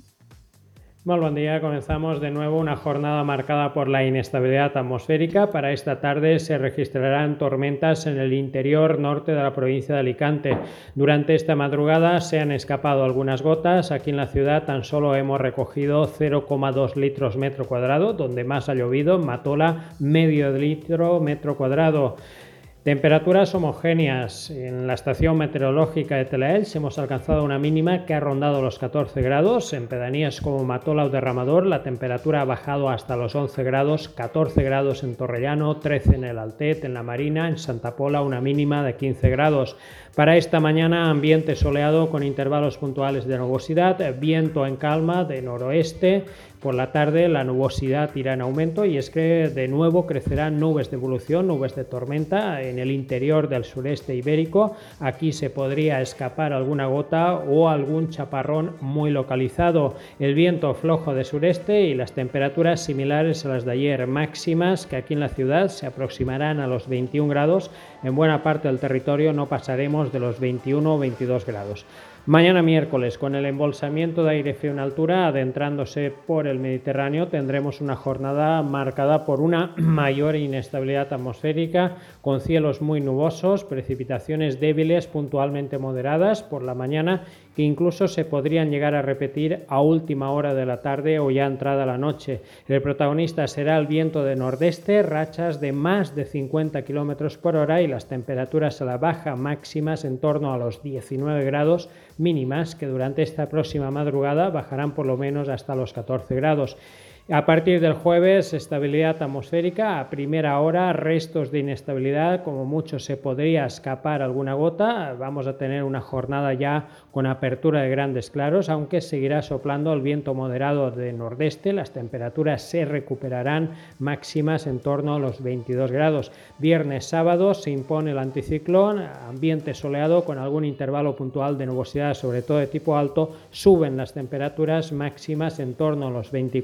Muy buen día, comenzamos de nuevo una jornada marcada por la inestabilidad atmosférica. Para esta tarde se registrarán tormentas en el interior norte de la provincia de Alicante. Durante esta madrugada se han escapado algunas gotas. Aquí en la ciudad tan solo hemos recogido cero coma dos litros metro cuadrado, donde más ha llovido, en Matola medio litro metro cuadrado. Temperaturas homogéneas. En la estación meteorológica de Telaelch hemos alcanzado una mínima que ha rondado los catorce grados. En pedanías como Matola o Derramador la temperatura ha bajado hasta los once grados, catorce grados en Torrellano, trece en el Altet, en la Marina, en Santa Pola una mínima de quince grados. Para esta mañana ambiente soleado con intervalos puntuales de nubosidad, viento en calma de noroeste. Por la tarde la nubosidad irá en aumento y es que de nuevo crecerán nubes de evolución, nubes de tormenta en el interior del sureste ibérico. Aquí se podría escapar alguna gota o algún chaparrón muy localizado. El viento flojo de sureste y las temperaturas similares a las de ayer, máximas que aquí en la ciudad se aproximarán a los veintiún grados. En buena parte del territorio no pasaremos de los veintiuno o veintidós grados. Mañana miércoles, con el embolsamiento de aire frío en altura adentrándose por el Mediterráneo, tendremos una jornada marcada por una mayor inestabilidad atmosférica, con cielos muy nubosos, precipitaciones débiles puntualmente moderadas por la mañana, que incluso se podrían llegar a repetir a última hora de la tarde o ya entrada la noche. El protagonista será el viento de nordeste, rachas de más de cincuenta kilómetros por hora y las temperaturas a la baja máximas en torno a los diecinueve grados, mínimas que durante esta próxima madrugada bajarán por lo menos hasta los catorce grados. A partir del jueves, estabilidad atmosférica, a primera hora restos de inestabilidad, como mucho se podría escapar alguna gota. Vamos a tener una jornada ya con apertura de grandes claros, aunque seguirá soplando el viento moderado de nordeste. Las temperaturas se recuperarán máximas en torno a los veintidós grados. Viernes, sábado se impone el anticiclón, ambiente soleado con algún intervalo puntual de nubosidad, sobre todo de tipo alto. Suben las temperaturas máximas en torno a los veinticuatro veinticinco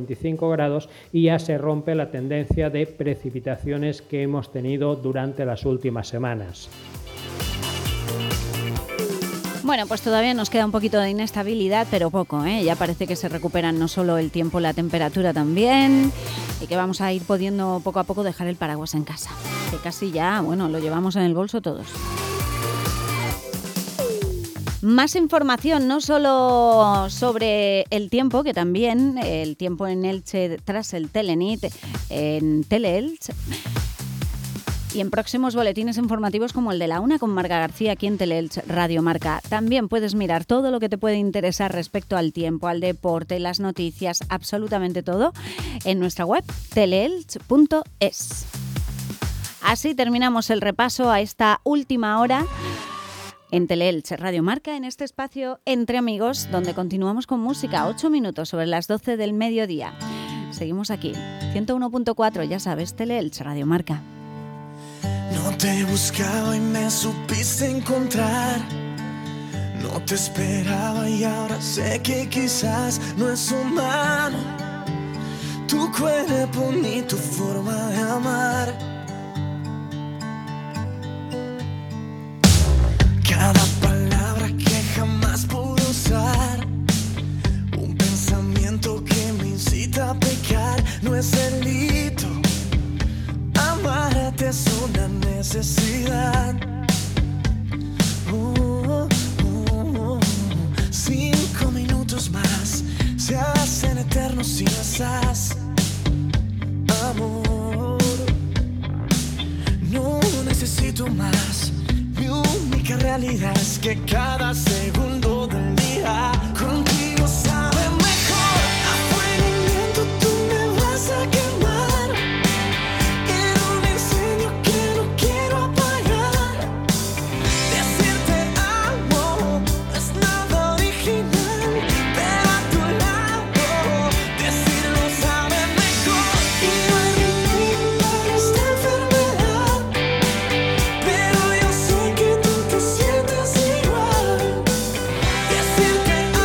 veinticinco grados y ya se rompe la tendencia de precipitaciones que hemos tenido durante las últimas semanas. Bueno, pues todavía nos queda un poquito de inestabilidad, pero poco, ¿eh? Ya parece que se recuperan no solo el tiempo, la temperatura también, y que vamos a ir pudiendo poco a poco dejar el paraguas en casa, que casi ya, bueno, lo llevamos en el bolso todos. Más información, no solo sobre el tiempo, que también el tiempo en Elche tras el Telenit en Teleelch, y en próximos boletines informativos como el de la una con Marga García aquí en Teleelch Radio Marca. También puedes mirar todo lo que te puede interesar respecto al tiempo, al deporte, las noticias, absolutamente todo en nuestra web teleelch punto es. Así terminamos el repaso a esta última hora en Teleelch Radio Marca, en este espacio Entre Amigos, donde continuamos con música, ocho minutos sobre las doce del mediodía. Seguimos aquí, ciento uno punto cuatro, ya sabes, Teleelch Radio Marca. No te buscaba y me supiste encontrar. No te esperaba y ahora sé que quizás no es humano tu cuerpo ni tu forma de amar. Cada palabra que jamás pude usar, un pensamiento que me incita a pecar, no es delito. Amarte es una necesidad. Oh, oh, oh. Cinco minutos más se hacen eternos si no estás, amor. No necesito más. Mi única realidad es que cada segundo del día contigo sabe mejor. A fuego lento tú me vas a quemar. En un incendio que no quiero apagar. Decirte amo no es nada original, pero a tu lado decirlo sabe mejor. Y no hay remedio para esta enfermedad, pero yo sé que tú te sientes igual. Decirte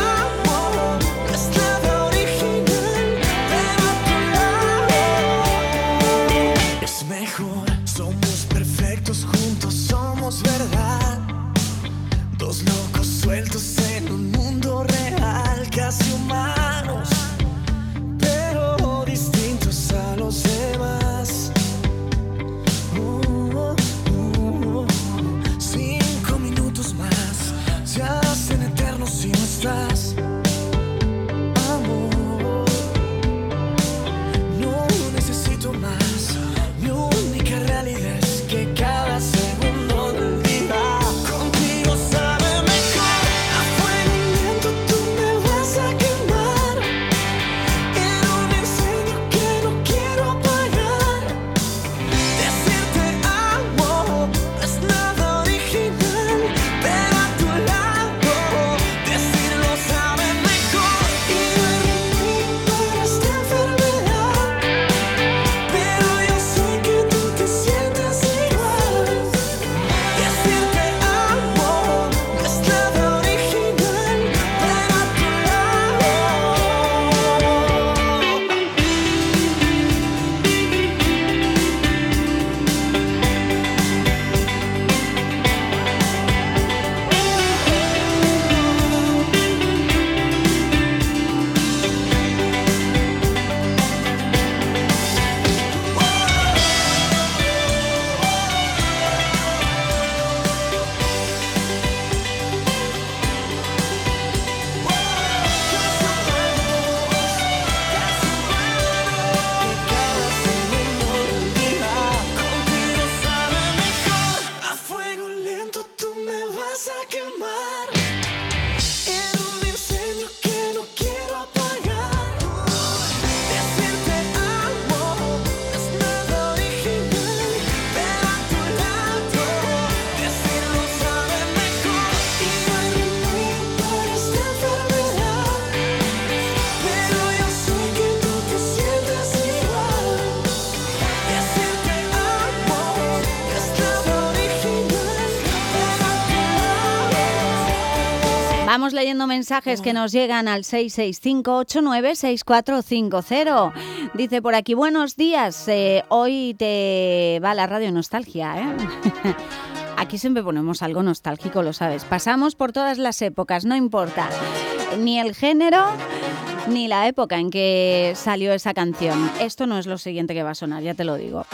leyendo mensajes que nos llegan al seis seis cinco ocho nueve seis cuatro cinco cero. Dice por aquí, buenos días, eh, hoy te va la radio nostalgia, ¿eh? Aquí siempre ponemos algo nostálgico, lo sabes. Pasamos por todas las épocas, no importa ni el género ni la época en que salió esa canción. Esto no es lo siguiente que va a sonar, ya te lo digo.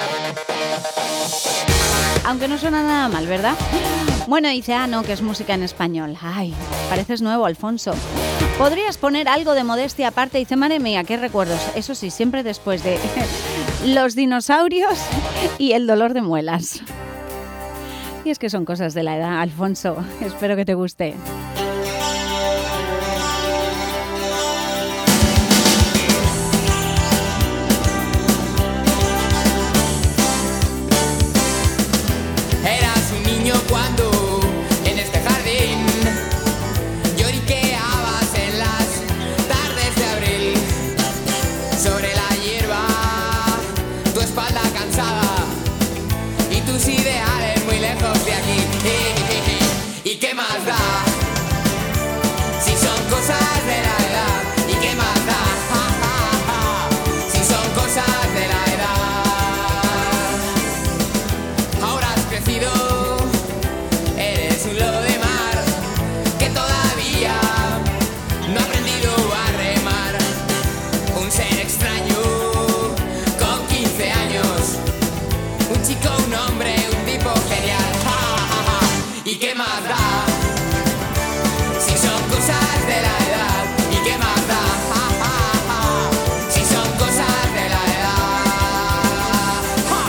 Aunque no suena nada mal, ¿verdad? Bueno, dice, ah, no, que es música en español. Ay, pareces nuevo, Alfonso. ¿Podrías poner algo de modestia aparte? Dice, madre mía, qué recuerdos. Eso sí, siempre después de los dinosaurios y el dolor de muelas. Y es que son cosas de la edad, Alfonso. Espero que te guste. Eras un niño cuando en este jardín lloriqueabas en las tardes de abril. Sobre la hierba, tu espalda cansada y tus ideales muy lejos de aquí. ¿Y qué más da? Si son cosas de la edad. ¿Y qué más da? Si son cosas de la edad. Ahora has crecido, eres un lobo de mar que todavía no ha aprendido a remar. Un ser extraño con quince años, un chico, un hombre, un tipo genial. ¿Y qué más da? Si son cosas de la edad. ¿Y qué más da? Si son cosas de la edad.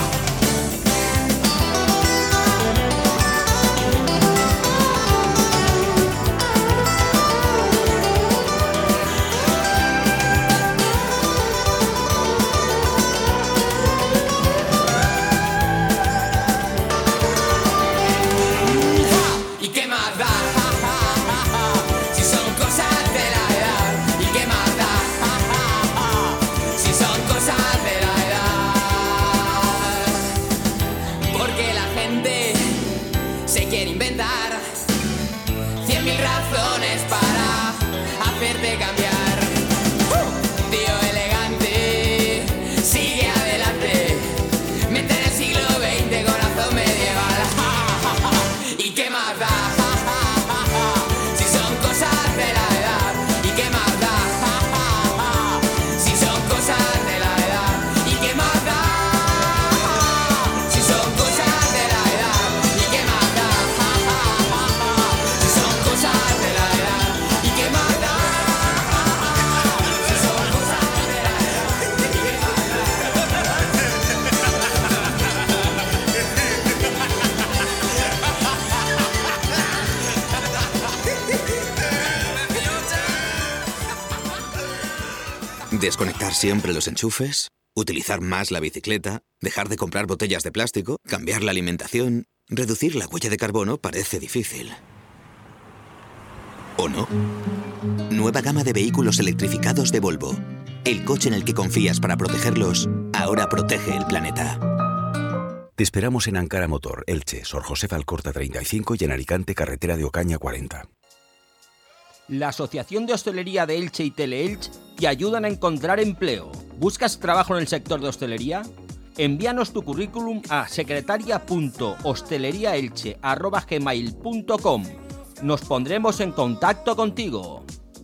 ¿Y qué más da? Si son cosas de la edad. ¿Y qué más da? Si son cosas de la edad. Porque la gente se quiere inventar cien mil razones para hacerte cambiar. Tío elegante, sigue adelante. Mente en el siglo veinte, corazón medieval. ¿Y qué más da? Si son cosas de la edad. ¿Y qué más da? Si son cosas de la edad. ¿Y qué más da? Si son cosas de la edad. ¿Y qué más da? Si son cosas de la edad. ¿Y qué más da? Si son cosas de la edad. ¿Y qué más da? Desconectar siempre los enchufes, utilizar más la bicicleta, dejar de comprar botellas de plástico, cambiar la alimentación, reducir la huella de carbono parece difícil. ¿O no? Nueva gama de vehículos electrificados de Volvo. El coche en el que confías para protegerlos, ahora protege el planeta. Te esperamos en Ankara Motor, Elche, Sor Josefa Alcorta treinta y cinco y en Alicante, carretera de Ocaña cuarenta. La Asociación de Hostelería de Elche y Teleelch te ayudan a encontrar empleo. ¿Buscas trabajo en el sector de hostelería? Envíanos tu currículum a secretaria punto hosteleriaelche arroba gmail punto com. Nos pondremos en contacto contigo.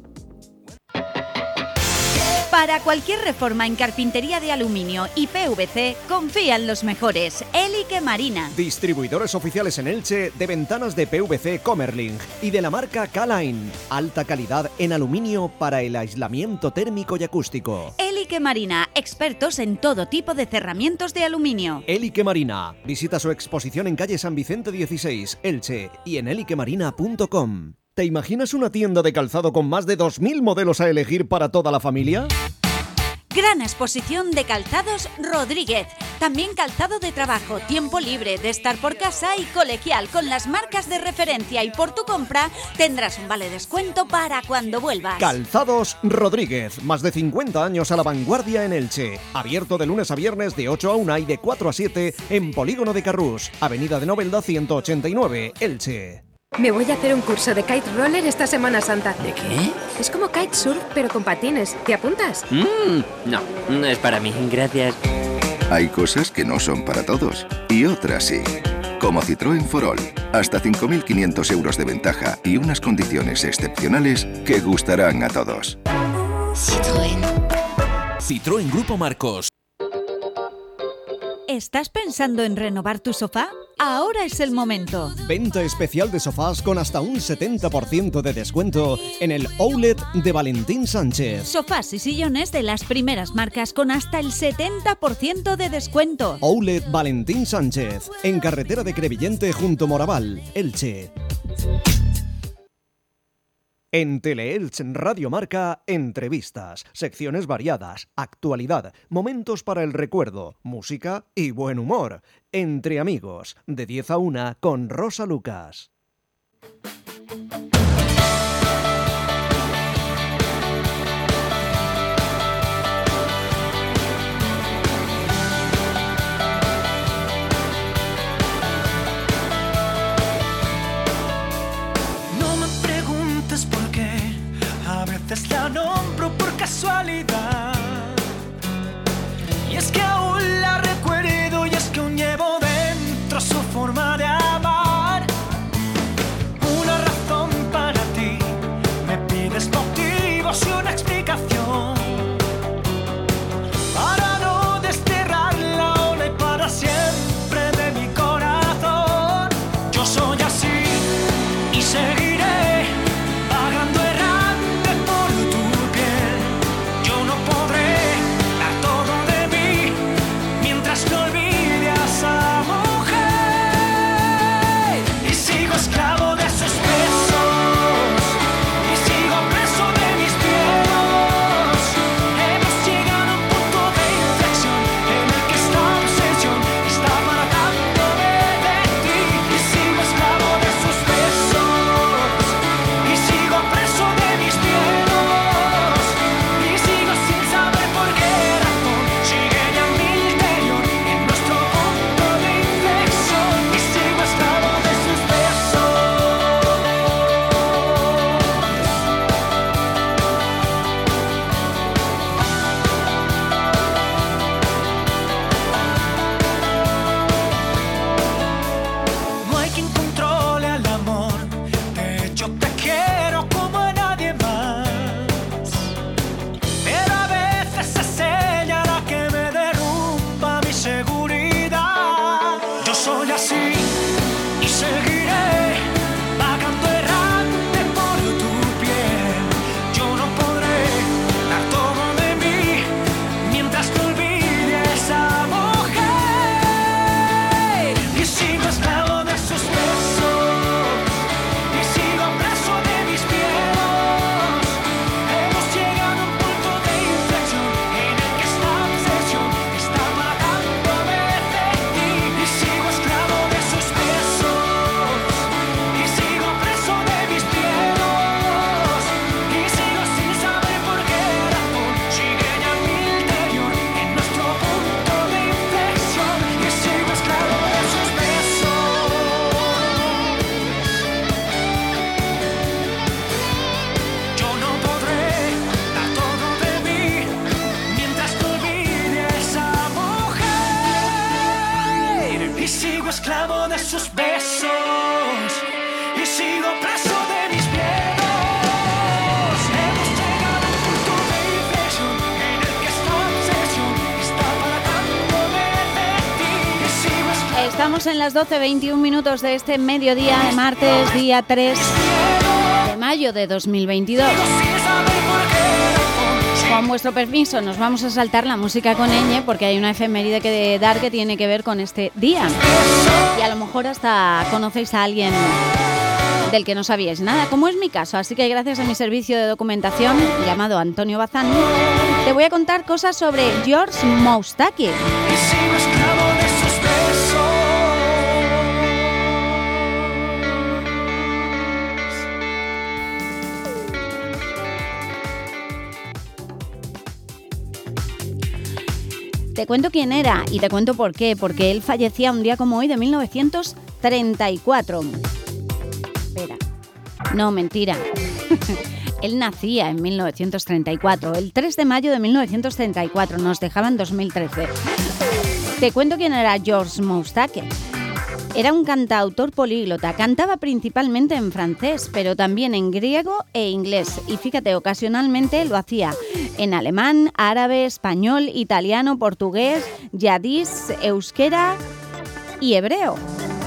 Para cualquier reforma en carpintería de aluminio y P V C, confía en los mejores. Elique Marina. Distribuidores oficiales en Elche de ventanas de P V C Comerling y de la marca K-Line. Alta calidad en aluminio para el aislamiento térmico y acústico. Elique Marina, expertos en todo tipo de cerramientos de aluminio. Elique Marina. Visita su exposición en calle San Vicente dieciséis, Elche, y en elique marina punto com. ¿Te imaginas una tienda de calzado con más de dos mil modelos a elegir para toda la familia? Gran exposición de calzados Rodríguez. También calzado de trabajo, tiempo libre, de estar por casa y colegial con las marcas de referencia, y por tu compra tendrás un vale descuento para cuando vuelvas. Calzados Rodríguez. Más de cincuenta años a la vanguardia en Elche. Abierto de lunes a viernes de ocho a una y de cuatro a siete en Polígono de Carrús. Avenida de Novelda ciento ochenta y nueve, Elche. Me voy a hacer un curso de kite roller esta Semana Santa. ¿De qué? Es como kitesurf, pero con patines. ¿Te apuntas? Mm, no, no es para mí, gracias. Hay cosas que no son para todos y otras sí. Como Citroën For All. Hasta cinco mil quinientos euros de ventaja y unas condiciones excepcionales que gustarán a todos. Citroën. Citroën Grupo Marcos. ¿Estás pensando en renovar tu sofá? Ahora es el momento. Venta especial de sofás con hasta un setenta por ciento de descuento en el Outlet de Valentín Sánchez. Sofás y sillones de las primeras marcas con hasta el setenta por ciento de descuento. Outlet Valentín Sánchez, en carretera de Crevillente junto Moraval, Elche. En Teleelch Radio Marca, entrevistas, secciones variadas, actualidad, momentos para el recuerdo, música y buen humor. Entre amigos, de diez a una con Rosa Lucas. La nombro por casualidad. Y es que aún la recuerdo, y es que aún llevo dentro su forma de amar. Una razón para ti, me pides motivos y una explicación para no desterrarla ahora y para siempre de mi corazón. Yo soy así y seguiré. Estamos en las doce veintiún minutos de este mediodía de martes, día tres de mayo de dos mil veintidós. Con vuestro permiso nos vamos a saltar la música con ñ porque hay una efeméride que dar que tiene que ver con este día. Y a lo mejor hasta conocéis a alguien del que no sabíais nada, como es mi caso. Así que gracias a mi servicio de documentación llamado Antonio Bazán, te voy a contar cosas sobre George Moustaki. Te cuento quién era y te cuento por qué. Porque él fallecía un día como hoy de mil novecientos treinta y cuatro. Espera. No, mentira. Él nacía en mil novecientos treinta y cuatro, el tres de mayo de mil novecientos treinta y cuatro, nos dejaba en dos mil trece. Te cuento quién era George Moustaki. Era un cantautor políglota, cantaba principalmente en francés, pero también en griego e inglés. Y fíjate, ocasionalmente lo hacía en alemán, árabe, español, italiano, portugués, yadís, euskera y hebreo.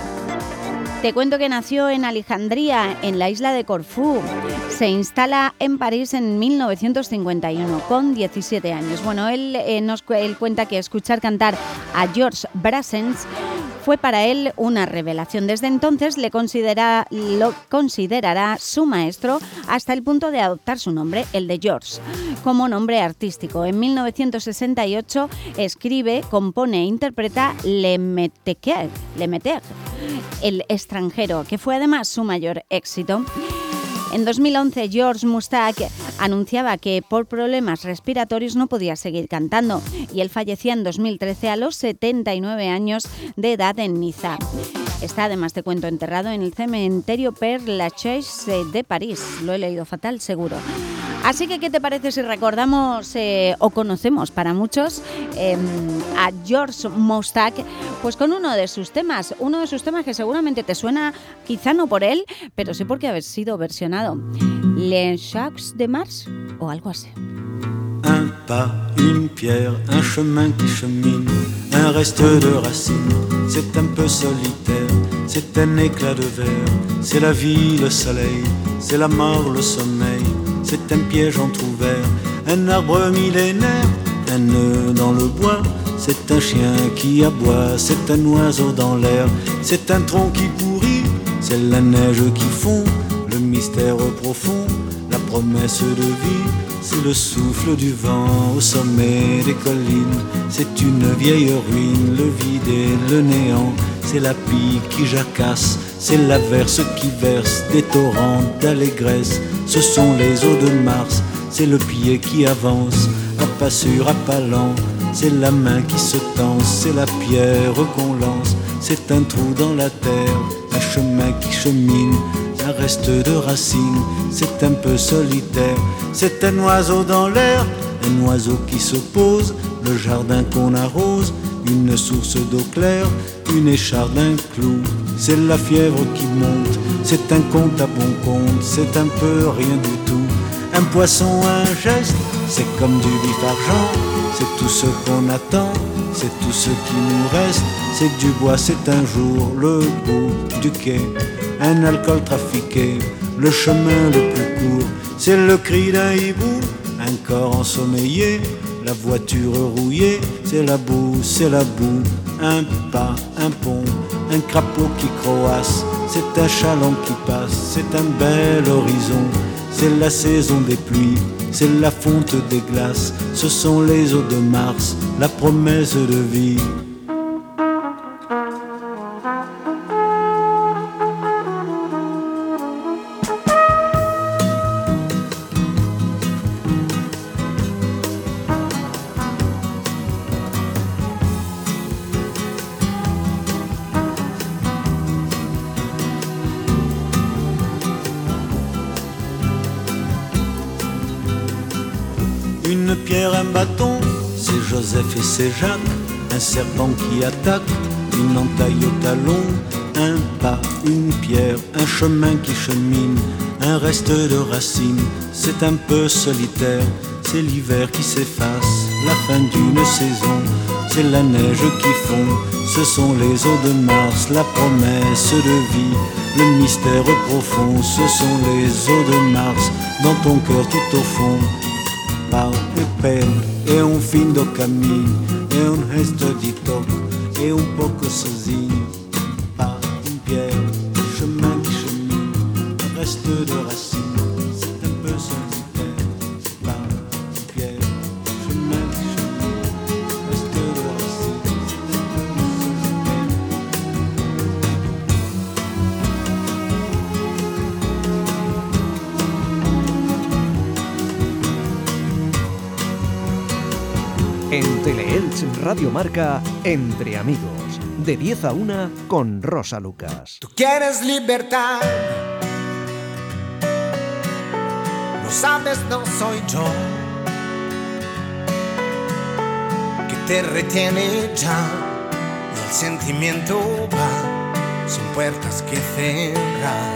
Te cuento que nació en Alejandría, en la isla de Corfú. Se instala en París en mil novecientos cincuenta y uno, con diecisiete años. Bueno, él, eh, nos, él cuenta que escuchar cantar a Georges Brassens fue para él una revelación. Desde entonces le considera, lo considerará su maestro hasta el punto de adoptar su nombre, el de Georges, como nombre artístico. En mil novecientos sesenta y ocho escribe, compone e interpreta Le Métier, Le Métier, el extranjero, que fue además su mayor éxito. En dos mil once, George Moustaki anunciaba que por problemas respiratorios no podía seguir cantando y él fallecía en dos mil trece a los setenta y nueve años de edad en Niza. Está, además te cuento, enterrado en el cementerio Père Lachaise de París. Lo he leído fatal, seguro. Así que, ¿qué te parece si recordamos eh, o conocemos para muchos eh, a George Moustaki? Pues con uno de sus temas, uno de sus temas que seguramente te suena, quizá no por él, pero sí porque ha sido versionado. Les Champs de Mars o algo así. Un pas, une pierre, un chemin qui chemine, un reste de racines, c'est un peu solitaire, c'est un éclat de verre, c'est la vie, le soleil, c'est la mort, le sommeil, c'est un piège entrouvert, un arbre millénaire, un nœud dans le bois, c'est un chien qui aboie, c'est un oiseau dans l'air, c'est un tronc qui pourrit, c'est la neige qui fond, le mystère profond, la promesse de vie. C'est le souffle du vent au sommet des collines. C'est une vieille ruine, le vide et le néant. C'est la pie qui jacasse, c'est l'averse qui verse des torrents d'allégresse. Ce sont les eaux de Mars, c'est le pied qui avance, à pas sûr, à pas lent. C'est la main qui se tend, c'est la pierre qu'on lance. C'est un trou dans la terre, un chemin qui chemine. Un reste de racines, c'est un peu solitaire. C'est un oiseau dans l'air, un oiseau qui se pose. Le jardin qu'on arrose, une source d'eau claire, une écharde, un clou. C'est la fièvre qui monte, c'est un conte à bon compte. C'est un peu rien du tout. Un poisson, un geste, c'est comme du vif argent. C'est tout ce qu'on attend, c'est tout ce qui nous reste. C'est que du bois, c'est un jour le bout du quai. Un alcool trafiqué, le chemin le plus court, c'est le cri d'un hibou, un corps ensommeillé, la voiture rouillée, c'est la boue, c'est la boue, un pas, un pont, un crapaud qui croasse, c'est un chaland qui passe, c'est un bel horizon, c'est la saison des pluies, c'est la fonte des glaces, ce sont les eaux de Mars, la promesse de vie. Une pierre, un bâton, c'est Joseph et c'est Jacques. Un serpent qui attaque, une entaille au talon. Un pas, une pierre, un chemin qui chemine. Un reste de racines, c'est un peu solitaire. C'est l'hiver qui s'efface, la fin d'une saison. C'est la neige qui fond, ce sont les eaux de Mars. La promesse de vie, le mystère profond. Ce sont les eaux de Mars, dans ton cœur tout au fond. Pau e pele, é um fim do caminho, é um resto de toque, é um pouco sozinho. Pas une pierre, chemin qui chemine, un reste de racines, c'est un peu solitaire. Pas une pierre, chemin qui chemine, un reste de racines, c'est un peu En Teleelch Radio Marca, Entre Amigos, de diez a una con Rosa Lucas. Tú quieres libertad, Lo sabes, no soy yo que te retiene ya, y el sentimiento va sin puertas que cerrar.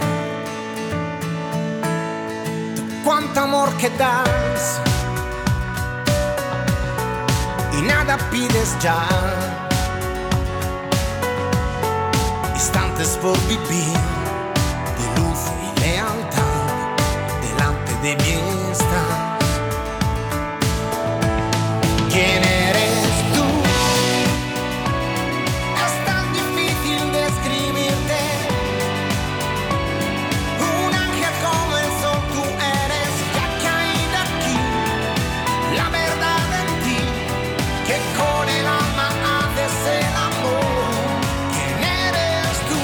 Tú, cuánto amor que das y nada pides ya, instantes por vivir de luz y lealtad delante de mí estás. ¿Quién eres tú? Es tan difícil describirte. Un ángel como el sol tú eres, que ha caído aquí. La verdad en ti, que con el alma haces el amor. ¿Quién eres tú?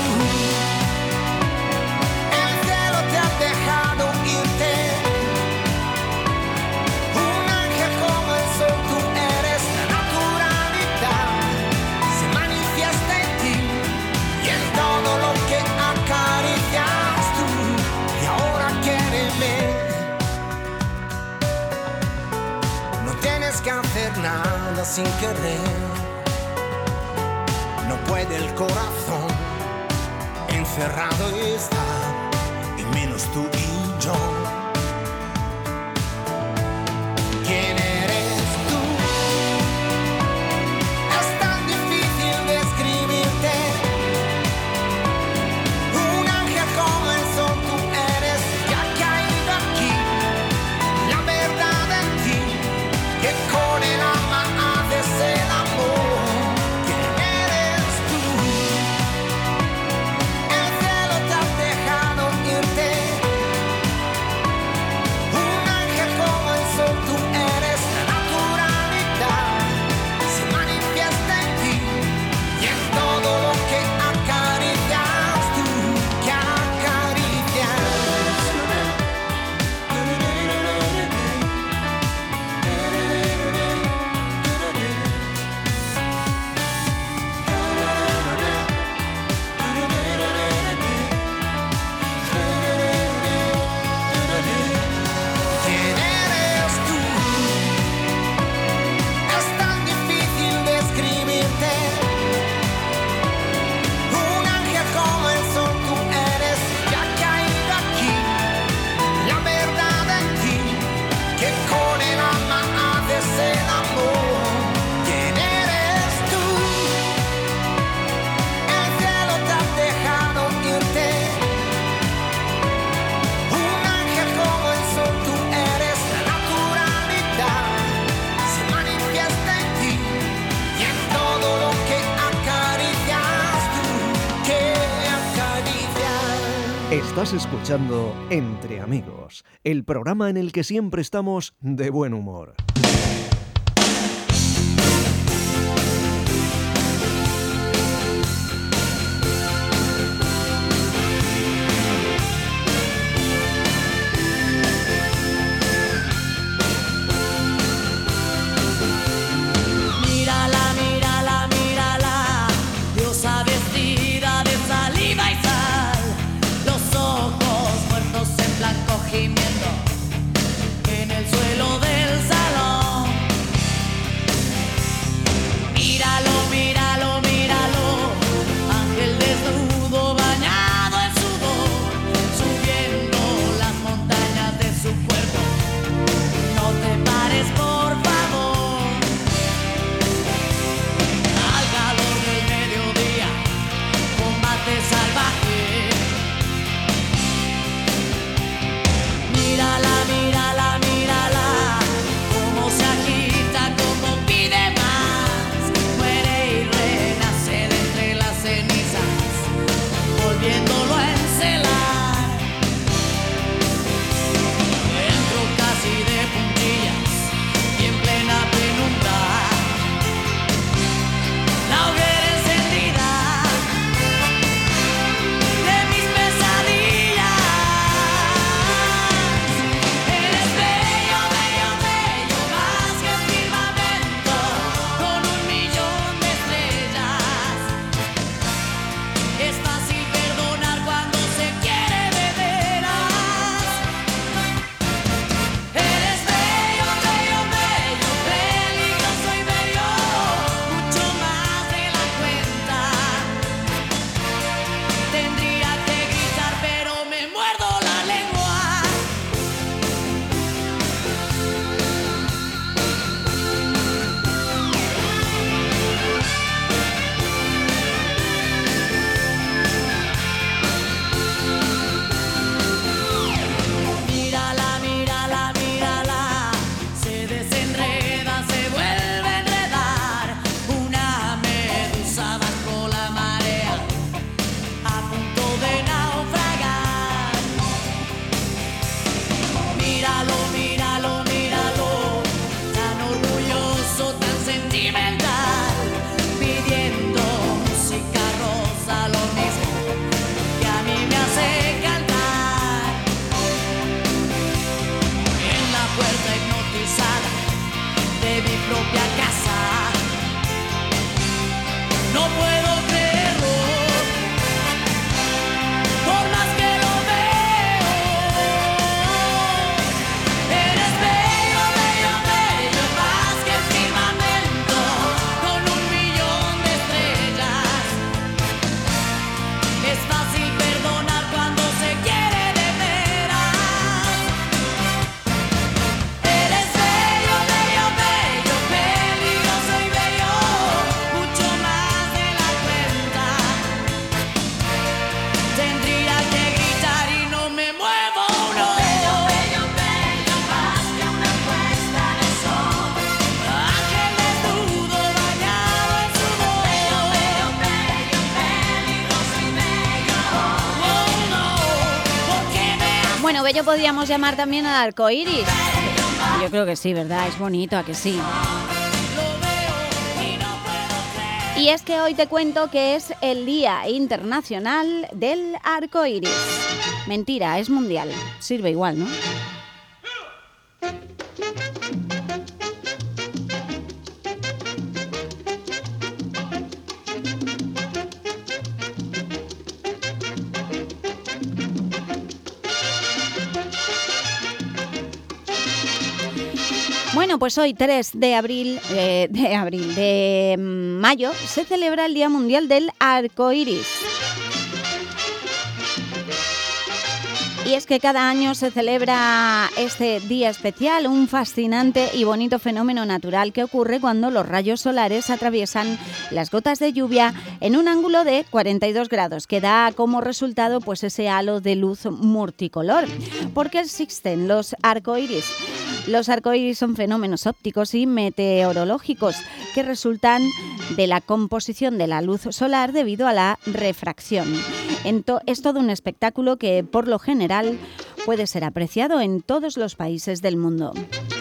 El cielo te ha dejado irte. Un ángel como el sol tú eres, la naturalidad se manifiesta en ti y en todo lo que acaricias tú. Y ahora quiéreme. No tienes que hacer nada sin querer. No puede el corazón encerrado estar, y menos tú y yo. ¿Quién eres tú? Es tan difícil describirte. Un ángel como el sol tú eres, que ha caído aquí. La verdad en ti, que con el alma haces el amor. ¿Quién eres tú? El cielo te ha dejado irte. Un ángel como el sol tú eres, la naturalidad se manifiesta en ti y en todo lo que acaricias tú, que acaricias. ¿Quién eres tú? Es tan difícil describirte. Un ángel como el sol tú eres, que ha caído aquí. La verdad en ti, que con el alma haces el amor. ¿Quién eres tú? El cielo te ha dejado irte. Un ángel como el sol tú eres, la naturalidad se manifiesta en ti y en todo lo que acaricias tú, que acaricias. Estás escuchando Entre Amigos, el programa en el que siempre estamos de buen humor. Mírala, mírala, mírala, diosa vestida de saliva y sal, los ojos muertos en blanco gimiendo en el suelo del salón. bello podríamos llamar también al arco iris. Yo creo que sí, ¿verdad? Es bonito, ¿a que sí? Y es que hoy te cuento que es el Día Internacional del Arco Iris. Mentira, es mundial. Sirve igual, ¿no? Bueno, pues hoy tres de abril, eh, de abril, de mayo, se celebra el Día Mundial del Arco Iris. Y es que cada año se celebra este día especial, un fascinante y bonito fenómeno natural que ocurre cuando los rayos solares atraviesan las gotas de lluvia en un ángulo de cuarenta y dos grados, que da como resultado pues ese halo de luz multicolor. ¿Por qué existen los arcoíris? Los arcoíris son fenómenos ópticos y meteorológicos que resultan de la composición de la luz solar debido a la refracción. Es todo un espectáculo que, por lo general, puede ser apreciado en todos los países del mundo.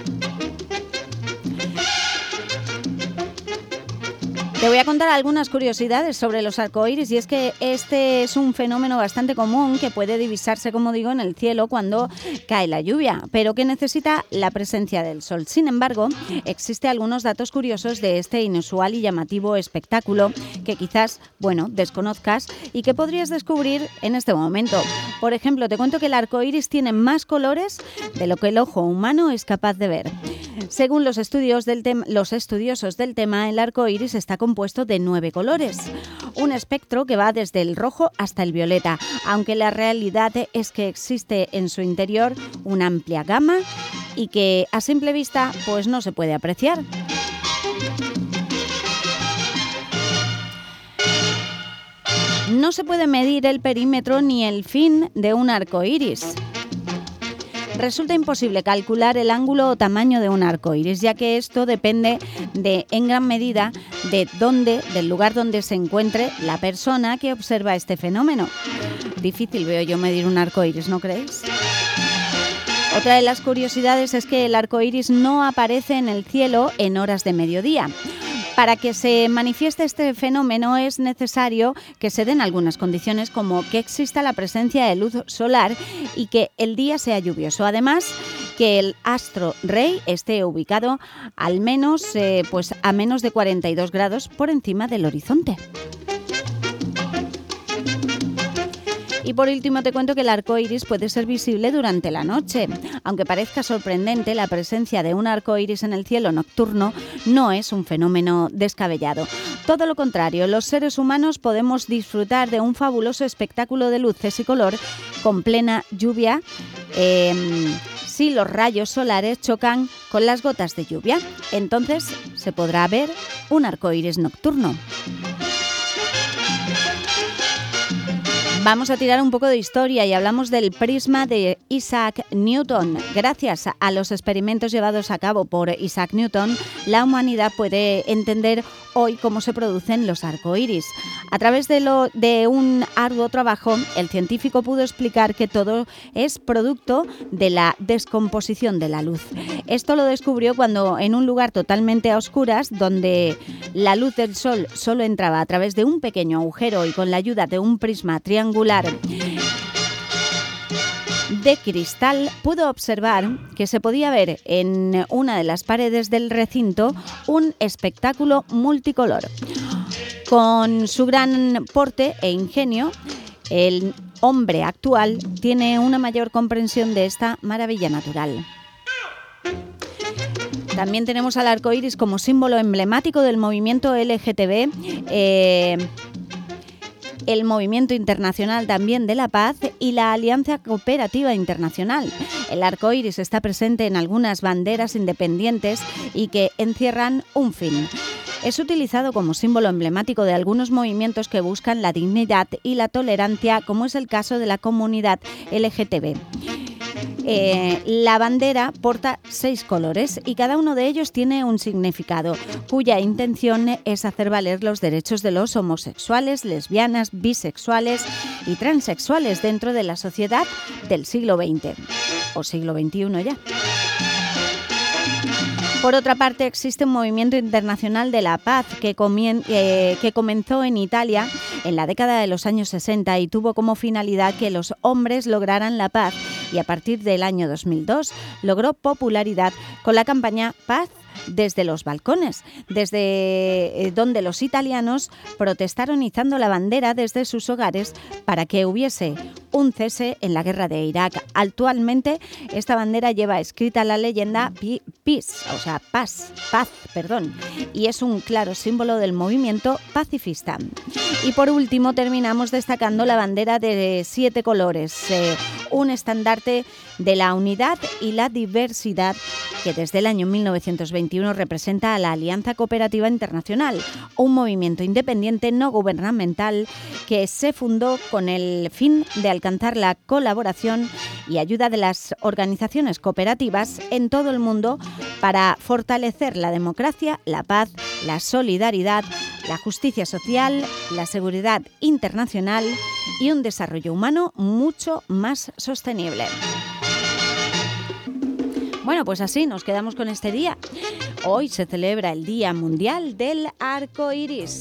Te voy a contar algunas curiosidades sobre los arcoíris, y es que este es un fenómeno bastante común que puede divisarse, como digo, en el cielo cuando cae la lluvia, pero que necesita la presencia del sol. Sin embargo, existen algunos datos curiosos de este inusual y llamativo espectáculo que quizás, bueno, desconozcas y que podrías descubrir en este momento. Por ejemplo, te cuento que el arcoíris tiene más colores de lo que el ojo humano es capaz de ver. Según los, estudios del tem- los estudiosos del tema, el arco iris está compuesto de nueve colores, un espectro que va desde el rojo hasta el violeta, aunque la realidad es que existe en su interior una amplia gama y que a simple vista pues no se puede apreciar. No se puede medir el perímetro ni el fin de un arco iris. Resulta imposible calcular el ángulo o tamaño de un arco iris, ya que esto depende de, en gran medida de dónde, del lugar donde se encuentre la persona que observa este fenómeno. Difícil veo yo medir un arco iris, ¿no creéis? Otra de las curiosidades es que el arco iris no aparece en el cielo en horas de mediodía. Para que se manifieste este fenómeno es necesario que se den algunas condiciones, como que exista la presencia de luz solar y que el día sea lluvioso. Además, que el astro rey esté ubicado al menos eh, pues a menos de cuarenta y dos grados por encima del horizonte. Y por último te cuento que el arco iris puede ser visible durante la noche. Aunque parezca sorprendente, la presencia de un arco iris en el cielo nocturno no es un fenómeno descabellado. Todo lo contrario, los seres humanos podemos disfrutar de un fabuloso espectáculo de luces y color con plena lluvia eh, si los rayos solares chocan con las gotas de lluvia. Entonces se podrá ver un arco iris nocturno. Vamos a tirar un poco de historia y hablamos del prisma de Isaac Newton. Gracias a los experimentos llevados a cabo por Isaac Newton, la humanidad puede entender hoy cómo se producen los arcoíris. A través de, lo, de un arduo trabajo, el científico pudo explicar que todo es producto de la descomposición de la luz. Esto lo descubrió cuando en un lugar totalmente a oscuras, donde la luz del sol solo entraba a través de un pequeño agujero y con la ayuda de un prisma triangular de cristal, pudo observar que se podía ver en una de las paredes del recinto un espectáculo multicolor. Con su gran porte e ingenio, el hombre actual tiene una mayor comprensión de esta maravilla natural. También tenemos al arco iris como símbolo emblemático del movimiento L G T B, eh, el Movimiento Internacional también de la Paz y la Alianza Cooperativa Internacional. El arco iris está presente en algunas banderas independientes y que encierran un fin. Es utilizado como símbolo emblemático de algunos movimientos que buscan la dignidad y la tolerancia, como es el caso de la comunidad L G T B. Eh, la bandera porta seis colores y cada uno de ellos tiene un significado, cuya intención es hacer valer los derechos de los homosexuales, lesbianas, bisexuales y transexuales dentro de la sociedad del siglo veinte o siglo veintiuno ya. Por otra parte, existe un movimiento internacional de la paz que, comien- eh, que comenzó en Italia en la década de los años sesenta y tuvo como finalidad que los hombres lograran la paz, y a partir del año dos mil dos logró popularidad con la campaña Paz desde los balcones, desde eh, donde los italianos protestaron izando la bandera desde sus hogares para que hubiese un cese en la guerra de Irak. Actualmente esta bandera lleva escrita la leyenda Peace, o sea, paz, paz, perdón, y es un claro símbolo del movimiento pacifista. Y por último terminamos destacando la bandera de siete colores, eh, un estandarte de la unidad y la diversidad que desde el año mil novecientos veintiuno representa a la Alianza Cooperativa Internacional, un movimiento independiente no gubernamental que se fundó con el fin de alcanzar la colaboración y ayuda de las organizaciones cooperativas en todo el mundo para fortalecer la democracia, la paz, la solidaridad, la justicia social, la seguridad internacional y un desarrollo humano mucho más sostenible. Bueno, pues así nos quedamos con este día. Hoy se celebra el Día Mundial del Arco Iris.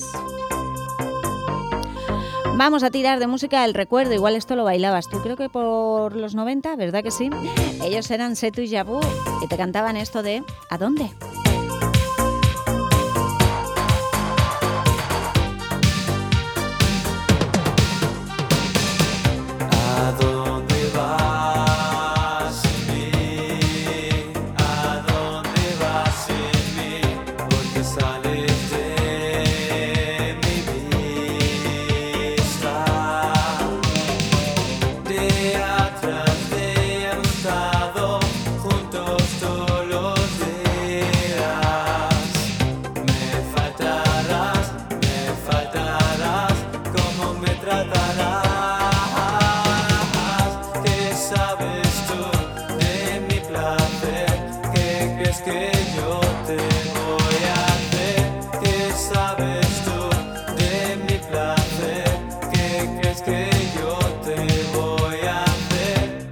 Vamos a tirar de música del recuerdo. Igual esto lo bailabas tú, creo que por los noventa, ¿verdad que sí? Ellos eran Setu y Jabu y te cantaban esto de ¿A dónde? ¿A dónde vas sin mí? ¿A dónde vas sin mí? Porque sales de mi vista. De atrás de hemos estado juntos todos los días. Me faltarás, me faltarás, ¿cómo me tratarás? Que yo te voy a hacer, ¿qué sabes tú de mi placer? ¿Qué crees que yo te voy a hacer?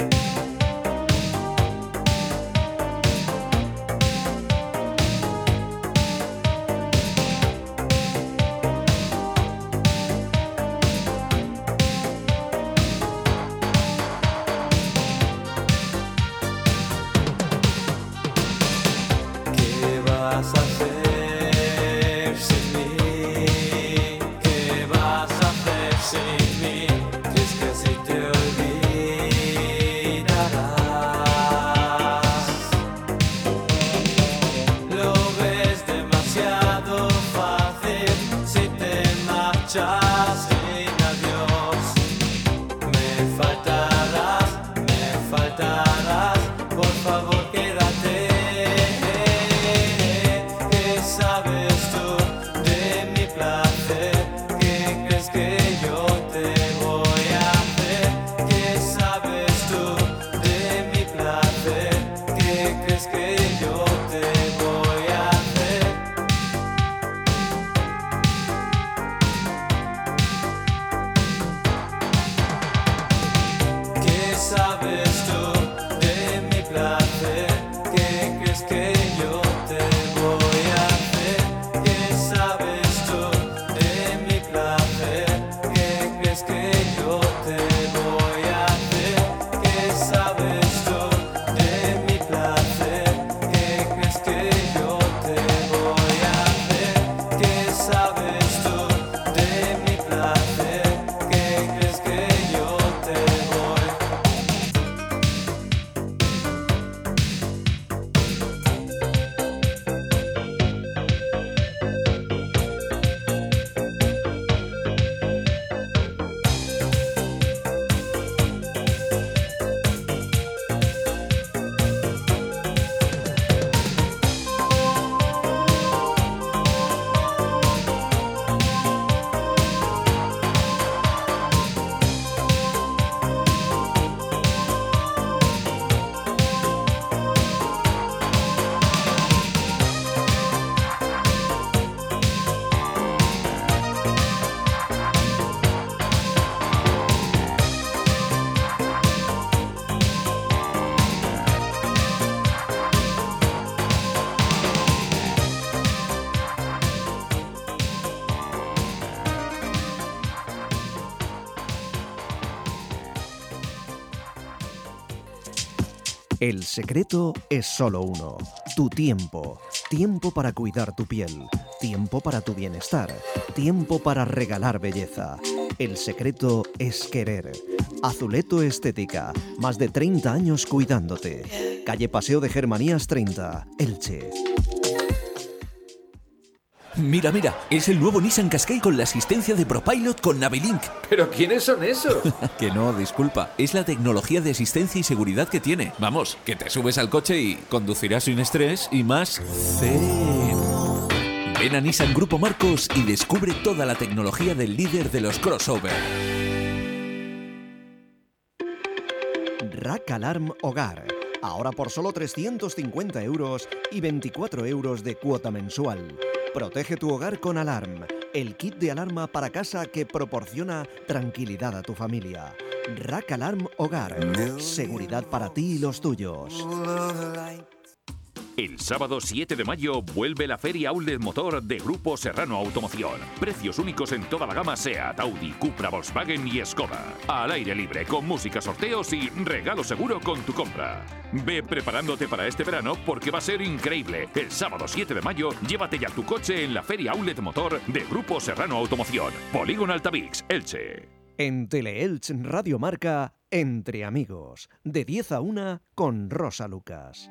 El secreto es solo uno, tu tiempo. Tiempo para cuidar tu piel, tiempo para tu bienestar, tiempo para regalar belleza. El secreto es querer. Azuleto Estética, más de treinta años cuidándote. Calle Paseo de Germanías treinta, Elche. Mira, mira, es el nuevo Nissan Qashqai con la asistencia de ProPilot con Navilink. ¿Pero quiénes son esos? Que no, disculpa, es la tecnología de asistencia y seguridad que tiene. Vamos, que te subes al coche y conducirás sin estrés y más zen. Ven a Nissan Grupo Marcos y descubre toda la tecnología del líder de los crossover. Rack Alarm Hogar. Ahora por solo trescientos cincuenta euros y veinticuatro euros de cuota mensual. Protege tu hogar con Alarm, el kit de alarma para casa que proporciona tranquilidad a tu familia. Rack Alarm Hogar, seguridad para ti y los tuyos. El sábado siete de mayo vuelve la Feria Outlet Motor de Grupo Serrano Automoción. Precios únicos en toda la gama SEAT, Audi, Cupra, Volkswagen y Skoda. Al aire libre, con música, sorteos y regalo seguro con tu compra. Ve preparándote para este verano porque va a ser increíble. El sábado siete de mayo, llévate ya tu coche en la Feria Outlet Motor de Grupo Serrano Automoción. Polígono Altavix, Elche. En Teleelch Radio Marca, Entre Amigos, de diez a una con Rosa Lucas.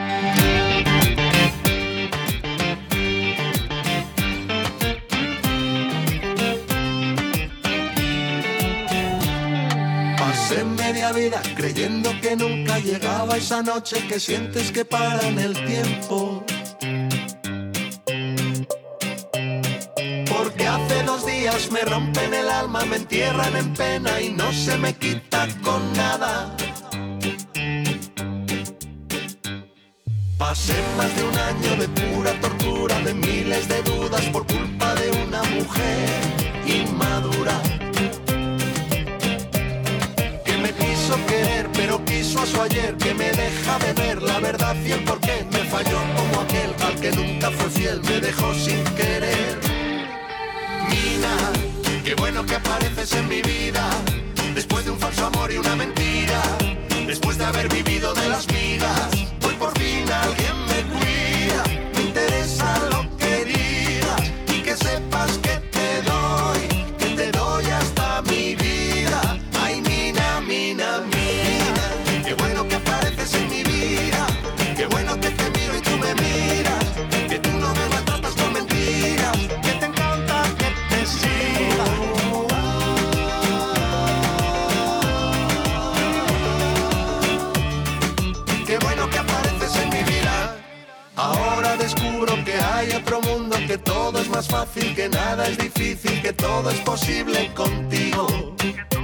Pasé media vida creyendo que nunca llegaba esa noche que sientes que para en el tiempo. Porque hace dos días me rompen el alma, me entierran en pena y no se me quita con nada. Pasé más de un año de pura tortura, de miles de dudas por culpa de una mujer inmadura. Que me quiso querer pero quiso a su ayer, que me deja de ver la verdad y el porqué. Me falló como aquel al que nunca fue fiel, me dejó sin querer. Mina, qué bueno que apareces en mi vida, después de un falso amor y una mentira, después de haber vivido de las migas. Hoy por fin alguien me cuida, me interesa lo que digas y que sepas que te doy, que te doy hasta mi vida. Ay, Mina, Mina, Mina, qué bueno que apareces en mi vida, qué bueno que te miro y tú me miras, que tú no me maltratas con mentiras, que te encanta que te siga. Qué bueno que apareces en mi vida. Ahora descubro que hay otro mundo, que todo es más fácil, que nada es difícil, que todo es posible contigo.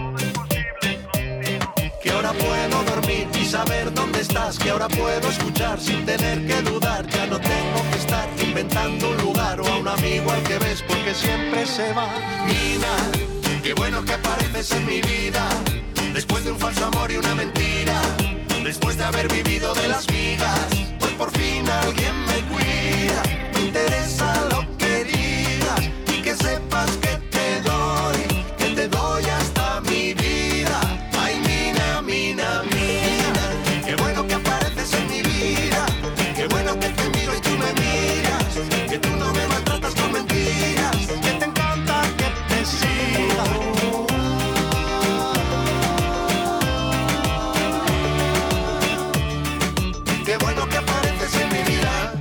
Que ahora puedo dormir y saber dónde estás, que ahora puedo escuchar sin tener que dudar. Ya no tengo que estar inventando un lugar o a un amigo al que ves porque siempre se va. Mina, qué bueno que apareces en mi vida, después de un falso amor y una mentira, después de haber vivido de las migas. Hoy por fin alguien me cuida, me interesa lo que digas y que sepas que te doy, que te doy hasta mi vida. Ay, Mina, Mina, Mina, qué bueno que apareces en mi vida, qué bueno que te miro y tú me miras, que tú no me maltratas con mentiras, que te encanta que te siga. Qué bueno que apareces en mi vida.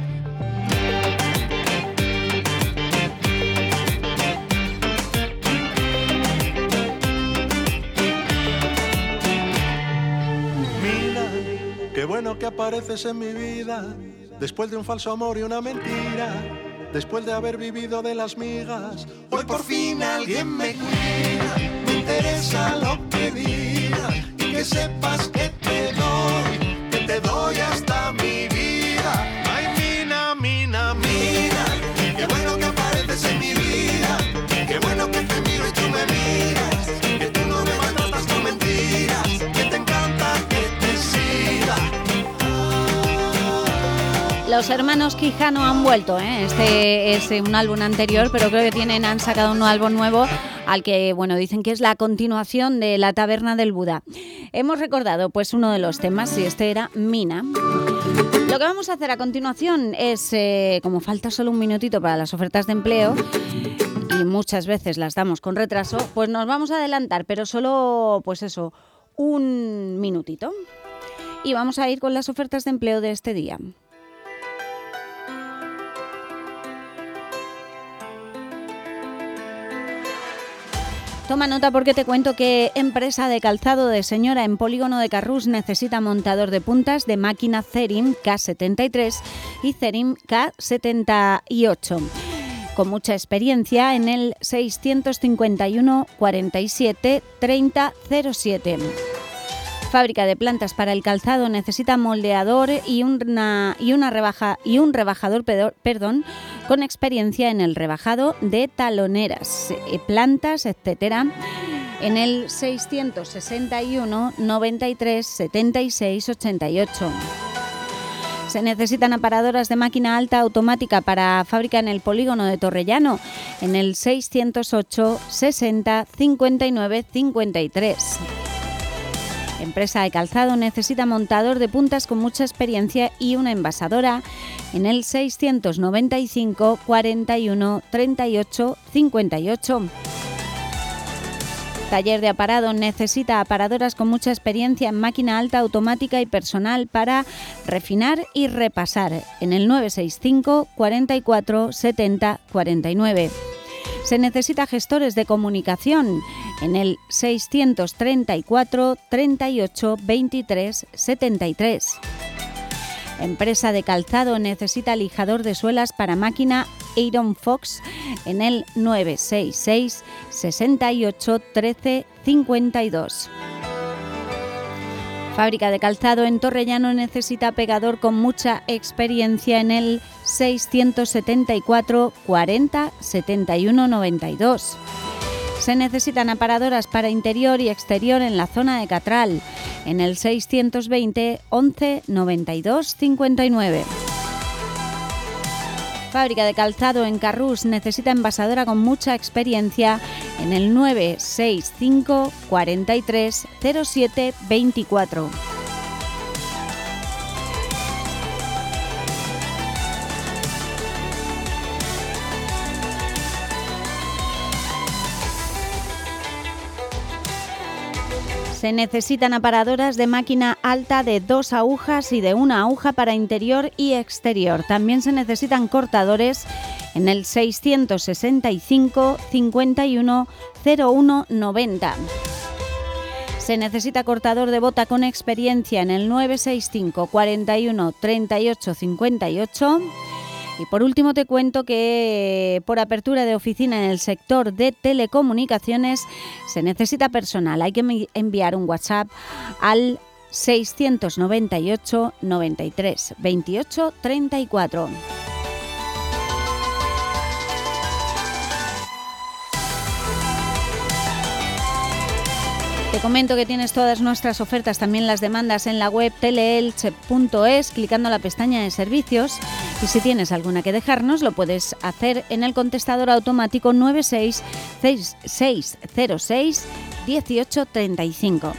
Mira, qué bueno que apareces en mi vida, después de un falso amor y una mentira, después de haber vivido de las migas. Hoy por fin alguien me cuida, me interesa lo que digas y que sepas que te doy, que te doy hasta mi vida. Ay, Mina, Mina, Mina, qué bueno que apareces en mi vida, qué bueno que te miro y tú me miras, que tú no me maltratas con mentiras, que te encanta que te siga. Los hermanos Quijano han vuelto, ¿eh? Este es un álbum anterior, pero creo que tienen, han sacado un álbum nuevo al que, bueno, dicen que es la continuación de La Taberna del Buda. Hemos recordado pues uno de los temas y este era Mina. Lo que vamos a hacer a continuación es, eh, como falta solo un minutito para las ofertas de empleo y muchas veces las damos con retraso, pues nos vamos a adelantar, pero solo, pues eso, un minutito. Y vamos a ir con las ofertas de empleo de este día. Toma nota porque te cuento que empresa de calzado de señora en Polígono de Carrús necesita montador de puntas de máquina Cerim K setenta y tres y Cerim K setenta y ocho. Con mucha experiencia en el seiscientos cincuenta y uno cuarenta y siete treinta cero siete. Fábrica de plantas para el calzado necesita moldeador y una, y una rebaja y un rebajador pedor, perdón, con experiencia en el rebajado de taloneras, plantas, etcétera, en el seiscientos sesenta y uno noventa y tres setenta y seis ochenta y ocho. Se necesitan aparadoras de máquina alta automática para fábrica en el Polígono de Torrellano, en el seiscientos ocho sesenta cincuenta y nueve cincuenta y tres. Empresa de calzado necesita montador de puntas con mucha experiencia y una envasadora en el seiscientos noventa y cinco cuarenta y uno treinta y ocho cincuenta y ocho. Taller de aparado necesita aparadoras con mucha experiencia en máquina alta automática y personal para refinar y repasar en el novecientos sesenta y cinco cuarenta y cuatro setenta cuarenta y nueve. Se necesita gestores de comunicación en el seiscientos treinta y cuatro treinta y ocho veintitrés setenta y tres. Empresa de calzado necesita lijador de suelas para máquina Iron Fox en el novecientos sesenta y seis sesenta y ocho trece cincuenta y dos. Fábrica de calzado en Torrellano necesita pegador con mucha experiencia en el seiscientos setenta y cuatro cuarenta setenta y uno noventa y dos. Se necesitan aparadoras para interior y exterior en la zona de Catral, en el seiscientos veinte once noventa y dos cincuenta y nueve. Fábrica de calzado en Carrús necesita envasadora con mucha experiencia en el novecientos sesenta y cinco cuarenta y tres cero siete veinticuatro. Se necesitan aparadoras de máquina alta de dos agujas y de una aguja para interior y exterior. También se necesitan cortadores en el seiscientos sesenta y cinco cincuenta y uno cero uno noventa. Se necesita cortador de bota con experiencia en el novecientos sesenta y cinco cuarenta y uno treinta y ocho cincuenta y ocho. Y por último te cuento que por apertura de oficina en el sector de telecomunicaciones se necesita personal. Hay que enviar un WhatsApp al seiscientos noventa y ocho noventa y tres veintiocho treinta y cuatro. Te comento que tienes todas nuestras ofertas, también las demandas, en la web teleelche punto es, clicando en la pestaña de servicios. Y si tienes alguna que dejarnos, lo puedes hacer en el contestador automático nueve seis seis cero seis uno ocho tres cinco.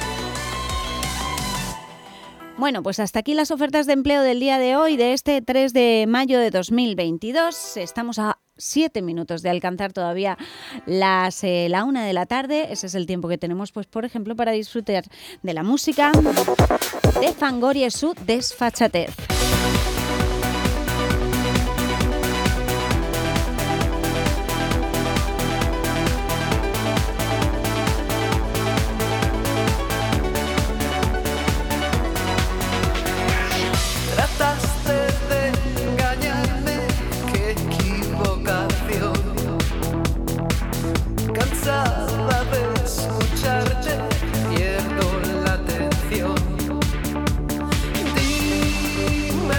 Bueno, pues hasta aquí las ofertas de empleo del día de hoy, de este tres de mayo de dos mil veintidós. Estamos a siete minutos de alcanzar todavía las eh, la una de la tarde. Ese es el tiempo que tenemos, pues por ejemplo, para disfrutar de la música de Fangoria y su Desfachatez. Pierdo la atención. Dime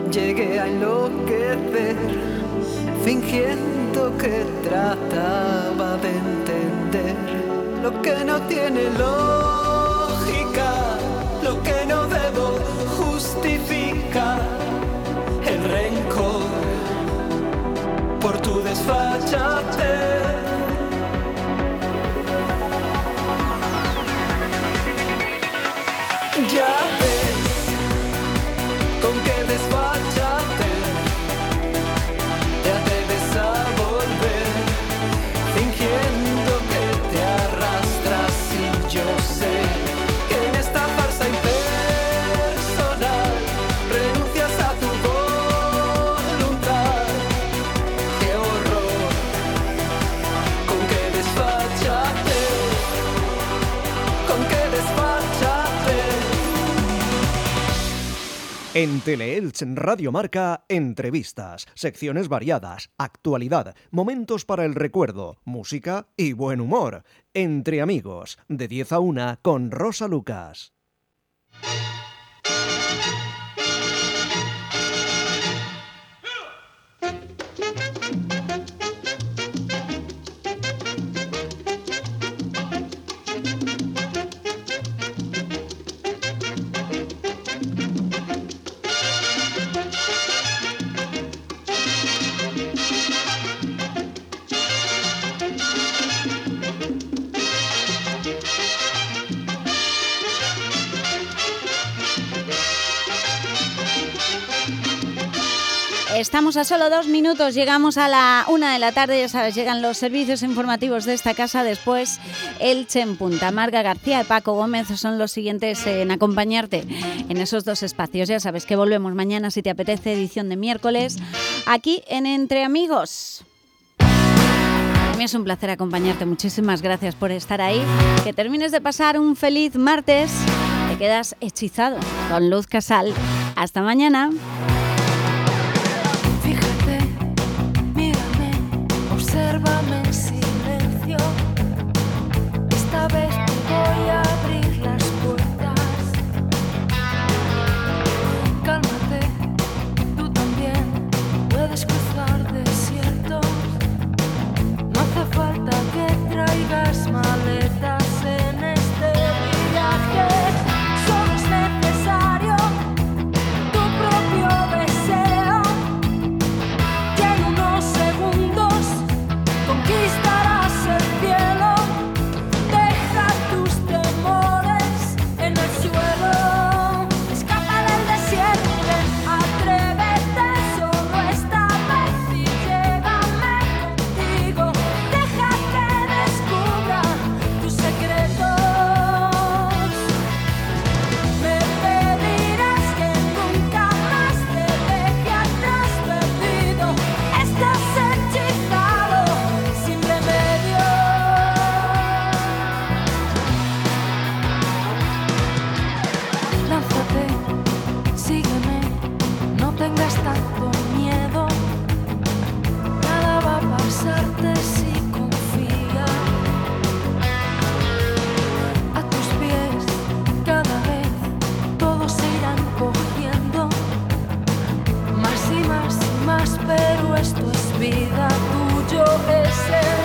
llegué a enloquecer, fingiendo que trataba de entender lo que no tiene lógica, lo que no debo justificar, el rencor por tu desfachatez. Ya ves con qué desfachatez te atreves a volver, fingiendo que te arrastras, y yo sé que en esta farsa impersonal renuncias a tu voluntad. ¡Qué horror! Con qué desfachatez, con qué desfachatez. En Teleelch Radio Marca, entrevistas, secciones variadas, actualidad, momentos para el recuerdo, música y buen humor. Entre amigos, de diez a una con Rosa Lucas. Estamos a solo dos minutos, llegamos a la una de la tarde, ya sabes, llegan los servicios informativos de esta casa, después Elche en Punta. Marga García y Paco Gómez son los siguientes en acompañarte en esos dos espacios. Ya sabes que volvemos mañana, si te apetece, edición de miércoles, aquí en Entre Amigos. A mí es un placer acompañarte, muchísimas gracias por estar ahí. Que termines de pasar un feliz martes, te quedas hechizado con Luz Casal. Hasta mañana. Obsérvame en silencio. Esta vez te voy a abrir las puertas. Cálmate, tú también puedes cruzar desiertos. No hace falta que traigas maletas en este viaje. Solo es necesario tu propio deseo. Y en unos segundos conquistarás el cielo, deja tus temores en el suelo, escapa del desierto, ven, atrévete solo esta vez y llévame contigo, deja que descubra tus secretos. Me pedirás que nunca más te deje atrás perdido, estás hechizado sin remedio. Lánzate, sígueme, no tengas tanto miedo. Nada va a pasarte si confías. A tus pies, cada vez todos se irán cogiendo. Más y más y más, pero esto es vida, tuyo es el